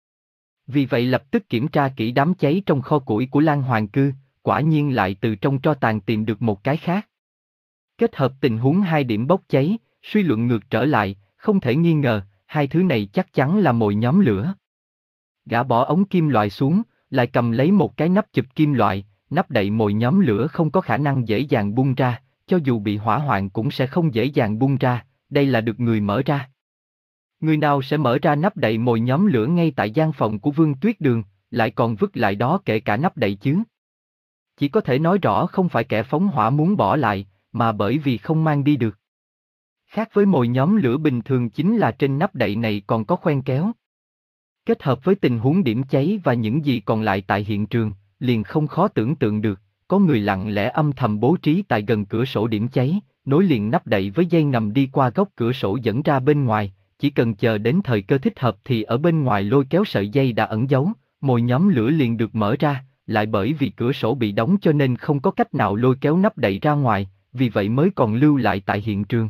Vì vậy lập tức kiểm tra kỹ đám cháy trong kho củi của Lan Hoàng Cư, quả nhiên lại từ trong tro tàn tìm được một cái khác. Kết hợp tình huống hai điểm bốc cháy, suy luận ngược trở lại, không thể nghi ngờ, hai thứ này chắc chắn là mồi nhóm lửa. Gã bỏ ống kim loại xuống, lại cầm lấy một cái nắp chụp kim loại, nắp đậy mồi nhóm lửa không có khả năng dễ dàng bung ra, cho dù bị hỏa hoạn cũng sẽ không dễ dàng bung ra, đây là được người mở ra. Người nào sẽ mở ra nắp đậy mồi nhóm lửa ngay tại gian phòng của Vương Tuyết Đường, lại còn vứt lại đó kể cả nắp đậy chứ? Chỉ có thể nói rõ không phải kẻ phóng hỏa muốn bỏ lại, mà bởi vì không mang đi được. Khác với mồi nhóm lửa bình thường chính là trên nắp đậy này còn có khoen kéo. Kết hợp với tình huống điểm cháy và những gì còn lại tại hiện trường, liền không khó tưởng tượng được, có người lặng lẽ âm thầm bố trí tại gần cửa sổ điểm cháy, nối liền nắp đậy với dây ngầm đi qua góc cửa sổ dẫn ra bên ngoài, chỉ cần chờ đến thời cơ thích hợp thì ở bên ngoài lôi kéo sợi dây đã ẩn giấu, mồi nhóm lửa liền được mở ra, lại bởi vì cửa sổ bị đóng cho nên không có cách nào lôi kéo nắp đậy ra ngoài, vì vậy mới còn lưu lại tại hiện trường.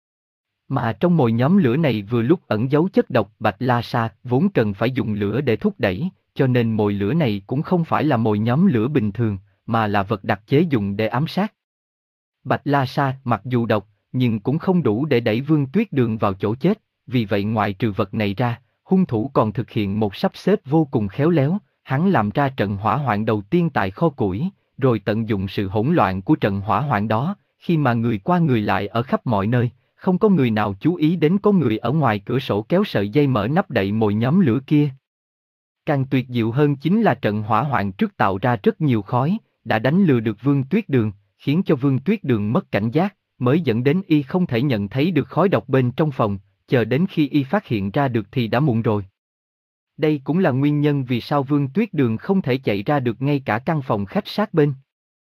Mà trong mồi nhóm lửa này vừa lúc ẩn giấu chất độc Bạch La Sa vốn cần phải dùng lửa để thúc đẩy, cho nên mồi lửa này cũng không phải là mồi nhóm lửa bình thường, mà là vật đặc chế dùng để ám sát. Bạch La Sa mặc dù độc, nhưng cũng không đủ để đẩy Vương Tuyết Đường vào chỗ chết, vì vậy ngoại trừ vật này ra, hung thủ còn thực hiện một sắp xếp vô cùng khéo léo, hắn làm ra trận hỏa hoạn đầu tiên tại kho củi, rồi tận dụng sự hỗn loạn của trận hỏa hoạn đó, khi mà người qua người lại ở khắp mọi nơi, không có người nào chú ý đến có người ở ngoài cửa sổ kéo sợi dây mở nắp đậy mồi nhóm lửa kia. Càng tuyệt diệu hơn chính là trận hỏa hoạn trước tạo ra rất nhiều khói, đã đánh lừa được Vương Tuyết Đường, khiến cho Vương Tuyết Đường mất cảnh giác, mới dẫn đến y không thể nhận thấy được khói độc bên trong phòng, chờ đến khi y phát hiện ra được thì đã muộn rồi. Đây cũng là nguyên nhân vì sao Vương Tuyết Đường không thể chạy ra được ngay cả căn phòng khách sát bên.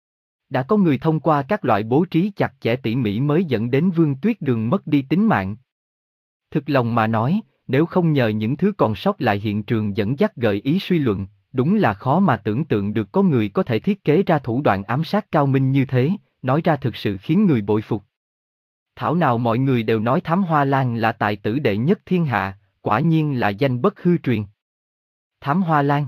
Đã có người thông qua các loại bố trí chặt chẽ tỉ mỉ mới dẫn đến Vương Tuyết Đường mất đi tính mạng. Thực lòng mà nói, nếu không nhờ những thứ còn sót lại hiện trường dẫn dắt gợi ý suy luận, đúng là khó mà tưởng tượng được có người có thể thiết kế ra thủ đoạn ám sát cao minh như thế, nói ra thực sự khiến người bội phục. Thảo nào mọi người đều nói Thám Hoa Lan là tài tử đệ nhất thiên hạ, quả nhiên là danh bất hư truyền. Thám Hoa Lan,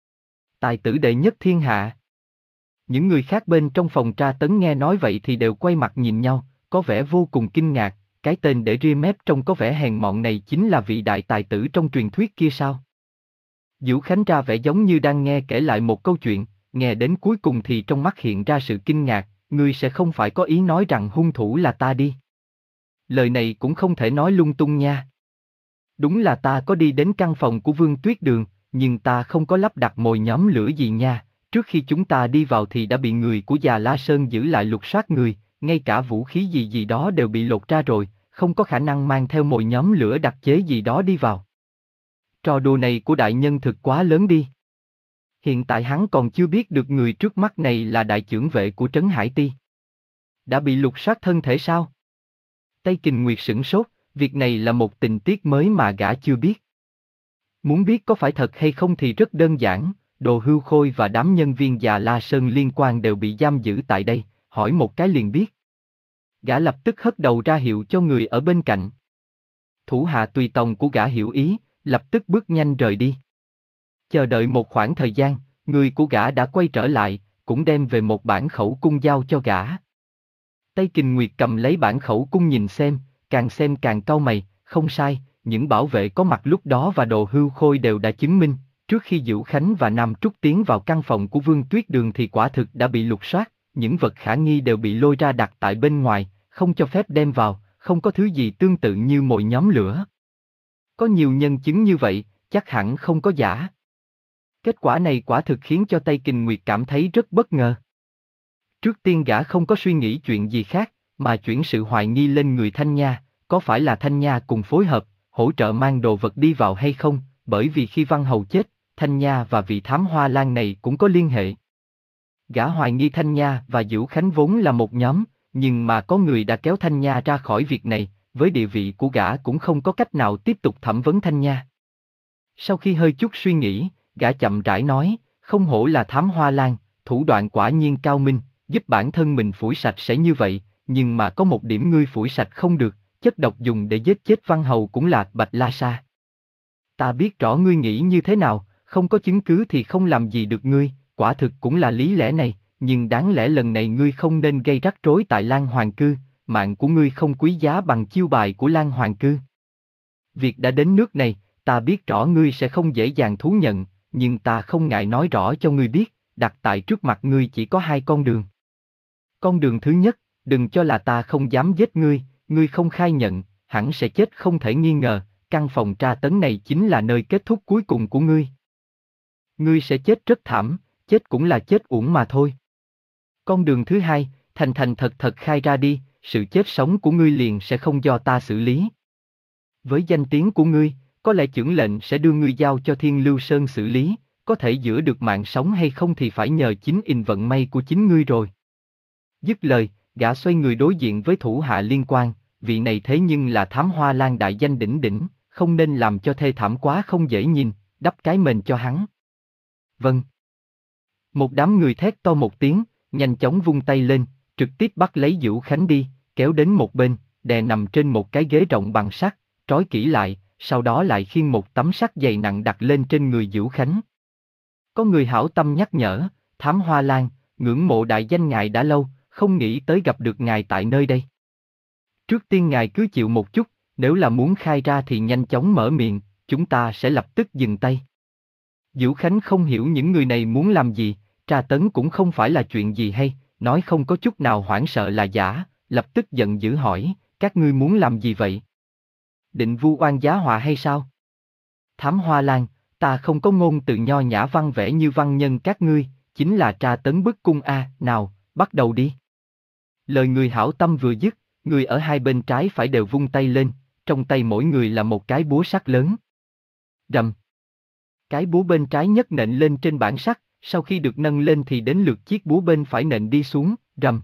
tài tử đệ nhất thiên hạ. Những người khác bên trong phòng tra tấn nghe nói vậy thì đều quay mặt nhìn nhau, có vẻ vô cùng kinh ngạc, cái tên để ria mép trông có vẻ hèn mọn này chính là vị đại tài tử trong truyền thuyết kia sao? Dữu Khánh ra vẻ giống như đang nghe kể lại một câu chuyện, nghe đến cuối cùng thì trong mắt hiện ra sự kinh ngạc, ngươi sẽ không phải có ý nói rằng hung thủ là ta đi. Lời này cũng không thể nói lung tung nha. Đúng là ta có đi đến căn phòng của Vương Tuyết Đường, nhưng ta không có lắp đặt mồi nhóm lửa gì nha. Trước khi chúng ta đi vào thì đã bị người của già La Sơn giữ lại lục soát người, ngay cả vũ khí gì gì đó đều bị lột ra rồi, không có khả năng mang theo mồi nhóm lửa đặc chế gì đó đi vào. Trò đùa này của đại nhân thực quá lớn đi. Hiện tại hắn còn chưa biết được người trước mắt này là đại chưởng vệ của Trấn Hải Ti. Đã bị lục soát thân thể sao? Tây Kình Nguyệt sửng sốt, việc này là một tình tiết mới mà gã chưa biết. Muốn biết có phải thật hay không thì rất đơn giản. Đồ Hưu Khôi và đám nhân viên già La Sơn liên quan đều bị giam giữ tại đây, hỏi một cái liền biết. Gã lập tức hất đầu ra hiệu cho người ở bên cạnh. Thủ hạ tùy tòng của gã hiểu ý, lập tức bước nhanh rời đi. Chờ đợi một khoảng thời gian, người của gã đã quay trở lại, cũng đem về một bản khẩu cung giao cho gã. Tây Kình Nguyệt cầm lấy bản khẩu cung nhìn xem, càng xem càng cau mày, không sai, những bảo vệ có mặt lúc đó và Đồ Hưu Khôi đều đã chứng minh. Trước khi Dữu Khánh và Nam Trúc tiến vào căn phòng của Vương Tuyết Đường thì quả thực đã bị lục soát, những vật khả nghi đều bị lôi ra đặt tại bên ngoài, không cho phép đem vào, không có thứ gì tương tự như mồi nhóm lửa. Có nhiều nhân chứng như vậy, chắc hẳn không có giả. Kết quả này quả thực khiến cho Tây Kình Nguyệt cảm thấy rất bất ngờ. Trước tiên gã không có suy nghĩ chuyện gì khác, mà chuyển sự hoài nghi lên người Thanh Nha, có phải là Thanh Nha cùng phối hợp, hỗ trợ mang đồ vật đi vào hay không, bởi vì khi Văn Hầu chết, Thanh Nha và vị thám hoa lan này cũng có liên hệ. Gã hoài nghi Thanh Nha và Dữu Khánh vốn là một nhóm, nhưng mà có người đã kéo Thanh Nha ra khỏi việc này, với địa vị của gã cũng không có cách nào tiếp tục thẩm vấn Thanh Nha. Sau khi hơi chút suy nghĩ, gã chậm rãi nói, không hổ là thám hoa lan, thủ đoạn quả nhiên cao minh, giúp bản thân mình phủi sạch sẽ như vậy, nhưng mà có một điểm ngươi phủi sạch không được, chất độc dùng để giết chết Văn Hầu cũng là Bạch La Sa. Ta biết rõ ngươi nghĩ như thế nào, không có chứng cứ thì không làm gì được ngươi, quả thực cũng là lý lẽ này, nhưng đáng lẽ lần này ngươi không nên gây rắc rối tại Lan Hoàng Cư, mạng của ngươi không quý giá bằng chiêu bài của Lan Hoàng Cư. Việc đã đến nước này, ta biết rõ ngươi sẽ không dễ dàng thú nhận, nhưng ta không ngại nói rõ cho ngươi biết, đặt tại trước mặt ngươi chỉ có hai con đường. Con đường thứ nhất, đừng cho là ta không dám giết ngươi, ngươi không khai nhận, hẳn sẽ chết không thể nghi ngờ, căn phòng tra tấn này chính là nơi kết thúc cuối cùng của ngươi. Ngươi sẽ chết rất thảm, chết cũng là chết uổng mà thôi. Con đường thứ hai, thành thành thật thật khai ra đi, sự chết sống của ngươi liền sẽ không do ta xử lý. Với danh tiếng của ngươi, có lẽ chưởng lệnh sẽ đưa ngươi giao cho Thiên Lưu Sơn xử lý, có thể giữ được mạng sống hay không thì phải nhờ chính in vận may của chính ngươi rồi. Dứt lời, gã xoay người đối diện với thủ hạ liên quan, vị này thế nhưng là thám hoa lan đại danh đỉnh đỉnh, không nên làm cho thê thảm quá không dễ nhìn, đắp cái mền cho hắn. Vâng. Một đám người thét to một tiếng, nhanh chóng vung tay lên, trực tiếp bắt lấy Dữu Khánh đi, kéo đến một bên, đè nằm trên một cái ghế rộng bằng sắt, trói kỹ lại, sau đó lại khiêng một tấm sắt dày nặng đặt lên trên người Dữu Khánh. Có người hảo tâm nhắc nhở, thám hoa lan, ngưỡng mộ đại danh ngài đã lâu, không nghĩ tới gặp được ngài tại nơi đây. Trước tiên ngài cứ chịu một chút, nếu là muốn khai ra thì nhanh chóng mở miệng, chúng ta sẽ lập tức dừng tay. Dữu Khánh không hiểu những người này muốn làm gì, tra tấn cũng không phải là chuyện gì hay, nói không có chút nào hoảng sợ là giả, lập tức giận dữ hỏi, các ngươi muốn làm gì vậy? Định vu oan giá họa hay sao? Thám hoa lan, ta không có ngôn từ nho nhã văn vẻ như văn nhân các ngươi, chính là tra tấn bức cung a, nào, bắt đầu đi. Lời người hảo tâm vừa dứt, người ở hai bên trái phải đều vung tay lên, trong tay mỗi người là một cái búa sắt lớn. Rầm. Cái búa bên trái nhất nện lên trên bản sắt, sau khi được nâng lên thì đến lượt chiếc búa bên phải nện đi xuống, rầm.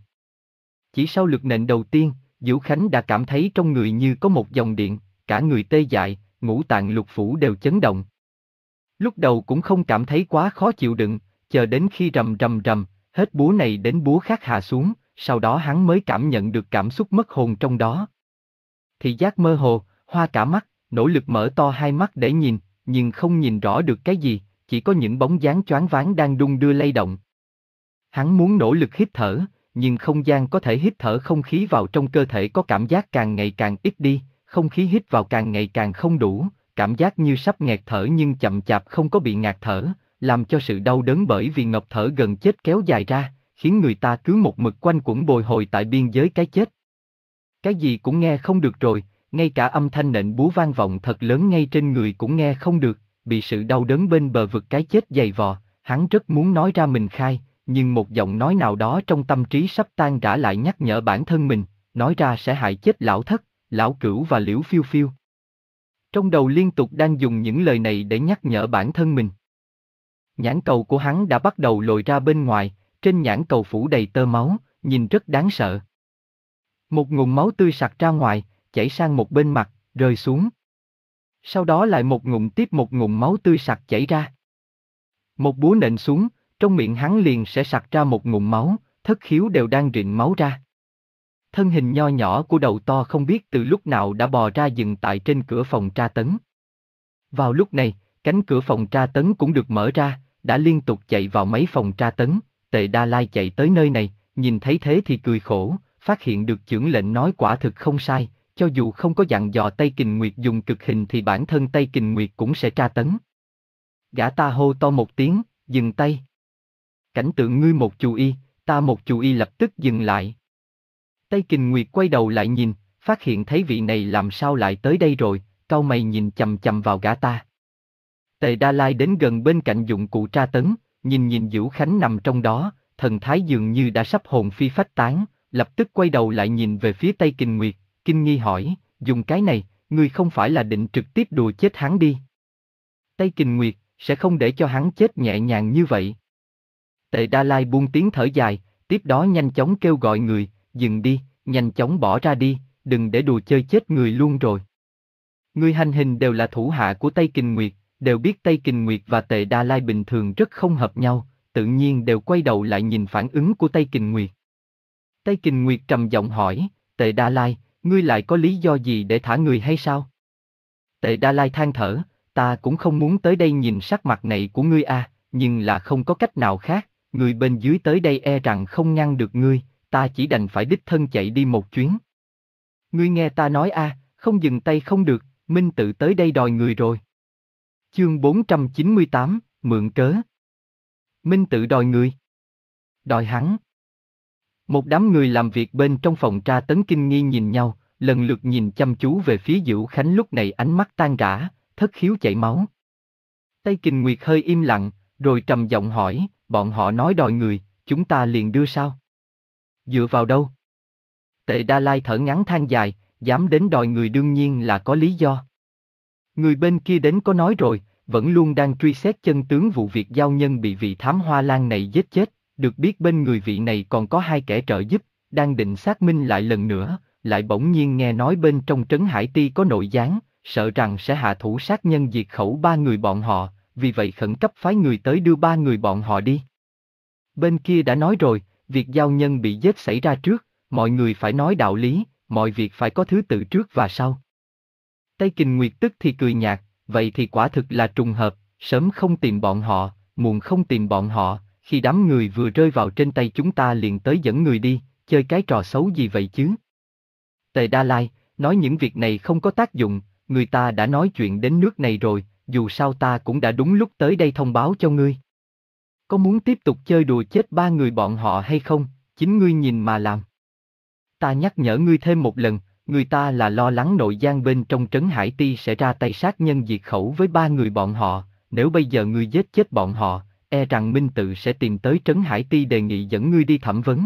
Chỉ sau lượt nện đầu tiên, Dữu Khánh đã cảm thấy trong người như có một dòng điện, cả người tê dại, ngũ tạng lục phủ đều chấn động. Lúc đầu cũng không cảm thấy quá khó chịu đựng, chờ đến khi rầm rầm rầm, hết búa này đến búa khác hạ xuống, sau đó hắn mới cảm nhận được cảm xúc mất hồn trong đó. Thị giác mơ hồ, hoa cả mắt, nỗ lực mở to hai mắt để nhìn, nhưng không nhìn rõ được cái gì, chỉ có những bóng dáng choáng váng đang đung đưa lay động. Hắn muốn nỗ lực hít thở, nhưng không gian có thể hít thở không khí vào trong cơ thể có cảm giác càng ngày càng ít đi, không khí hít vào càng ngày càng không đủ, cảm giác như sắp nghẹt thở nhưng chậm chạp không có bị ngạt thở, làm cho sự đau đớn bởi vì ngộp thở gần chết kéo dài ra, khiến người ta cứ một mực quanh quẩn bồi hồi tại biên giới cái chết. Cái gì cũng nghe không được rồi, ngay cả âm thanh nện búa vang vọng thật lớn ngay trên người cũng nghe không được, bị sự đau đớn bên bờ vực cái chết dày vò, hắn rất muốn nói ra mình khai, nhưng một giọng nói nào đó trong tâm trí sắp tan rã lại nhắc nhở bản thân mình, nói ra sẽ hại chết lão thất, lão cửu và liễu phiêu phiêu. Trong đầu liên tục đang dùng những lời này để nhắc nhở bản thân mình. Nhãn cầu của hắn đã bắt đầu lồi ra bên ngoài, trên nhãn cầu phủ đầy tơ máu, nhìn rất đáng sợ. Một ngụm máu tươi sặc ra ngoài, chảy sang một bên mặt, rơi xuống. Sau đó lại một ngụm tiếp một ngụm máu tươi sặc chảy ra. Một búa nện xuống, trong miệng hắn liền sẽ sặc ra một ngụm máu, thất khiếu đều đang rịn máu ra. Thân hình nho nhỏ của đầu to không biết từ lúc nào đã bò ra dừng tại trên cửa phòng tra tấn. Vào lúc này, cánh cửa phòng tra tấn cũng được mở ra, đã liên tục chạy vào mấy phòng tra tấn, Tề Đa Lai chạy tới nơi này, nhìn thấy thế thì cười khổ, phát hiện được chưởng lệnh nói quả thực không sai, cho dù không có dặn dò Tây Kình Nguyệt dùng cực hình thì bản thân Tây Kình Nguyệt cũng sẽ tra tấn. Gã ta hô to một tiếng, dừng tay. Cảnh tượng ngươi một chú y, ta một chú y lập tức dừng lại. Tây Kình Nguyệt quay đầu lại nhìn, phát hiện thấy vị này làm sao lại tới đây rồi, cau mày nhìn chằm chằm vào gã ta. Tề Đa Lai đến gần bên cạnh dụng cụ tra tấn, nhìn nhìn Dữu Khánh nằm trong đó, thần thái dường như đã sắp hồn phi phách tán, lập tức quay đầu lại nhìn về phía Tây Kình Nguyệt, kinh nghi hỏi, dùng cái này, ngươi không phải là định trực tiếp đùa chết hắn đi. Tây Kình Nguyệt, sẽ không để cho hắn chết nhẹ nhàng như vậy. Tề Đa Lai buông tiếng thở dài, tiếp đó nhanh chóng kêu gọi người, dừng đi, nhanh chóng bỏ ra đi, đừng để đùa chơi chết người luôn rồi. Người hành hình đều là thủ hạ của Tây Kình Nguyệt, đều biết Tây Kình Nguyệt và Tề Đa Lai bình thường rất không hợp nhau, tự nhiên đều quay đầu lại nhìn phản ứng của Tây Kình Nguyệt. Tây Kình Nguyệt trầm giọng hỏi, Tề Đa Lai, ngươi lại có lý do gì để thả người hay sao? Tề Đa Lai than thở, ta cũng không muốn tới đây nhìn sắc mặt này của ngươi à, nhưng là không có cách nào khác, người bên dưới tới đây e rằng không ngăn được ngươi, ta chỉ đành phải đích thân chạy đi một chuyến. Ngươi nghe ta nói a, à, không dừng tay không được, Minh Tự tới đây đòi người rồi. Chương bốn trăm chín mươi tám, mượn cớ. Minh Tự đòi người. Đòi hắn. Một đám người làm việc bên trong phòng tra tấn kinh nghi nhìn nhau, lần lượt nhìn chăm chú về phía Dữu Khánh lúc này ánh mắt tan rã, thất khiếu chảy máu. Tây Kình Nguyệt hơi im lặng, rồi trầm giọng hỏi, bọn họ nói đòi người, chúng ta liền đưa sao? Dựa vào đâu? Tề Đa Lai thở ngắn than dài, dám đến đòi người đương nhiên là có lý do. Người bên kia đến có nói rồi, vẫn luôn đang truy xét chân tướng vụ việc giao nhân bị vị thám hoa lan này giết chết, được biết bên người vị này còn có hai kẻ trợ giúp, đang định xác minh lại lần nữa, lại bỗng nhiên nghe nói bên trong trấn Hải Ti có nội gián, sợ rằng sẽ hạ thủ sát nhân diệt khẩu ba người bọn họ, vì vậy khẩn cấp phái người tới đưa ba người bọn họ đi. Bên kia đã nói rồi, việc giao nhân bị giết xảy ra trước, mọi người phải nói đạo lý, mọi việc phải có thứ tự trước và sau. Tây Kình Nguyệt tức thì cười nhạt, vậy thì quả thực là trùng hợp, sớm không tìm bọn họ, muộn không tìm bọn họ, khi đám người vừa rơi vào trên tay chúng ta liền tới dẫn người đi, chơi cái trò xấu gì vậy chứ? Tề Đa Lai, nói những việc này không có tác dụng, người ta đã nói chuyện đến nước này rồi, dù sao ta cũng đã đúng lúc tới đây thông báo cho ngươi. Có muốn tiếp tục chơi đùa chết ba người bọn họ hay không, chính ngươi nhìn mà làm. Ta nhắc nhở ngươi thêm một lần, người ta là lo lắng nội gián bên trong trấn Hải Ti sẽ ra tay sát nhân diệt khẩu với ba người bọn họ, nếu bây giờ ngươi giết chết bọn họ, e rằng Minh Tự sẽ tìm tới trấn Hải Ti đề nghị dẫn ngươi đi thẩm vấn.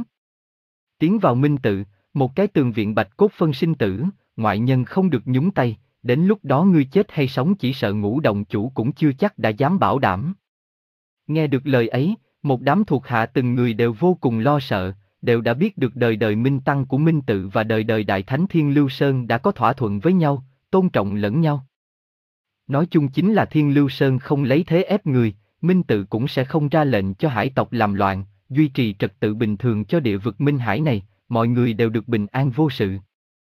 Tiến vào Minh Tự, một cái tường viện bạch cốt phân sinh tử, ngoại nhân không được nhúng tay, đến lúc đó ngươi chết hay sống chỉ sợ Ngũ Động chủ cũng chưa chắc đã dám bảo đảm. Nghe được lời ấy, một đám thuộc hạ từng người đều vô cùng lo sợ, đều đã biết được đời đời Minh Tăng của Minh Tự và đời đời Đại Thánh Thiên Lưu Sơn đã có thỏa thuận với nhau, tôn trọng lẫn nhau. Nói chung chính là Thiên Lưu Sơn không lấy thế ép người, Minh Tự cũng sẽ không ra lệnh cho hải tộc làm loạn, duy trì trật tự bình thường cho địa vực Minh Hải này, mọi người đều được bình an vô sự.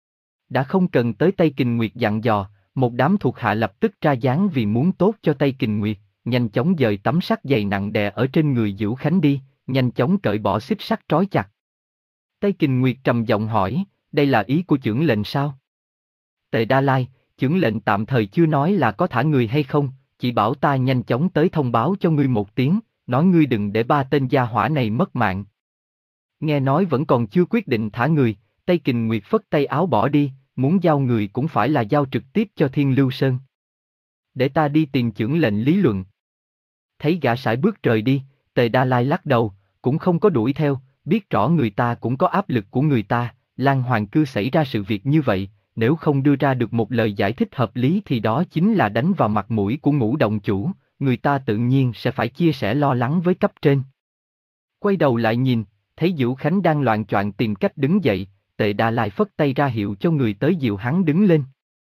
Đã không cần tới Tây Kình Nguyệt dặn dò, một đám thuộc hạ lập tức ra dáng vì muốn tốt cho Tây Kình Nguyệt, nhanh chóng dời tấm sắt dày nặng đè ở trên người Dữu Khánh đi, nhanh chóng cởi bỏ xích sắt trói chặt. Tây Kình Nguyệt trầm giọng hỏi, đây là ý của chưởng lệnh sao? Tề Đa Lai, chưởng lệnh tạm thời chưa nói là có thả người hay không, chỉ bảo ta nhanh chóng tới thông báo cho ngươi một tiếng, nói ngươi đừng để ba tên gia hỏa này mất mạng. Nghe nói vẫn còn chưa quyết định thả người, Tây Kình Nguyệt phất tay áo bỏ đi, muốn giao người cũng phải là giao trực tiếp cho Thiên Lưu Sơn. Để ta đi tìm chưởng lệnh lý luận. Thấy gã sải bước rời đi, Tề Đa Lai lắc đầu, cũng không có đuổi theo, biết rõ người ta cũng có áp lực của người ta, Lan Hoàng Cư xảy ra sự việc như vậy, nếu không đưa ra được một lời giải thích hợp lý thì đó chính là đánh vào mặt mũi của Ngũ Động chủ, người ta tự nhiên sẽ phải chia sẻ lo lắng với cấp trên. Quay đầu lại nhìn, thấy Dữu Khánh đang loạng choạng tìm cách đứng dậy, Tề Đa Lai phất tay ra hiệu cho người tới dìu hắn đứng lên.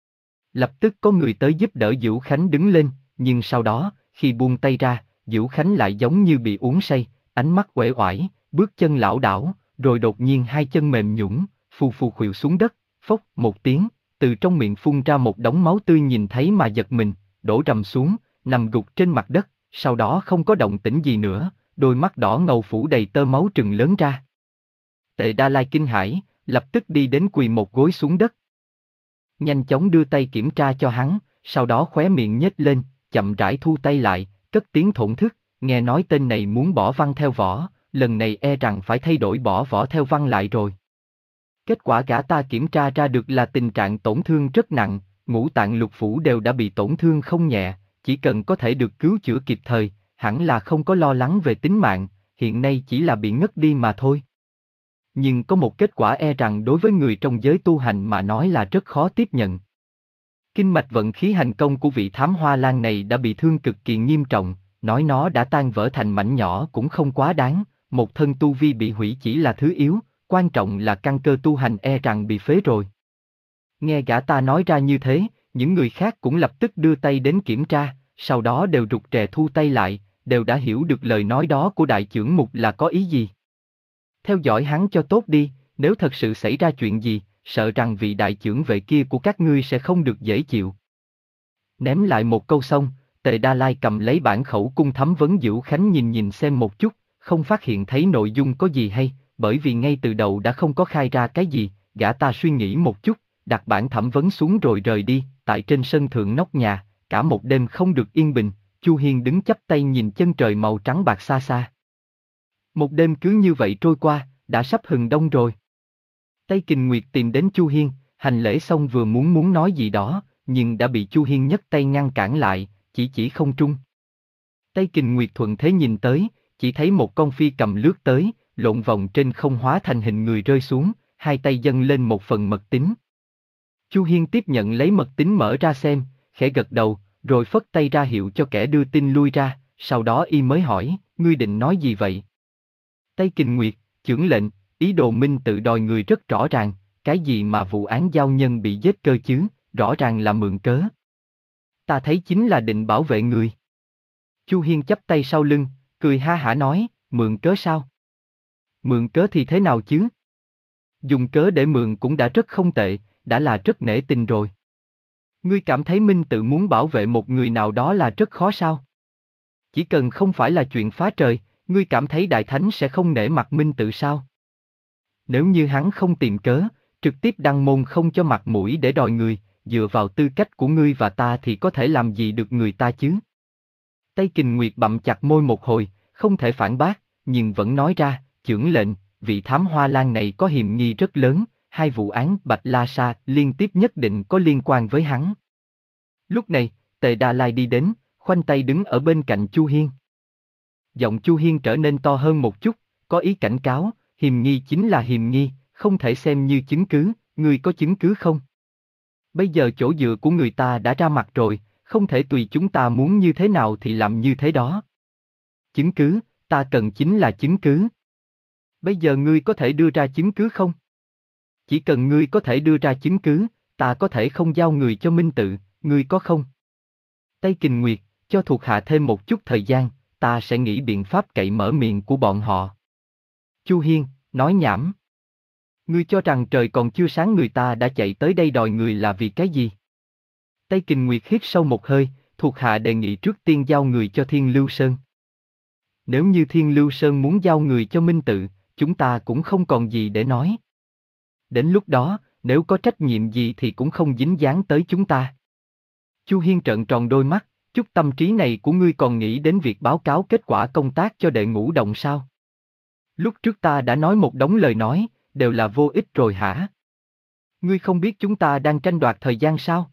Lập tức có người tới giúp đỡ Dữu Khánh đứng lên, nhưng sau đó, khi buông tay ra, Dữu Khánh lại giống như bị uống say, ánh mắt uể oải, bước chân lảo đảo, rồi đột nhiên hai chân mềm nhũn, phù phù khuỵu xuống đất, phốc một tiếng, từ trong miệng phun ra một đống máu tươi nhìn thấy mà giật mình, đổ rầm xuống, nằm gục trên mặt đất, sau đó không có động tĩnh gì nữa, đôi mắt đỏ ngầu phủ đầy tơ máu trừng lớn ra. Tề Đa Lai kinh hãi, lập tức đi đến quỳ một gối xuống đất. Nhanh chóng đưa tay kiểm tra cho hắn, sau đó khóe miệng nhếch lên, chậm rãi thu tay lại, cất tiếng thổn thức, nghe nói tên này muốn bỏ văn theo võ, lần này e rằng phải thay đổi bỏ võ theo văn lại rồi. Kết quả gã ta kiểm tra ra được là tình trạng tổn thương rất nặng, ngũ tạng lục phủ đều đã bị tổn thương không nhẹ, chỉ cần có thể được cứu chữa kịp thời, hẳn là không có lo lắng về tính mạng, hiện nay chỉ là bị ngất đi mà thôi. Nhưng có một kết quả e rằng đối với người trong giới tu hành mà nói là rất khó tiếp nhận. Kinh mạch vận khí hành công của vị thám hoa lan này đã bị thương cực kỳ nghiêm trọng, nói nó đã tan vỡ thành mảnh nhỏ cũng không quá đáng, một thân tu vi bị hủy chỉ là thứ yếu, quan trọng là căn cơ tu hành e rằng bị phế rồi. Nghe gã ta nói ra như thế, những người khác cũng lập tức đưa tay đến kiểm tra, sau đó đều rụt rè thu tay lại, đều đã hiểu được lời nói đó của đại trưởng mục là có ý gì. Theo dõi hắn cho tốt đi, nếu thật sự xảy ra chuyện gì, sợ rằng vị đại trưởng vệ kia của các ngươi sẽ không được dễ chịu. Ném lại một câu xong, Tề Đa Lai cầm lấy bản khẩu cung thấm vấn Dữu Khánh nhìn nhìn xem một chút, không phát hiện thấy nội dung có gì hay, bởi vì ngay từ đầu đã không có khai ra cái gì, gã ta suy nghĩ một chút, đặt bản thẩm vấn xuống rồi rời đi, tại trên sân thượng nóc nhà, cả một đêm không được yên bình, Chu Hiên đứng chắp tay nhìn chân trời màu trắng bạc xa xa. Một đêm cứ như vậy trôi qua, đã sắp hừng đông rồi. Tây Kình Nguyệt tìm đến Chu Hiên, hành lễ xong vừa muốn muốn nói gì đó, nhưng đã bị Chu Hiên nhấc tay ngăn cản lại, chỉ chỉ không trung. Tây Kình Nguyệt thuận thế nhìn tới, chỉ thấy một con phi cầm lướt tới, lộn vòng trên không hóa thành hình người rơi xuống, hai tay dâng lên một phần mật tín. Chu Hiên tiếp nhận lấy mật tín mở ra xem, khẽ gật đầu, rồi phất tay ra hiệu cho kẻ đưa tin lui ra, sau đó y mới hỏi, ngươi định nói gì vậy? Tây Kình Nguyệt, chưởng lệnh, ý đồ Minh tự đòi người rất rõ ràng, cái gì mà vụ án giao nhân bị giết cơ chứ, rõ ràng là mượn cớ. Ta thấy chính là định bảo vệ người. Chu Hiên chắp tay sau lưng, cười ha hả nói, mượn cớ sao? Mượn cớ thì thế nào chứ? Dùng cớ để mượn cũng đã rất không tệ, đã là rất nể tình rồi. Ngươi cảm thấy Minh tự muốn bảo vệ một người nào đó là rất khó sao? Chỉ cần không phải là chuyện phá trời, ngươi cảm thấy Đại Thánh sẽ không nể mặt Minh tự sao? Nếu như hắn không tìm cớ, trực tiếp đăng môn không cho mặt mũi để đòi người, dựa vào tư cách của ngươi và ta thì có thể làm gì được người ta chứ? Tây Kình Nguyệt bặm chặt môi một hồi, không thể phản bác, nhưng vẫn nói ra, chưởng lệnh, vị thám hoa lan này có hiềm nghi rất lớn, hai vụ án Bạch La Sa liên tiếp nhất định có liên quan với hắn. Lúc này, Tề Đa Lai đi đến, khoanh tay đứng ở bên cạnh Chu Hiên. Giọng Chu Hiên trở nên to hơn một chút, có ý cảnh cáo, hiềm nghi chính là hiềm nghi, không thể xem như chứng cứ, ngươi có chứng cứ không? Bây giờ chỗ dựa của người ta đã ra mặt rồi, không thể tùy chúng ta muốn như thế nào thì làm như thế đó. Chứng cứ, ta cần chính là chứng cứ. Bây giờ ngươi có thể đưa ra chứng cứ không? Chỉ cần ngươi có thể đưa ra chứng cứ, ta có thể không giao người cho Minh tự, ngươi có không? Tây Kình Nguyệt, cho thuộc hạ thêm một chút thời gian, ta sẽ nghĩ biện pháp cậy mở miệng của bọn họ. Chu Hiên, nói nhảm. Ngươi cho rằng trời còn chưa sáng người ta đã chạy tới đây đòi người là vì cái gì? Tây Kình Nguyệt hít sâu một hơi, thuộc hạ đề nghị trước tiên giao người cho Thiên Lưu Sơn. Nếu như Thiên Lưu Sơn muốn giao người cho Minh tự, chúng ta cũng không còn gì để nói. Đến lúc đó, nếu có trách nhiệm gì thì cũng không dính dáng tới chúng ta. Chu Hiên trợn tròn đôi mắt, chút tâm trí này của ngươi còn nghĩ đến việc báo cáo kết quả công tác cho đệ ngũ động sao? Lúc trước ta đã nói một đống lời nói, đều là vô ích rồi hả? Ngươi không biết chúng ta đang tranh đoạt thời gian sao?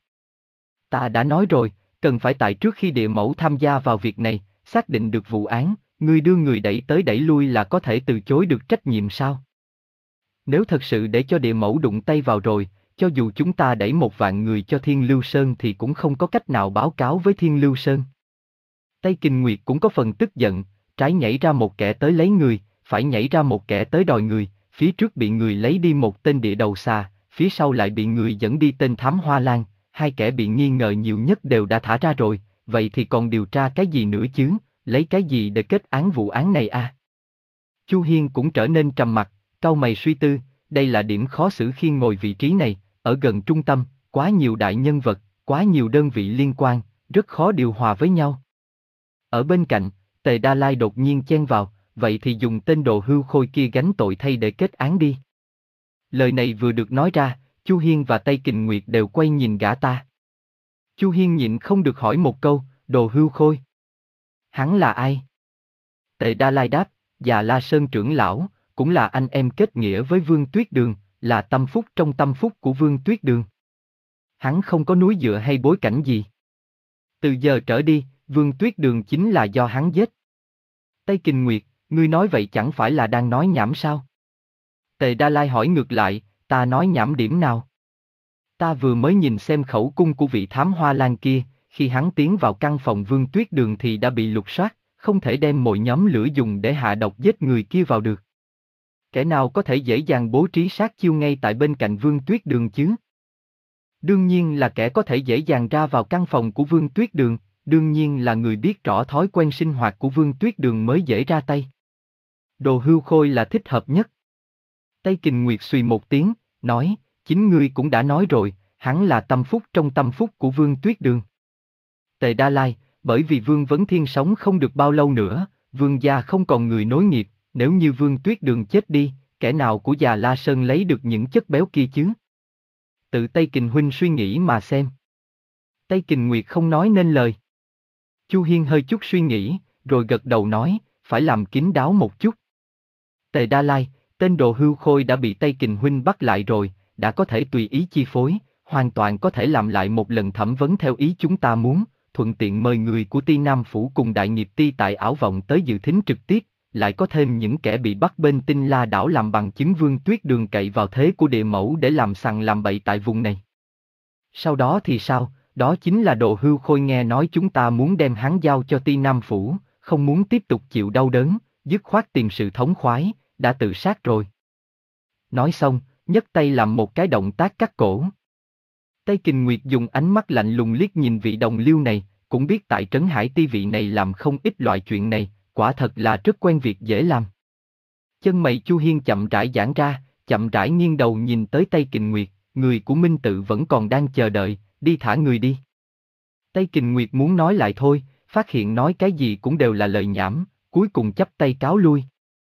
Ta đã nói rồi, cần phải tại trước khi địa mẫu tham gia vào việc này, xác định được vụ án, ngươi đưa người đẩy tới đẩy lui là có thể từ chối được trách nhiệm sao? Nếu thật sự để cho địa mẫu đụng tay vào rồi, cho dù chúng ta đẩy một vạn người cho Thiên Lưu Sơn thì cũng không có cách nào báo cáo với Thiên Lưu Sơn. Tây Kình Nguyệt cũng có phần tức giận, trái nhảy ra một kẻ tới lấy người, phải nhảy ra một kẻ tới đòi người, phía trước bị người lấy đi một tên địa đầu xà, phía sau lại bị người dẫn đi tên thám hoa lan, hai kẻ bị nghi ngờ nhiều nhất đều đã thả ra rồi, vậy thì còn điều tra cái gì nữa chứ, lấy cái gì để kết án vụ án này à? Chu Hiên cũng trở nên trầm mặc, cau mày suy tư, đây là điểm khó xử khi ngồi vị trí này, ở gần trung tâm, quá nhiều đại nhân vật, quá nhiều đơn vị liên quan, rất khó điều hòa với nhau. Ở bên cạnh, Tề Đa Lai đột nhiên chen vào, vậy thì dùng tên đồ hưu khôi kia gánh tội thay để kết án đi. Lời này vừa được nói ra, Chu Hiên và Tây Kình Nguyệt đều quay nhìn gã ta. Chu Hiên nhịn không được hỏi một câu, đồ hưu khôi. Hắn là ai? Tề Đa Lai đáp, Già La Sơn trưởng lão, cũng là anh em kết nghĩa với Vương Tuyết Đường, là tâm phúc trong tâm phúc của Vương Tuyết Đường. Hắn không có núi dựa hay bối cảnh gì. Từ giờ trở đi, Vương Tuyết Đường chính là do hắn giết. Tây Kình Nguyệt, ngươi nói vậy chẳng phải là đang nói nhảm sao? Tề Đa Lai hỏi ngược lại, ta nói nhảm điểm nào? Ta vừa mới nhìn xem khẩu cung của vị thám hoa lan kia, khi hắn tiến vào căn phòng Vương Tuyết Đường thì đã bị lục soát, không thể đem mọi nhóm lửa dùng để hạ độc giết người kia vào được. Kẻ nào có thể dễ dàng bố trí sát chiêu ngay tại bên cạnh Vương Tuyết Đường chứ? Đương nhiên là kẻ có thể dễ dàng ra vào căn phòng của Vương Tuyết Đường, đương nhiên là người biết rõ thói quen sinh hoạt của Vương Tuyết Đường mới dễ ra tay. Đồ Hưu Khôi là thích hợp nhất. Tây Kình Nguyệt suy một tiếng, nói, chính ngươi cũng đã nói rồi, hắn là tâm phúc trong tâm phúc của Vương Tuyết Đường. Tề Đa Lai, bởi vì Vương Vấn Thiên sống không được bao lâu nữa, Vương gia không còn người nối nghiệp, nếu như Vương Tuyết Đường chết đi, kẻ nào của già La Sơn lấy được những chất béo kia chứ? Tự Tây Kình huynh suy nghĩ mà xem. Tây Kình Nguyệt không nói nên lời. Chu Hiên hơi chút suy nghĩ, rồi gật đầu nói, phải làm kín đáo một chút. Tề Đa Lai, tên Đồ Hưu Khôi đã bị Tây Kình huynh bắt lại rồi, đã có thể tùy ý chi phối, hoàn toàn có thể làm lại một lần thẩm vấn theo ý chúng ta muốn, thuận tiện mời người của Ti Nam Phủ cùng đại nghiệp Ti tại Ảo Vọng tới dự thính trực tiếp, lại có thêm những kẻ bị bắt bên Tinh La đảo làm bằng chứng Vương Tuyết Đường cậy vào thế của địa mẫu để làm sằng làm bậy tại vùng này. Sau đó thì sao? Đó chính là Đồ Hưu Khôi nghe nói chúng ta muốn đem hắn giao cho Ti Nam Phủ, không muốn tiếp tục chịu đau đớn, dứt khoát tìm sự thống khoái, đã tự sát rồi. Nói xong, nhấc tay làm một cái động tác cắt cổ. Tây Kình Nguyệt dùng ánh mắt lạnh lùng liếc nhìn vị đồng liêu này, cũng biết tại Trấn Hải Ti vị này làm không ít loại chuyện này, quả thật là rất quen việc dễ làm. Chân mày Chu Hiên chậm rãi giãn ra, chậm rãi nghiêng đầu nhìn tới Tây Kình Nguyệt, người của Minh Tự vẫn còn đang chờ đợi, đi thả người đi. Tây Kình Nguyệt muốn nói lại thôi, phát hiện nói cái gì cũng đều là lời nhảm, cuối cùng chắp tay cáo lui.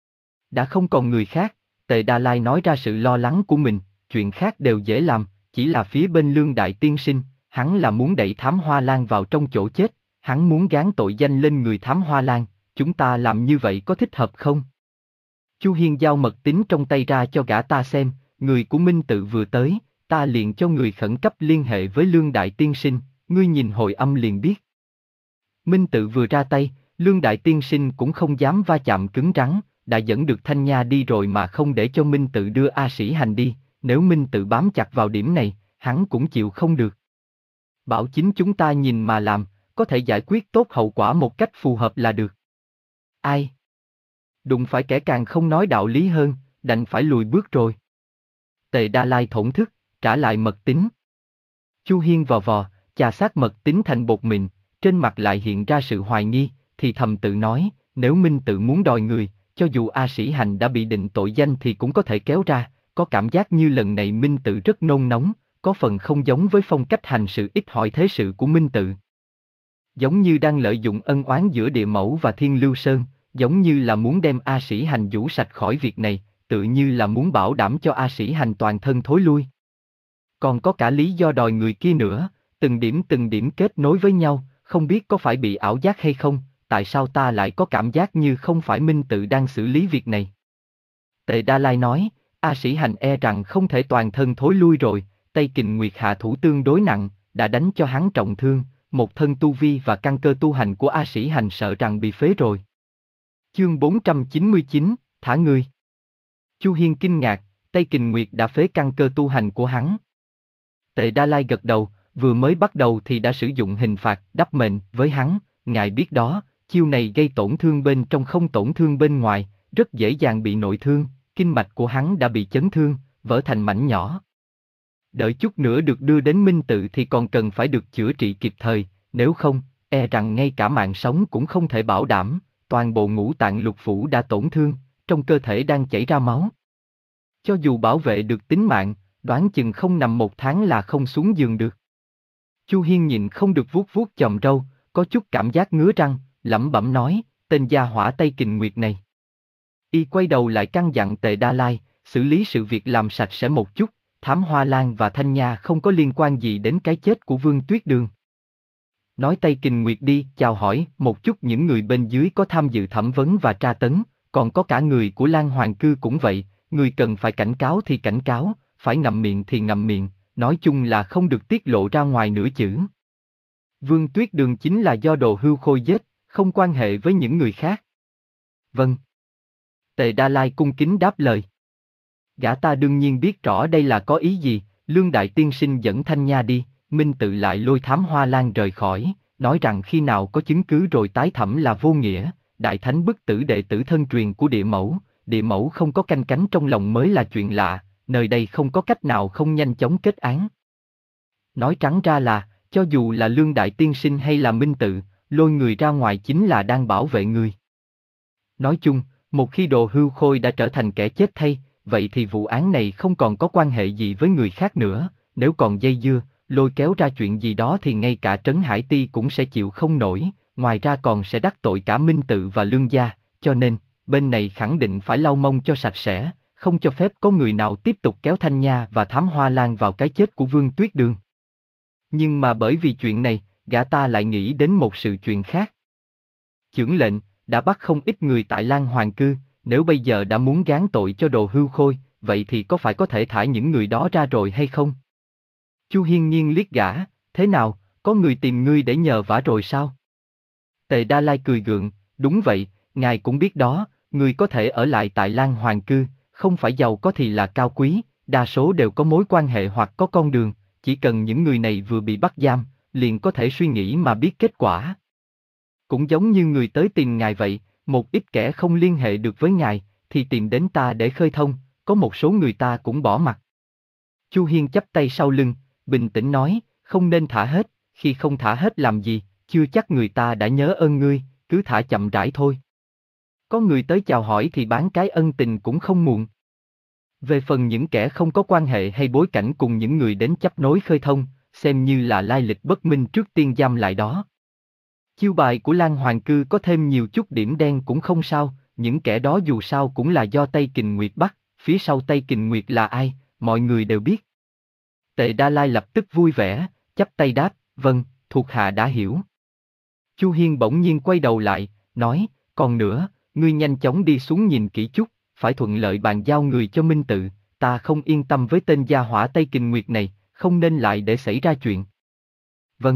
Đã không còn người khác, Tề Đa Lai nói ra sự lo lắng của mình, chuyện khác đều dễ làm, chỉ là phía bên Lương Đại Tiên Sinh, hắn là muốn đẩy Thám Hoa Lan vào trong chỗ chết, hắn muốn gán tội danh lên người Thám Hoa Lan, chúng ta làm như vậy có thích hợp không? Chu Hiên giao mật tín trong tay ra cho gã ta xem, người của Minh Tự vừa tới, ta liền cho người khẩn cấp liên hệ với Lương Đại Tiên Sinh, ngươi nhìn hồi âm liền biết. Minh Tự vừa ra tay, Lương Đại Tiên Sinh cũng không dám va chạm cứng rắn, đã dẫn được Thanh Nha đi rồi mà không để cho Minh Tự đưa A Sĩ Hành đi, nếu Minh Tự bám chặt vào điểm này, hắn cũng chịu không được. Bảo chính chúng ta nhìn mà làm, có thể giải quyết tốt hậu quả một cách phù hợp là được. Ai? Đụng phải kẻ càng không nói đạo lý hơn, đành phải lùi bước rồi. Tề Đa Lai thổn thức, trả lại mật tín. Chu Hiên vò vò, chà sát mật tín thành bột mịn, trên mặt lại hiện ra sự hoài nghi, thì thầm tự nói, nếu Minh Tự muốn đòi người, cho dù A Sĩ Hành đã bị định tội danh thì cũng có thể kéo ra, có cảm giác như lần này Minh Tự rất nôn nóng, có phần không giống với phong cách hành sự ít hỏi thế sự của Minh Tự. Giống như đang lợi dụng ân oán giữa địa mẫu và Thiên Lưu Sơn, giống như là muốn đem A Sĩ Hành rũ sạch khỏi việc này, tự như là muốn bảo đảm cho A Sĩ Hành toàn thân thối lui. Còn có cả lý do đòi người kia nữa, từng điểm từng điểm kết nối với nhau, không biết có phải bị ảo giác hay không, tại sao ta lại có cảm giác như không phải Minh Tự đang xử lý việc này. Tề Đa Lai nói, A Sĩ Hành e rằng không thể toàn thân thối lui rồi, Tây Kình Nguyệt hạ thủ tương đối nặng, đã đánh cho hắn trọng thương, một thân tu vi và căn cơ tu hành của A Sĩ Hành sợ rằng bị phế rồi. Chương bốn trăm chín mươi chín, thả người. Chu Hiên kinh ngạc, Tây Kình Nguyệt đã phế căn cơ tu hành của hắn. Tề Đa Lai gật đầu, vừa mới bắt đầu thì đã sử dụng hình phạt đắp mệnh với hắn, ngài biết đó, chiêu này gây tổn thương bên trong không tổn thương bên ngoài, rất dễ dàng bị nội thương, kinh mạch của hắn đã bị chấn thương, vỡ thành mảnh nhỏ. Đợi chút nữa được đưa đến Minh Tự thì còn cần phải được chữa trị kịp thời, nếu không, e rằng ngay cả mạng sống cũng không thể bảo đảm, toàn bộ ngũ tạng lục phủ đã tổn thương, trong cơ thể đang chảy ra máu. Cho dù bảo vệ được tính mạng, đoán chừng không nằm một tháng là không xuống giường được. Chu Hiên nhìn không được vuốt vuốt chòm râu, có chút cảm giác ngứa răng, lẩm bẩm nói, tên gia hỏa Tây Kình Nguyệt này. Y quay đầu lại căn dặn Tề Đa Lai, xử lý sự việc làm sạch sẽ một chút, Thám Hoa Lan và Thanh Nha không có liên quan gì đến cái chết của Vương Tuyết Đường. Nói Tây Kình Nguyệt đi, chào hỏi một chút những người bên dưới có tham dự thẩm vấn và tra tấn, còn có cả người của Lan Hoàng Cư cũng vậy, người cần phải cảnh cáo thì cảnh cáo, phải ngậm miệng thì ngậm miệng, nói chung là không được tiết lộ ra ngoài nửa chữ. Vương Tuyết Đường chính là do Đồ Hưu Khôi giết, không quan hệ với những người khác. Vâng. Tề Đa Lai cung kính đáp lời. Gã ta đương nhiên biết rõ đây là có ý gì, Lương Đại Tiên Sinh dẫn Thanh Nha đi, Minh Tự lại lôi Thám Hoa Lan rời khỏi, nói rằng khi nào có chứng cứ rồi tái thẩm là vô nghĩa, Đại Thánh bức tử đệ tử thân truyền của địa mẫu, địa mẫu không có canh cánh trong lòng mới là chuyện lạ, nơi đây không có cách nào không nhanh chóng kết án. Nói trắng ra là, cho dù là Lương Đại Tiên Sinh hay là Minh Tự, lôi người ra ngoài chính là đang bảo vệ người. Nói chung, một khi Đồ Hưu Khôi đã trở thành kẻ chết thay, vậy thì vụ án này không còn có quan hệ gì với người khác nữa, nếu còn dây dưa, lôi kéo ra chuyện gì đó thì ngay cả Trấn Hải Ti cũng sẽ chịu không nổi, ngoài ra còn sẽ đắc tội cả Minh Tự và Lương gia, cho nên, bên này khẳng định phải lau mông cho sạch sẽ, không cho phép có người nào tiếp tục kéo Thanh Nha và Thám Hoa Lan vào cái chết của Vương Tuyết Đường. Nhưng mà bởi vì chuyện này, gã ta lại nghĩ đến một sự chuyện khác. Chưởng lệnh, đã bắt không ít người tại Lan Hoàng Cư, nếu bây giờ đã muốn gán tội cho Đồ Hưu Khôi, vậy thì có phải có thể thả những người đó ra rồi hay không? Chu Hiên Nhiên liếc gã, thế nào, có người tìm ngươi để nhờ vả rồi sao? Tề Đa Lai cười gượng, đúng vậy, ngài cũng biết đó, người có thể ở lại tại Lan Hoàng Cư, không phải giàu có thì là cao quý, đa số đều có mối quan hệ hoặc có con đường, chỉ cần những người này vừa bị bắt giam, liền có thể suy nghĩ mà biết kết quả. Cũng giống như người tới tìm ngài vậy, một ít kẻ không liên hệ được với ngài, thì tìm đến ta để khơi thông, có một số người ta cũng bỏ mặt. Chu Hiên chắp tay sau lưng, bình tĩnh nói, không nên thả hết, khi không thả hết làm gì, chưa chắc người ta đã nhớ ơn ngươi, cứ thả chậm rãi thôi. Có người tới chào hỏi thì bán cái ân tình cũng không muộn. Về phần những kẻ không có quan hệ hay bối cảnh cùng những người đến chấp nối khơi thông, xem như là lai lịch bất minh trước tiên giam lại đó. Chiêu bài của Lan Hoàng Cư có thêm nhiều chút điểm đen cũng không sao, những kẻ đó dù sao cũng là do Tây Kình Nguyệt bắt, phía sau Tây Kình Nguyệt là ai, mọi người đều biết. Tề Đa Lai lập tức vui vẻ, chắp tay đáp, vâng, thuộc hạ đã hiểu. Chu Hiên bỗng nhiên quay đầu lại, nói, còn nữa, ngươi nhanh chóng đi xuống nhìn kỹ chút, phải thuận lợi bàn giao người cho Minh Tự, ta không yên tâm với tên gia hỏa Tây Kình Nguyệt này, không nên lại để xảy ra chuyện. Vâng.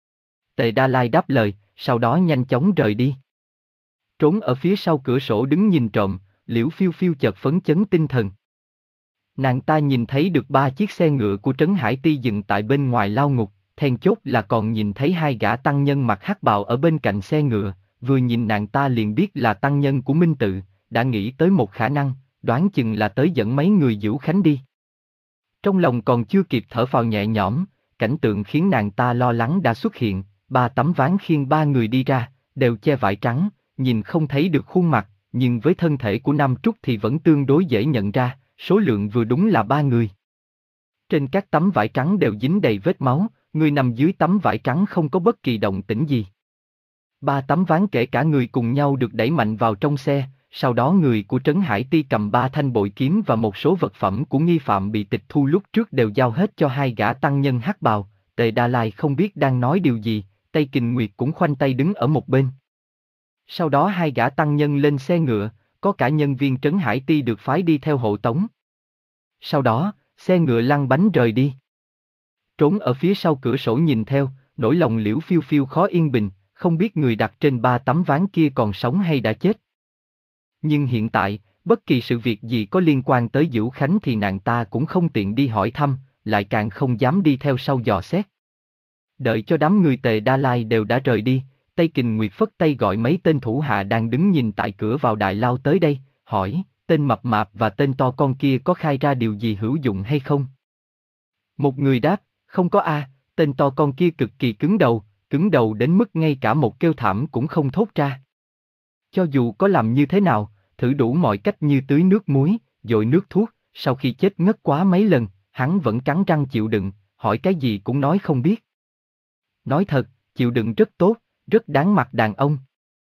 Tề Đa Lai đáp lời, sau đó nhanh chóng rời đi. Trốn ở phía sau cửa sổ đứng nhìn trộm, Liễu Phiêu Phiêu chợt phấn chấn tinh thần. Nàng ta nhìn thấy được ba chiếc xe ngựa của Trấn Hải Ti dừng tại bên ngoài lao ngục, then chốt là còn nhìn thấy hai gã tăng nhân mặc hắc bào ở bên cạnh xe ngựa, vừa nhìn nàng ta liền biết là tăng nhân của Minh Tự, đã nghĩ tới một khả năng, đoán chừng là tới dẫn mấy người Dữu Khánh đi. Trong lòng còn chưa kịp thở phào nhẹ nhõm, cảnh tượng khiến nàng ta lo lắng đã xuất hiện, ba tấm ván khiêng ba người đi ra, đều che vải trắng, nhìn không thấy được khuôn mặt, nhưng với thân thể của Nam Trúc thì vẫn tương đối dễ nhận ra, số lượng vừa đúng là ba người. Trên các tấm vải trắng đều dính đầy vết máu, người nằm dưới tấm vải trắng không có bất kỳ động tĩnh gì. Ba tấm ván kể cả người cùng nhau được đẩy mạnh vào trong xe, sau đó người của Trấn Hải Ti cầm ba thanh bội kiếm và một số vật phẩm của nghi phạm bị tịch thu lúc trước đều giao hết cho hai gã tăng nhân hắc bào. Tề Đa Lai không biết đang nói điều gì, Tây Kình Nguyệt cũng khoanh tay đứng ở một bên. Sau đó hai gã tăng nhân lên xe ngựa, có cả nhân viên Trấn Hải Ti được phái đi theo hộ tống. Sau đó, xe ngựa lăn bánh rời đi. Trốn ở phía sau cửa sổ nhìn theo, nỗi lòng Liễu Phiêu Phiêu khó yên bình, không biết người đặt trên ba tấm ván kia còn sống hay đã chết. Nhưng hiện tại, bất kỳ sự việc gì có liên quan tới Dữu Khánh thì nàng ta cũng không tiện đi hỏi thăm, lại càng không dám đi theo sau dò xét. Đợi cho đám người Tề Đa Lai đều đã rời đi, Tây Kình Nguyệt phất tay gọi mấy tên thủ hạ đang đứng nhìn tại cửa vào đại lao tới đây, hỏi, tên mập mạp và tên to con kia có khai ra điều gì hữu dụng hay không? Một người đáp, không có a, tên to con kia cực kỳ cứng đầu, cứng đầu đến mức ngay cả một kêu thảm cũng không thốt ra. Cho dù có làm như thế nào, thử đủ mọi cách như tưới nước muối, dội nước thuốc, sau khi chết ngất quá mấy lần, hắn vẫn cắn răng chịu đựng, hỏi cái gì cũng nói không biết. Nói thật, chịu đựng rất tốt, rất đáng mặt đàn ông.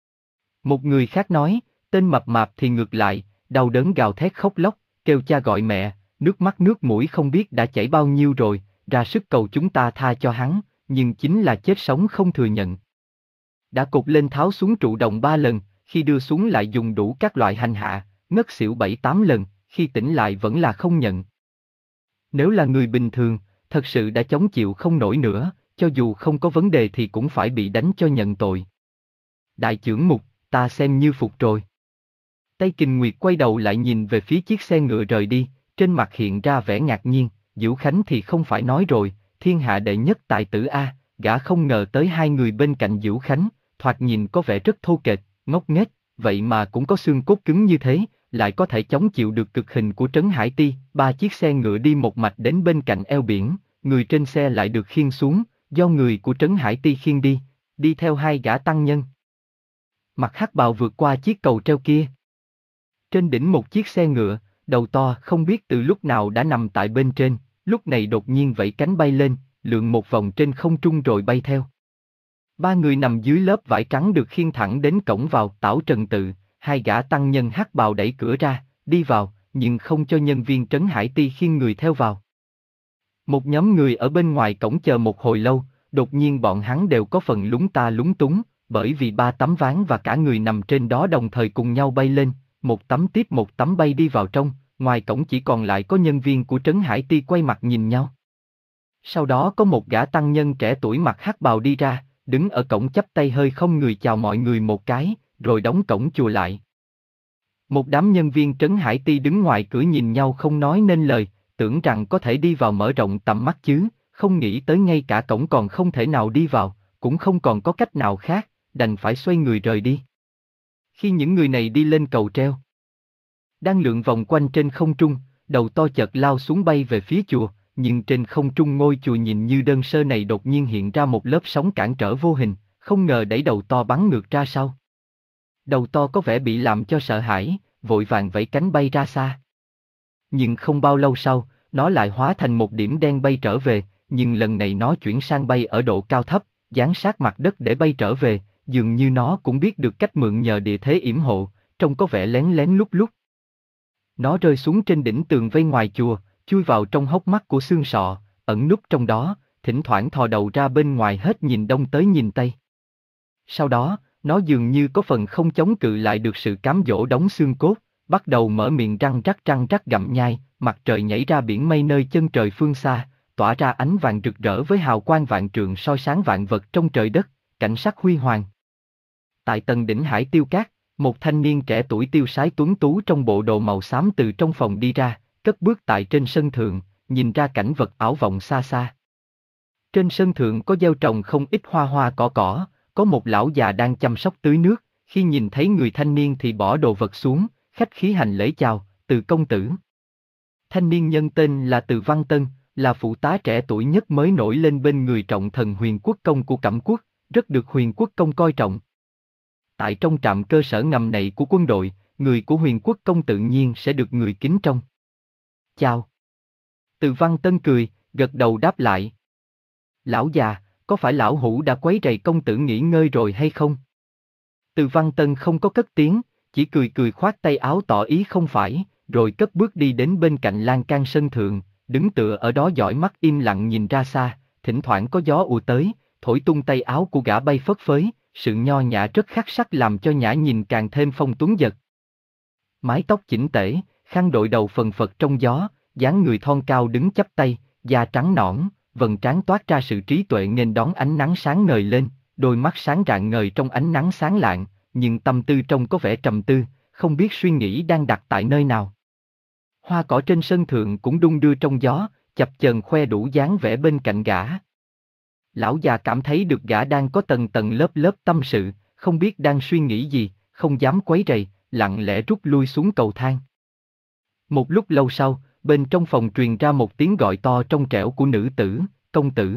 Một người khác nói, tên mập mạp thì ngược lại, đau đớn gào thét khóc lóc, kêu cha gọi mẹ, nước mắt nước mũi không biết đã chảy bao nhiêu rồi, ra sức cầu chúng ta tha cho hắn, nhưng chính là chết sống không thừa nhận. Đã cột lên tháo xuống trụ đồng ba lần, khi đưa xuống lại dùng đủ các loại hành hạ, ngất xỉu bảy tám lần, khi tỉnh lại vẫn là không nhận. Nếu là người bình thường, thật sự đã chống chịu không nổi nữa, cho dù không có vấn đề thì cũng phải bị đánh cho nhận tội. Đại chưởng mục, ta xem như phục rồi. Tây Kình Nguyệt quay đầu lại nhìn về phía chiếc xe ngựa rời đi, trên mặt hiện ra vẻ ngạc nhiên, Dữu Khánh thì không phải nói rồi, thiên hạ đệ nhất tài tử A, gã không ngờ tới hai người bên cạnh Dữu Khánh, thoạt nhìn có vẻ rất thô kệch, ngốc nghếch, vậy mà cũng có xương cốt cứng như thế, lại có thể chống chịu được cực hình của Trấn Hải Ti. Ba chiếc xe ngựa đi một mạch đến bên cạnh eo biển, người trên xe lại được khiêng xuống, do người của Trấn Hải Ti khiêng đi, đi theo hai gã tăng nhân. Mặc hắc bào vượt qua chiếc cầu treo kia. Trên đỉnh một chiếc xe ngựa, đầu to không biết từ lúc nào đã nằm tại bên trên, lúc này đột nhiên vẫy cánh bay lên, lượn một vòng trên không trung rồi bay theo. Ba người nằm dưới lớp vải trắng được khiêng thẳng đến cổng vào Tảo Trần Tự, hai gã tăng nhân hắc bào đẩy cửa ra, đi vào, nhưng không cho nhân viên Trấn Hải Ti khiêng người theo vào. Một nhóm người ở bên ngoài cổng chờ một hồi lâu, đột nhiên bọn hắn đều có phần lúng ta lúng túng, bởi vì ba tấm ván và cả người nằm trên đó đồng thời cùng nhau bay lên, một tấm tiếp một tấm bay đi vào trong, ngoài cổng chỉ còn lại có nhân viên của Trấn Hải Ti quay mặt nhìn nhau. Sau đó có một gã tăng nhân trẻ tuổi mặc hắc bào đi ra, đứng ở cổng chắp tay hơi không người chào mọi người một cái, rồi đóng cổng chùa lại. Một đám nhân viên Trấn Hải Ti đứng ngoài cửa nhìn nhau không nói nên lời, tưởng rằng có thể đi vào mở rộng tầm mắt chứ, không nghĩ tới ngay cả cổng còn không thể nào đi vào, cũng không còn có cách nào khác, đành phải xoay người rời đi. Khi những người này đi lên cầu treo, đang lượn vòng quanh trên không trung, đầu to chợt lao xuống bay về phía chùa, nhưng trên không trung ngôi chùa nhìn như đơn sơ này đột nhiên hiện ra một lớp sóng cản trở vô hình, không ngờ đẩy đầu to bắn ngược ra sau. Đầu to có vẻ bị làm cho sợ hãi, vội vàng vẫy cánh bay ra xa. Nhưng không bao lâu sau, nó lại hóa thành một điểm đen bay trở về, nhưng lần này nó chuyển sang bay ở độ cao thấp, dán sát mặt đất để bay trở về, dường như nó cũng biết được cách mượn nhờ địa thế yểm hộ, trông có vẻ lén lén lút lút. Nó rơi xuống trên đỉnh tường vây ngoài chùa, chui vào trong hốc mắt của xương sọ, ẩn núp trong đó, thỉnh thoảng thò đầu ra bên ngoài hết nhìn đông tới nhìn tây. Sau đó, nó dường như có phần không chống cự lại được sự cám dỗ đóng xương cốt, bắt đầu mở miệng răng rắc răng rắc gặm nhai, mặt trời nhảy ra biển mây nơi chân trời phương xa, tỏa ra ánh vàng rực rỡ với hào quang vạn trượng soi sáng vạn vật trong trời đất, cảnh sắc huy hoàng. Tại tầng đỉnh Hải Tiêu Cát, một thanh niên trẻ tuổi tiêu sái tuấn tú trong bộ đồ màu xám từ trong phòng đi ra, cất bước tại trên sân thượng, nhìn ra cảnh vật ảo vọng xa xa. Trên sân thượng có gieo trồng không ít hoa hoa cỏ cỏ, có một lão già đang chăm sóc tưới nước, khi nhìn thấy người thanh niên thì bỏ đồ vật xuống, khách khí hành lễ chào, Từ công tử. Thanh niên nhân tên là Từ Văn Tân, là phụ tá trẻ tuổi nhất mới nổi lên bên người trọng thần Huyền Quốc Công của Cẩm Quốc, rất được Huyền Quốc Công coi trọng. Tại trong trạm cơ sở ngầm này của quân đội, người của Huyền Quốc Công tự nhiên sẽ được người kính trọng. Chào. Từ Văn Tân cười, gật đầu đáp lại. Lão già, có phải lão hủ đã quấy rầy công tử nghỉ ngơi rồi hay không? Từ Văn Tân không có cất tiếng, chỉ cười cười khoát tay áo tỏ ý không phải, rồi cất bước đi đến bên cạnh lan can sân thượng, đứng tựa ở đó dõi mắt im lặng nhìn ra xa, thỉnh thoảng có gió ùa tới, thổi tung tay áo của gã bay phất phới, sự nho nhã rất khắc sắc làm cho nhã nhìn càng thêm phong tuấn giật. Mái tóc chỉnh tể, khăn đội đầu phần phật trong gió, dáng người thon cao đứng chắp tay, da trắng nõn, vầng trán toát ra sự trí tuệ nghênh đón ánh nắng sáng ngời lên, đôi mắt sáng rạng ngời trong ánh nắng sáng lạng, nhưng tâm tư trông có vẻ trầm tư, không biết suy nghĩ đang đặt tại nơi nào. Hoa cỏ trên sân thượng cũng đung đưa trong gió, chập chờn khoe đủ dáng vẻ bên cạnh gã. Lão già cảm thấy được gã đang có tầng tầng lớp lớp tâm sự, không biết đang suy nghĩ gì, không dám quấy rầy, lặng lẽ rút lui xuống cầu thang. Một lúc lâu sau, bên trong phòng truyền ra một tiếng gọi to trong trẻo của nữ tử, công tử.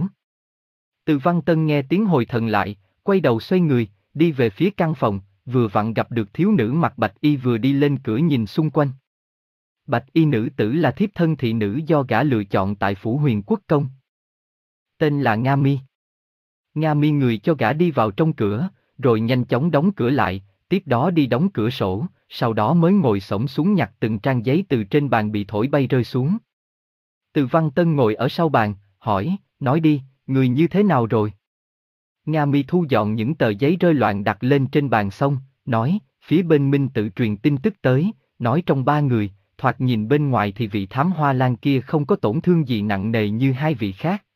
Từ Văn Tân nghe tiếng hồi thần lại, quay đầu xoay người, đi về phía căn phòng, vừa vặn gặp được thiếu nữ mặc bạch y vừa đi lên cửa nhìn xung quanh. Bạch y nữ tử là thiếp thân thị nữ do gã lựa chọn tại phủ Huyền Quốc Công. Tên là Nga Mi. Nga Mi người cho gã đi vào trong cửa, rồi nhanh chóng đóng cửa lại, tiếp đó đi đóng cửa sổ, sau đó mới ngồi xổm xuống nhặt từng trang giấy từ trên bàn bị thổi bay rơi xuống. Từ Văn Tân ngồi ở sau bàn, hỏi, nói đi, người như thế nào rồi? Nga Mi thu dọn những tờ giấy rơi loạn đặt lên trên bàn xong, nói, phía bên Minh tự truyền tin tức tới, nói trong ba người, thoạt nhìn bên ngoài thì vị thám hoa lan kia không có tổn thương gì nặng nề như hai vị khác,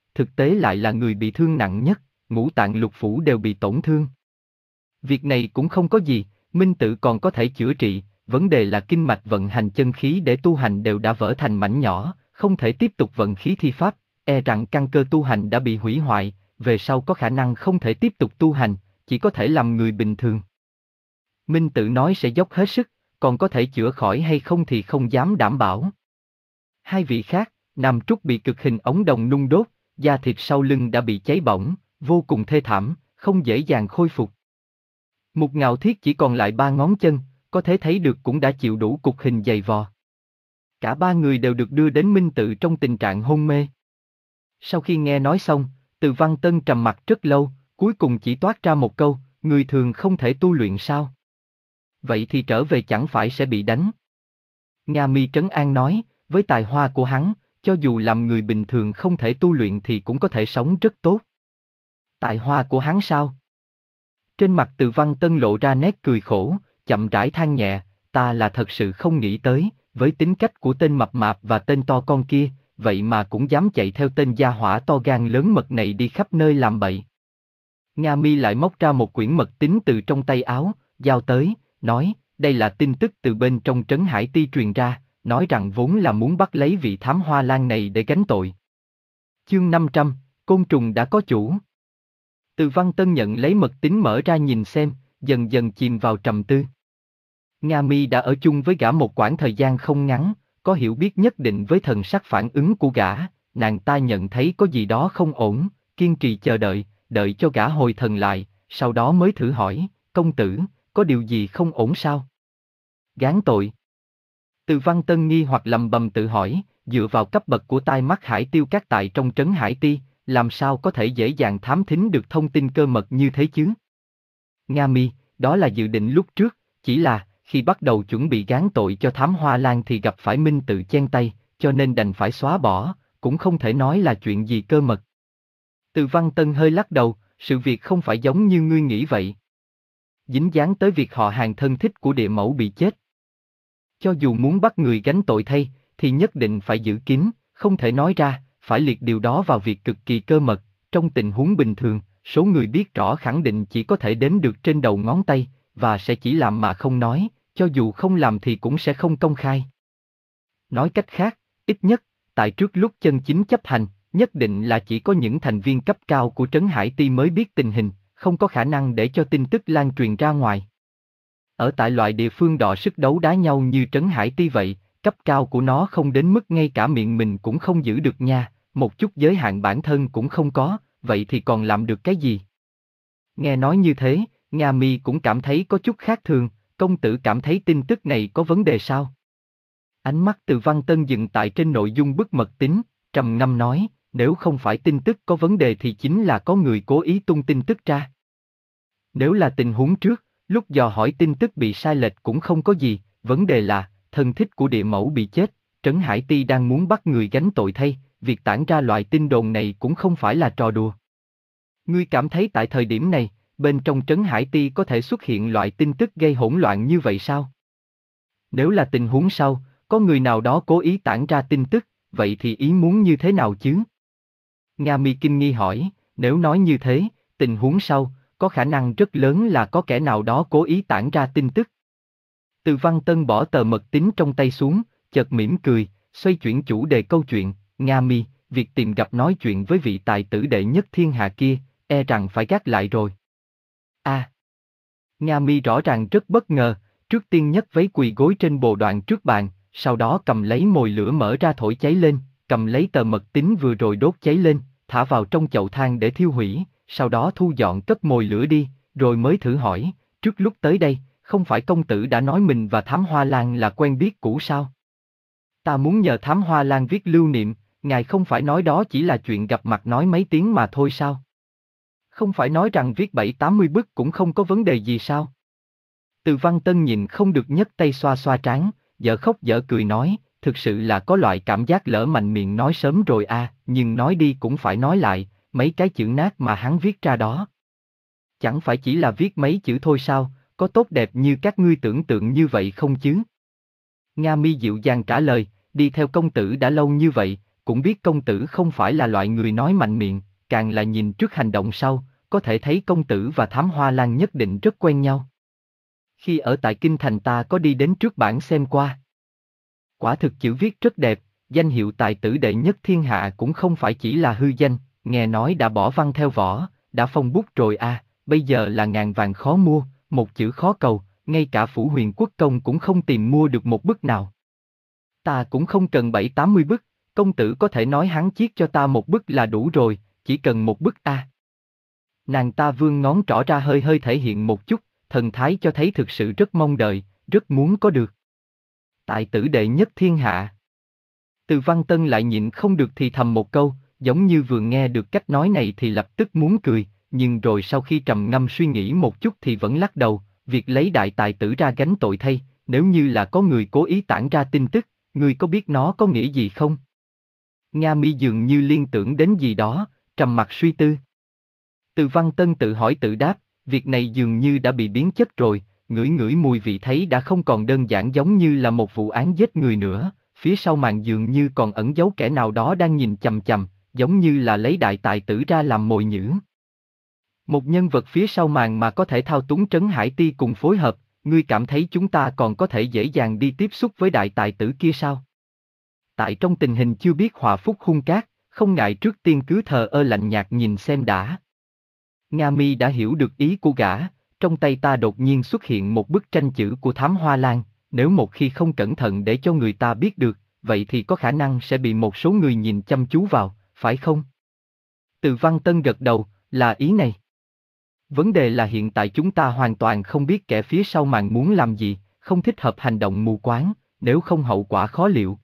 thực tế lại là người bị thương nặng nhất, ngũ tạng lục phủ đều bị tổn thương. Việc này cũng không có gì, Minh Tự còn có thể chữa trị, vấn đề là kinh mạch vận hành chân khí để tu hành đều đã vỡ thành mảnh nhỏ, không thể tiếp tục vận khí thi pháp, e rằng căn cơ tu hành đã bị hủy hoại, về sau có khả năng không thể tiếp tục tu hành, chỉ có thể làm người bình thường. Minh Tự nói sẽ dốc hết sức, còn có thể chữa khỏi hay không thì không dám đảm bảo. Hai vị khác, Nam Trúc bị cực hình ống đồng nung đốt, da thịt sau lưng đã bị cháy bỏng, vô cùng thê thảm, không dễ dàng khôi phục. Mục Ngạo Thiết chỉ còn lại ba ngón chân, có thể thấy được cũng đã chịu đủ cục hình dày vò. Cả ba người đều được đưa đến Minh Tự trong tình trạng hôn mê. Sau khi nghe nói xong, Từ Văn Tân trầm mặc rất lâu, cuối cùng chỉ toát ra một câu, người thường không thể tu luyện sao? Vậy thì trở về chẳng phải sẽ bị đánh. Nga Mi trấn an nói, với tài hoa của hắn, cho dù làm người bình thường không thể tu luyện thì cũng có thể sống rất tốt. Tài hoa của hắn sao? Trên mặt Từ Văn Tân lộ ra nét cười khổ, chậm rãi than nhẹ, ta là thật sự không nghĩ tới, với tính cách của tên mập mạp và tên to con kia, vậy mà cũng dám chạy theo tên gia hỏa to gan lớn mật này đi khắp nơi làm bậy. Nga Mi lại móc ra một quyển mật tín từ trong tay áo, giao tới, nói, đây là tin tức từ bên trong trấn Hải Ti truyền ra, nói rằng vốn là muốn bắt lấy vị thám hoa lan này để gánh tội. Chương năm trăm, côn trùng đã có chủ. Từ Văn Tân nhận lấy mật tín mở ra nhìn xem, dần dần chìm vào trầm tư. Nga Mi đã ở chung với gã một quãng thời gian không ngắn, có hiểu biết nhất định với thần sắc phản ứng của gã, nàng ta nhận thấy có gì đó không ổn, kiên trì chờ đợi, đợi cho gã hồi thần lại, sau đó mới thử hỏi, công tử, có điều gì không ổn sao? Gán tội. Từ Văn Tân nghi hoặc lầm bầm tự hỏi, dựa vào cấp bậc của tai mắt Hải Tiêu Các tại trong trấn Hải Ti, làm sao có thể dễ dàng thám thính được thông tin cơ mật như thế chứ? Nga Mi, đó là dự định lúc trước, chỉ là, khi bắt đầu chuẩn bị gán tội cho thám hoa lan thì gặp phải Minh Tự chen tay, cho nên đành phải xóa bỏ, cũng không thể nói là chuyện gì cơ mật. Từ Văn Tân hơi lắc đầu, sự việc không phải giống như ngươi nghĩ vậy. Dính dáng tới việc họ hàng thân thích của địa mẫu bị chết. Cho dù muốn bắt người gánh tội thay, thì nhất định phải giữ kín, không thể nói ra, phải liệt điều đó vào việc cực kỳ cơ mật, trong tình huống bình thường, số người biết rõ khẳng định chỉ có thể đếm được trên đầu ngón tay, và sẽ chỉ làm mà không nói, cho dù không làm thì cũng sẽ không công khai. Nói cách khác, ít nhất, tại trước lúc chân chính chấp hành, nhất định là chỉ có những thành viên cấp cao của trấn Hải Ti mới biết tình hình, không có khả năng để cho tin tức lan truyền ra ngoài. Ở tại loại địa phương đọ sức đấu đá nhau như trấn Hải Ti vậy, cấp cao của nó không đến mức ngay cả miệng mình cũng không giữ được nha, một chút giới hạn bản thân cũng không có, vậy thì còn làm được cái gì? Nghe nói như thế, Nga Mi cũng cảm thấy có chút khác thường, công tử cảm thấy tin tức này có vấn đề sao? Ánh mắt Từ Văn Tân dừng tại trên nội dung bức mật tín, trầm ngâm nói, nếu không phải tin tức có vấn đề thì chính là có người cố ý tung tin tức ra. Nếu là tình huống trước, lúc dò hỏi tin tức bị sai lệch cũng không có gì, vấn đề là, thân thích của địa mẫu bị chết, trấn Hải Ti đang muốn bắt người gánh tội thay, việc tản ra loại tin đồn này cũng không phải là trò đùa. Ngươi cảm thấy tại thời điểm này, bên trong trấn Hải Ti có thể xuất hiện loại tin tức gây hỗn loạn như vậy sao? Nếu là tình huống sau, có người nào đó cố ý tản ra tin tức, vậy thì ý muốn như thế nào chứ? Nga Mi kinh nghi hỏi, nếu nói như thế, tình huống sau, có khả năng rất lớn là có kẻ nào đó cố ý tản ra tin tức. Từ Văn Tân bỏ tờ mật tín trong tay xuống, chợt mỉm cười, xoay chuyển chủ đề câu chuyện, Nga Mi, việc tìm gặp nói chuyện với vị tài tử đệ nhất thiên hạ kia, e rằng phải gác lại rồi. A. À, Nga Mi rõ ràng rất bất ngờ, trước tiên nhất vấy quỳ gối trên bồ đoạn trước bàn, sau đó cầm lấy mồi lửa mở ra thổi cháy lên, cầm lấy tờ mật tín vừa rồi đốt cháy lên, thả vào trong chậu than để thiêu hủy, sau đó thu dọn cất mồi lửa đi, rồi mới thử hỏi, trước lúc tới đây, không phải công tử đã nói mình và Thám Hoa Lan là quen biết cũ sao? Ta muốn nhờ Thám Hoa Lan viết lưu niệm, ngài không phải nói đó chỉ là chuyện gặp mặt nói mấy tiếng mà thôi sao? Không phải nói rằng viết bảy tám mươi bức cũng không có vấn đề gì sao? Từ Văn Tân nhìn không được nhấc tay xoa xoa trán, dở khóc dở cười nói, thực sự là có loại cảm giác lỡ mạnh miệng nói sớm rồi à, nhưng nói đi cũng phải nói lại, mấy cái chữ nát mà hắn viết ra đó. Chẳng phải chỉ là viết mấy chữ thôi sao, có tốt đẹp như các ngươi tưởng tượng như vậy không chứ? Nga Mi dịu dàng trả lời, đi theo công tử đã lâu như vậy, cũng biết công tử không phải là loại người nói mạnh miệng, càng là nhìn trước hành động sau, có thể thấy công tử và Thám Hoa Lan nhất định rất quen nhau. Khi ở tại Kinh Thành ta có đi đến trước bản xem qua. Quả thực chữ viết rất đẹp, danh hiệu tài tử đệ nhất thiên hạ cũng không phải chỉ là hư danh, nghe nói đã bỏ văn theo võ, đã phong bút rồi à, bây giờ là ngàn vàng khó mua, một chữ khó cầu, ngay cả Phủ Huyền Quốc công cũng không tìm mua được một bức nào. Ta cũng không cần bảy tám mươi bức, công tử có thể nói hắn chiết cho ta một bức là đủ rồi, chỉ cần một bức a. À. Nàng ta vươn ngón trỏ ra hơi hơi thể hiện một chút, thần thái cho thấy thực sự rất mong đợi, rất muốn có được. Tài tử đệ nhất thiên hạ. Từ Văn Tân lại nhịn không được thì thầm một câu, giống như vừa nghe được cách nói này thì lập tức muốn cười, nhưng rồi sau khi trầm ngâm suy nghĩ một chút thì vẫn lắc đầu, việc lấy đại tài tử ra gánh tội thay, nếu như là có người cố ý tản ra tin tức, ngươi có biết nó có nghĩa gì không? Nga Mi dường như liên tưởng đến gì đó, trầm mặt suy tư. Từ Văn Tân tự hỏi tự đáp, việc này dường như đã bị biến chất rồi, ngửi ngửi mùi vị thấy đã không còn đơn giản giống như là một vụ án giết người nữa, phía sau màn dường như còn ẩn giấu kẻ nào đó đang nhìn chằm chằm, giống như là lấy đại tài tử ra làm mồi nhử. Một nhân vật phía sau màn mà có thể thao túng Trấn Hải Ti cùng phối hợp, ngươi cảm thấy chúng ta còn có thể dễ dàng đi tiếp xúc với đại tài tử kia sao? Tại trong tình hình chưa biết họa phúc hung cát, không ngại trước tiên cứ thờ ơ lạnh nhạt nhìn xem đã. Nga Mi đã hiểu được ý của gã, trong tay ta đột nhiên xuất hiện một bức tranh chữ của Thám Hoa Lan, nếu một khi không cẩn thận để cho người ta biết được, vậy thì có khả năng sẽ bị một số người nhìn chăm chú vào, phải không? Từ Văn Tân gật đầu, là ý này. Vấn đề là hiện tại chúng ta hoàn toàn không biết kẻ phía sau màn muốn làm gì, không thích hợp hành động mù quáng, nếu không hậu quả khó liệu.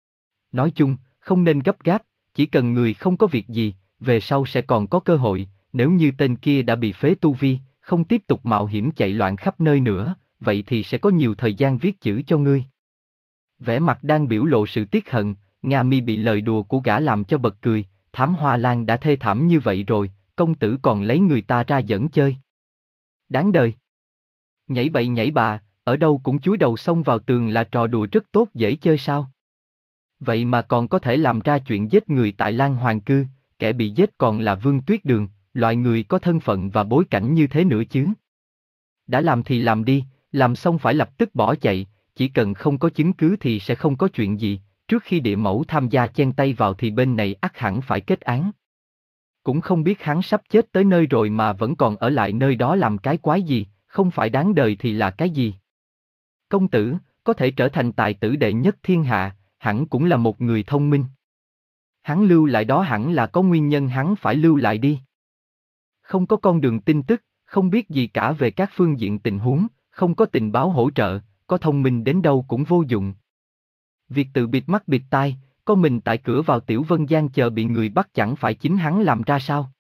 Nói chung, không nên gấp gáp, chỉ cần người không có việc gì, về sau sẽ còn có cơ hội, nếu như tên kia đã bị phế tu vi, không tiếp tục mạo hiểm chạy loạn khắp nơi nữa, vậy thì sẽ có nhiều thời gian viết chữ cho ngươi. Vẻ mặt đang biểu lộ sự tiếc hận, Nga Mi bị lời đùa của gã làm cho bật cười, Thám Hoa Lan đã thê thảm như vậy rồi, công tử còn lấy người ta ra giỡn chơi. Đáng đời. Nhảy bậy nhảy bạ, ở đâu cũng chúi đầu xông vào tường là trò đùa rất tốt dễ chơi sao? Vậy mà còn có thể làm ra chuyện giết người tại Lan Hoàng Cư, kẻ bị giết còn là Vương Tuyết Đường, loại người có thân phận và bối cảnh như thế nữa chứ. Đã làm thì làm đi, làm xong phải lập tức bỏ chạy, chỉ cần không có chứng cứ thì sẽ không có chuyện gì, trước khi địa mẫu tham gia chen tay vào thì bên này ắt hẳn phải kết án. Cũng không biết hắn sắp chết tới nơi rồi mà vẫn còn ở lại nơi đó làm cái quái gì, không phải đáng đời thì là cái gì. Công tử, có thể trở thành tài tử đệ nhất thiên hạ, hẳn cũng là một người thông minh. Hắn lưu lại đó hẳn là có nguyên nhân hắn phải lưu lại đi. Không có con đường tin tức, không biết gì cả về các phương diện tình huống, không có tình báo hỗ trợ, có thông minh đến đâu cũng vô dụng. Việc tự bịt mắt bịt tai, có mình tại cửa vào Tiểu Vân Giang chờ bị người bắt chẳng phải chính hắn làm ra sao?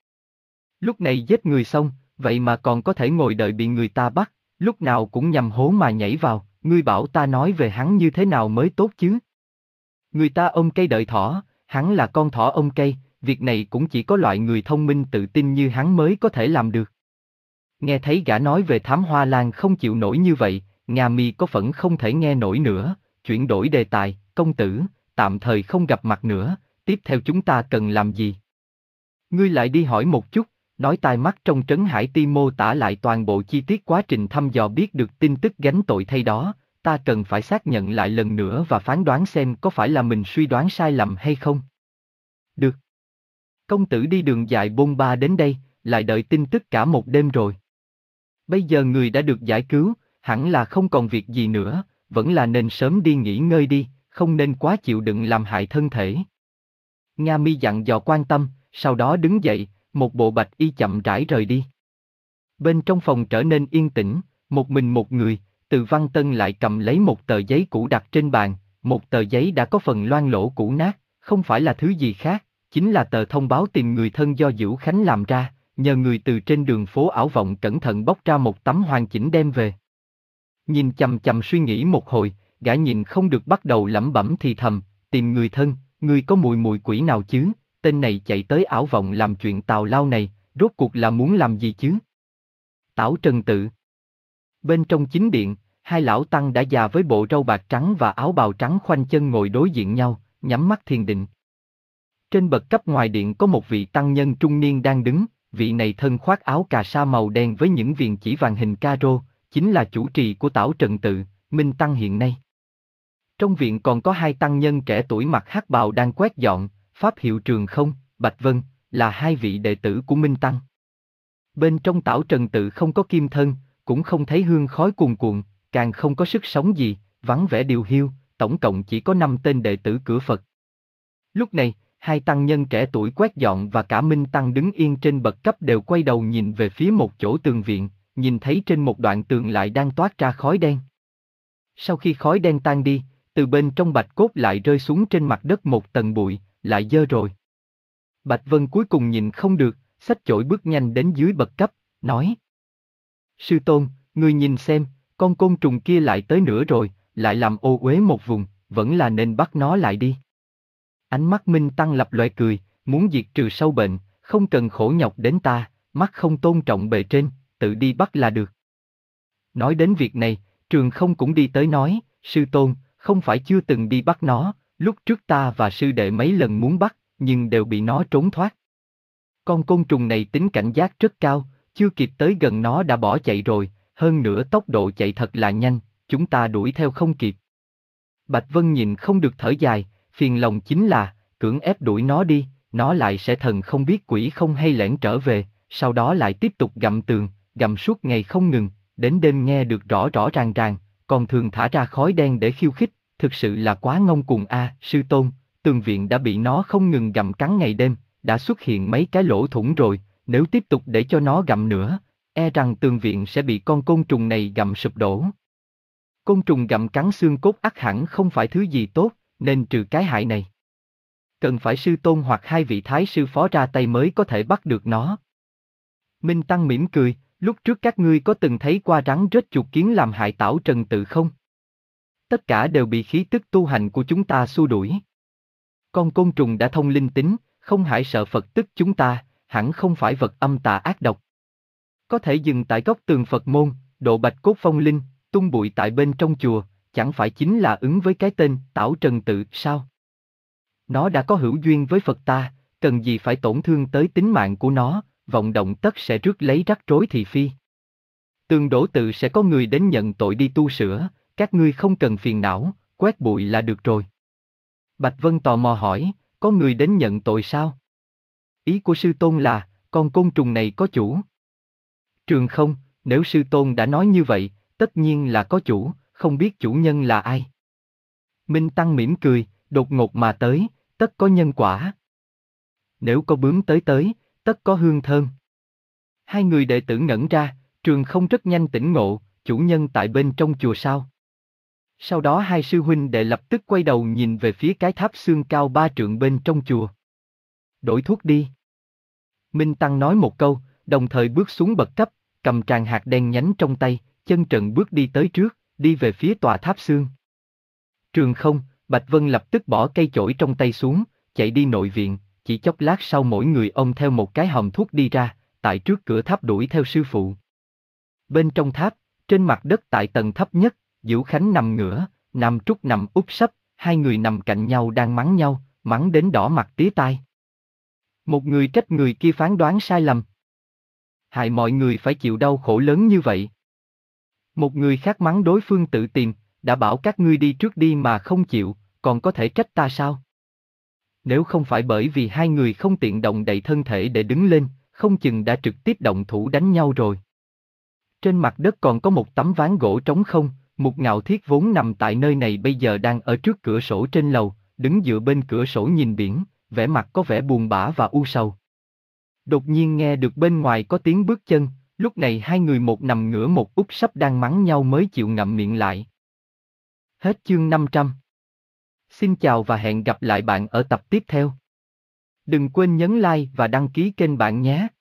Lúc này giết người xong, vậy mà còn có thể ngồi đợi bị người ta bắt, lúc nào cũng nhằm hố mà nhảy vào, ngươi bảo ta nói về hắn như thế nào mới tốt chứ? Người ta ôm cây đợi thỏ, hắn là con thỏ ôm cây, việc này cũng chỉ có loại người thông minh tự tin như hắn mới có thể làm được. Nghe thấy gã nói về Thám Hoa Lan không chịu nổi như vậy, Nga Mi có phẫn không thể nghe nổi nữa, chuyển đổi đề tài, công tử, tạm thời không gặp mặt nữa, tiếp theo chúng ta cần làm gì? Ngươi lại đi hỏi một chút, nói tai mắt trong Trấn Hải Ti mô tả lại toàn bộ chi tiết quá trình thăm dò biết được tin tức gánh tội thay đó, ta cần phải xác nhận lại lần nữa và phán đoán xem có phải là mình suy đoán sai lầm hay không. Được. Công tử đi đường dài bôn ba đến đây, lại đợi tin tức cả một đêm rồi. Bây giờ người đã được giải cứu, hẳn là không còn việc gì nữa, vẫn là nên sớm đi nghỉ ngơi đi, không nên quá chịu đựng làm hại thân thể. Nga Mi dặn dò quan tâm, sau đó đứng dậy, một bộ bạch y chậm rãi rời đi. Bên trong phòng trở nên yên tĩnh, một mình một người, Từ Văn Tân lại cầm lấy một tờ giấy cũ đặt trên bàn, một tờ giấy đã có phần loang lỗ cũ nát, không phải là thứ gì khác, chính là tờ thông báo tìm người thân do Dữu Khánh làm ra, nhờ người từ trên đường phố ảo vọng cẩn thận bóc ra một tấm hoàn chỉnh đem về. Nhìn chằm chằm suy nghĩ một hồi, gã nhìn không được bắt đầu lẩm bẩm thì thầm, tìm người thân, ngươi có mùi mùi quỷ nào chứ, tên này chạy tới ảo vọng làm chuyện tào lao này, rốt cuộc là muốn làm gì chứ? Tảo Trần Tự. Bên trong chính điện, hai lão tăng đã già với bộ râu bạc trắng và áo bào trắng khoanh chân ngồi đối diện nhau, nhắm mắt thiền định. Trên bậc cấp ngoài điện có một vị tăng nhân trung niên đang đứng, vị này thân khoác áo cà sa màu đen với những viền chỉ vàng hình caro, chính là chủ trì của Tảo Trần Tự, Minh Tăng hiện nay. Trong viện còn có hai tăng nhân trẻ tuổi mặc hắc bào đang quét dọn, pháp hiệu Trường Không, Bạch Vân, là hai vị đệ tử của Minh Tăng. Bên trong Tảo Trần Tự không có kim thân, cũng không thấy hương khói cuồn cuộn, càng không có sức sống gì, vắng vẻ điều hiu, tổng cộng chỉ có năm tên đệ tử cửa Phật. Lúc này, hai tăng nhân trẻ tuổi quét dọn và cả Minh Tăng đứng yên trên bậc cấp đều quay đầu nhìn về phía một chỗ tường viện, nhìn thấy trên một đoạn tường lại đang toát ra khói đen. Sau khi khói đen tan đi, từ bên trong bạch cốt lại rơi xuống trên mặt đất một tầng bụi, lại dơ rồi. Bạch Vân cuối cùng nhìn không được, xách chổi bước nhanh đến dưới bậc cấp, nói: Sư Tôn, ngươi nhìn xem, con côn trùng kia lại tới nữa rồi, lại làm ô uế một vùng, vẫn là nên bắt nó lại đi. Ánh mắt Minh Tăng lập loè cười, muốn diệt trừ sâu bệnh, không cần khổ nhọc đến ta, mắt không tôn trọng bề trên, tự đi bắt là được. Nói đến việc này, Trường Không cũng đi tới nói: Sư Tôn, không phải chưa từng đi bắt nó, lúc trước ta và sư đệ mấy lần muốn bắt, nhưng đều bị nó trốn thoát. Con côn trùng này tính cảnh giác rất cao, chưa kịp tới gần nó đã bỏ chạy rồi, hơn nữa tốc độ chạy thật là nhanh, chúng ta đuổi theo không kịp. Bạch Vân nhìn không được thở dài, phiền lòng chính là, cưỡng ép đuổi nó đi, nó lại sẽ thần không biết quỷ không hay lẻn trở về, sau đó lại tiếp tục gặm tường, gặm suốt ngày không ngừng, đến đêm nghe được rõ rõ ràng ràng, còn thường thả ra khói đen để khiêu khích, thực sự là quá ngông cuồng a. À, sư tôn, tường viện đã bị nó không ngừng gặm cắn ngày đêm, đã xuất hiện mấy cái lỗ thủng rồi, nếu tiếp tục để cho nó gặm nữa, e rằng tường viện sẽ bị con côn trùng này gặm sụp đổ. Côn trùng gặm cắn xương cốt ắt hẳn không phải thứ gì tốt, nên trừ cái hại này, cần phải sư tôn hoặc hai vị thái sư phó ra tay mới có thể bắt được nó. Minh Tăng mỉm cười, lúc trước các ngươi có từng thấy qua rắn rết chuột kiến làm hại Tảo Trần Tự không? Tất cả đều bị khí tức tu hành của chúng ta xua đuổi. Con côn trùng đã thông linh tính, không hại sợ Phật tức chúng ta, hẳn không phải vật âm tà ác độc. Có thể dừng tại góc tường Phật môn, độ bạch cốt phong linh, tung bụi tại bên trong chùa, chẳng phải chính là ứng với cái tên Tảo Trần Tự sao? Nó đã có hữu duyên với Phật ta, cần gì phải tổn thương tới tính mạng của nó, vọng động tất sẽ rước lấy rắc rối thị phi. Tường đổ tự sẽ có người đến nhận tội đi tu sửa, các ngươi không cần phiền não, quét bụi là được rồi. Bạch Vân tò mò hỏi, có người đến nhận tội sao? Ý của sư tôn là, con côn trùng này có chủ. Trường Không, nếu sư tôn đã nói như vậy, tất nhiên là có chủ, không biết chủ nhân là ai. Minh Tăng mỉm cười, đột ngột mà tới, tất có nhân quả. Nếu có bướm tới tới, tất có hương thơm. Hai người đệ tử ngẩn ra, Trường Không rất nhanh tỉnh ngộ, chủ nhân tại bên trong chùa sao? Sau đó hai sư huynh đệ lập tức quay đầu nhìn về phía cái tháp xương cao ba trượng bên trong chùa. Đổi thuốc đi. Minh Tăng nói một câu, đồng thời bước xuống bậc cấp, cầm tràng hạt đen nhánh trong tay, chân trần bước đi tới trước, đi về phía tòa tháp xương. Trường Không, Bạch Vân lập tức bỏ cây chổi trong tay xuống, chạy đi nội viện, chỉ chốc lát sau mỗi người ôm theo một cái hòm thuốc đi ra, tại trước cửa tháp đuổi theo sư phụ. Bên trong tháp, trên mặt đất tại tầng thấp nhất, Dữu Khánh nằm ngửa, Nam Trúc nằm úp sấp, hai người nằm cạnh nhau đang mắng nhau, mắng đến đỏ mặt tía tai. Một người trách người kia phán đoán sai lầm, hại mọi người phải chịu đau khổ lớn như vậy. Một người khác mắng đối phương tự tìm, đã bảo các ngươi đi trước đi mà không chịu, còn có thể trách ta sao? Nếu không phải bởi vì hai người không tiện động đậy thân thể để đứng lên, không chừng đã trực tiếp động thủ đánh nhau rồi. Trên mặt đất còn có một tấm ván gỗ trống không, Mục Ngạo Thiết vốn nằm tại nơi này bây giờ đang ở trước cửa sổ trên lầu, đứng dựa bên cửa sổ nhìn biển, vẻ mặt có vẻ buồn bã và u sầu. Đột nhiên nghe được bên ngoài có tiếng bước chân, lúc này hai người một nằm ngửa một úp sấp đang mắng nhau mới chịu ngậm miệng lại. Hết chương năm trăm. Xin chào và hẹn gặp lại bạn ở tập tiếp theo. Đừng quên nhấn like và đăng ký kênh bạn nhé.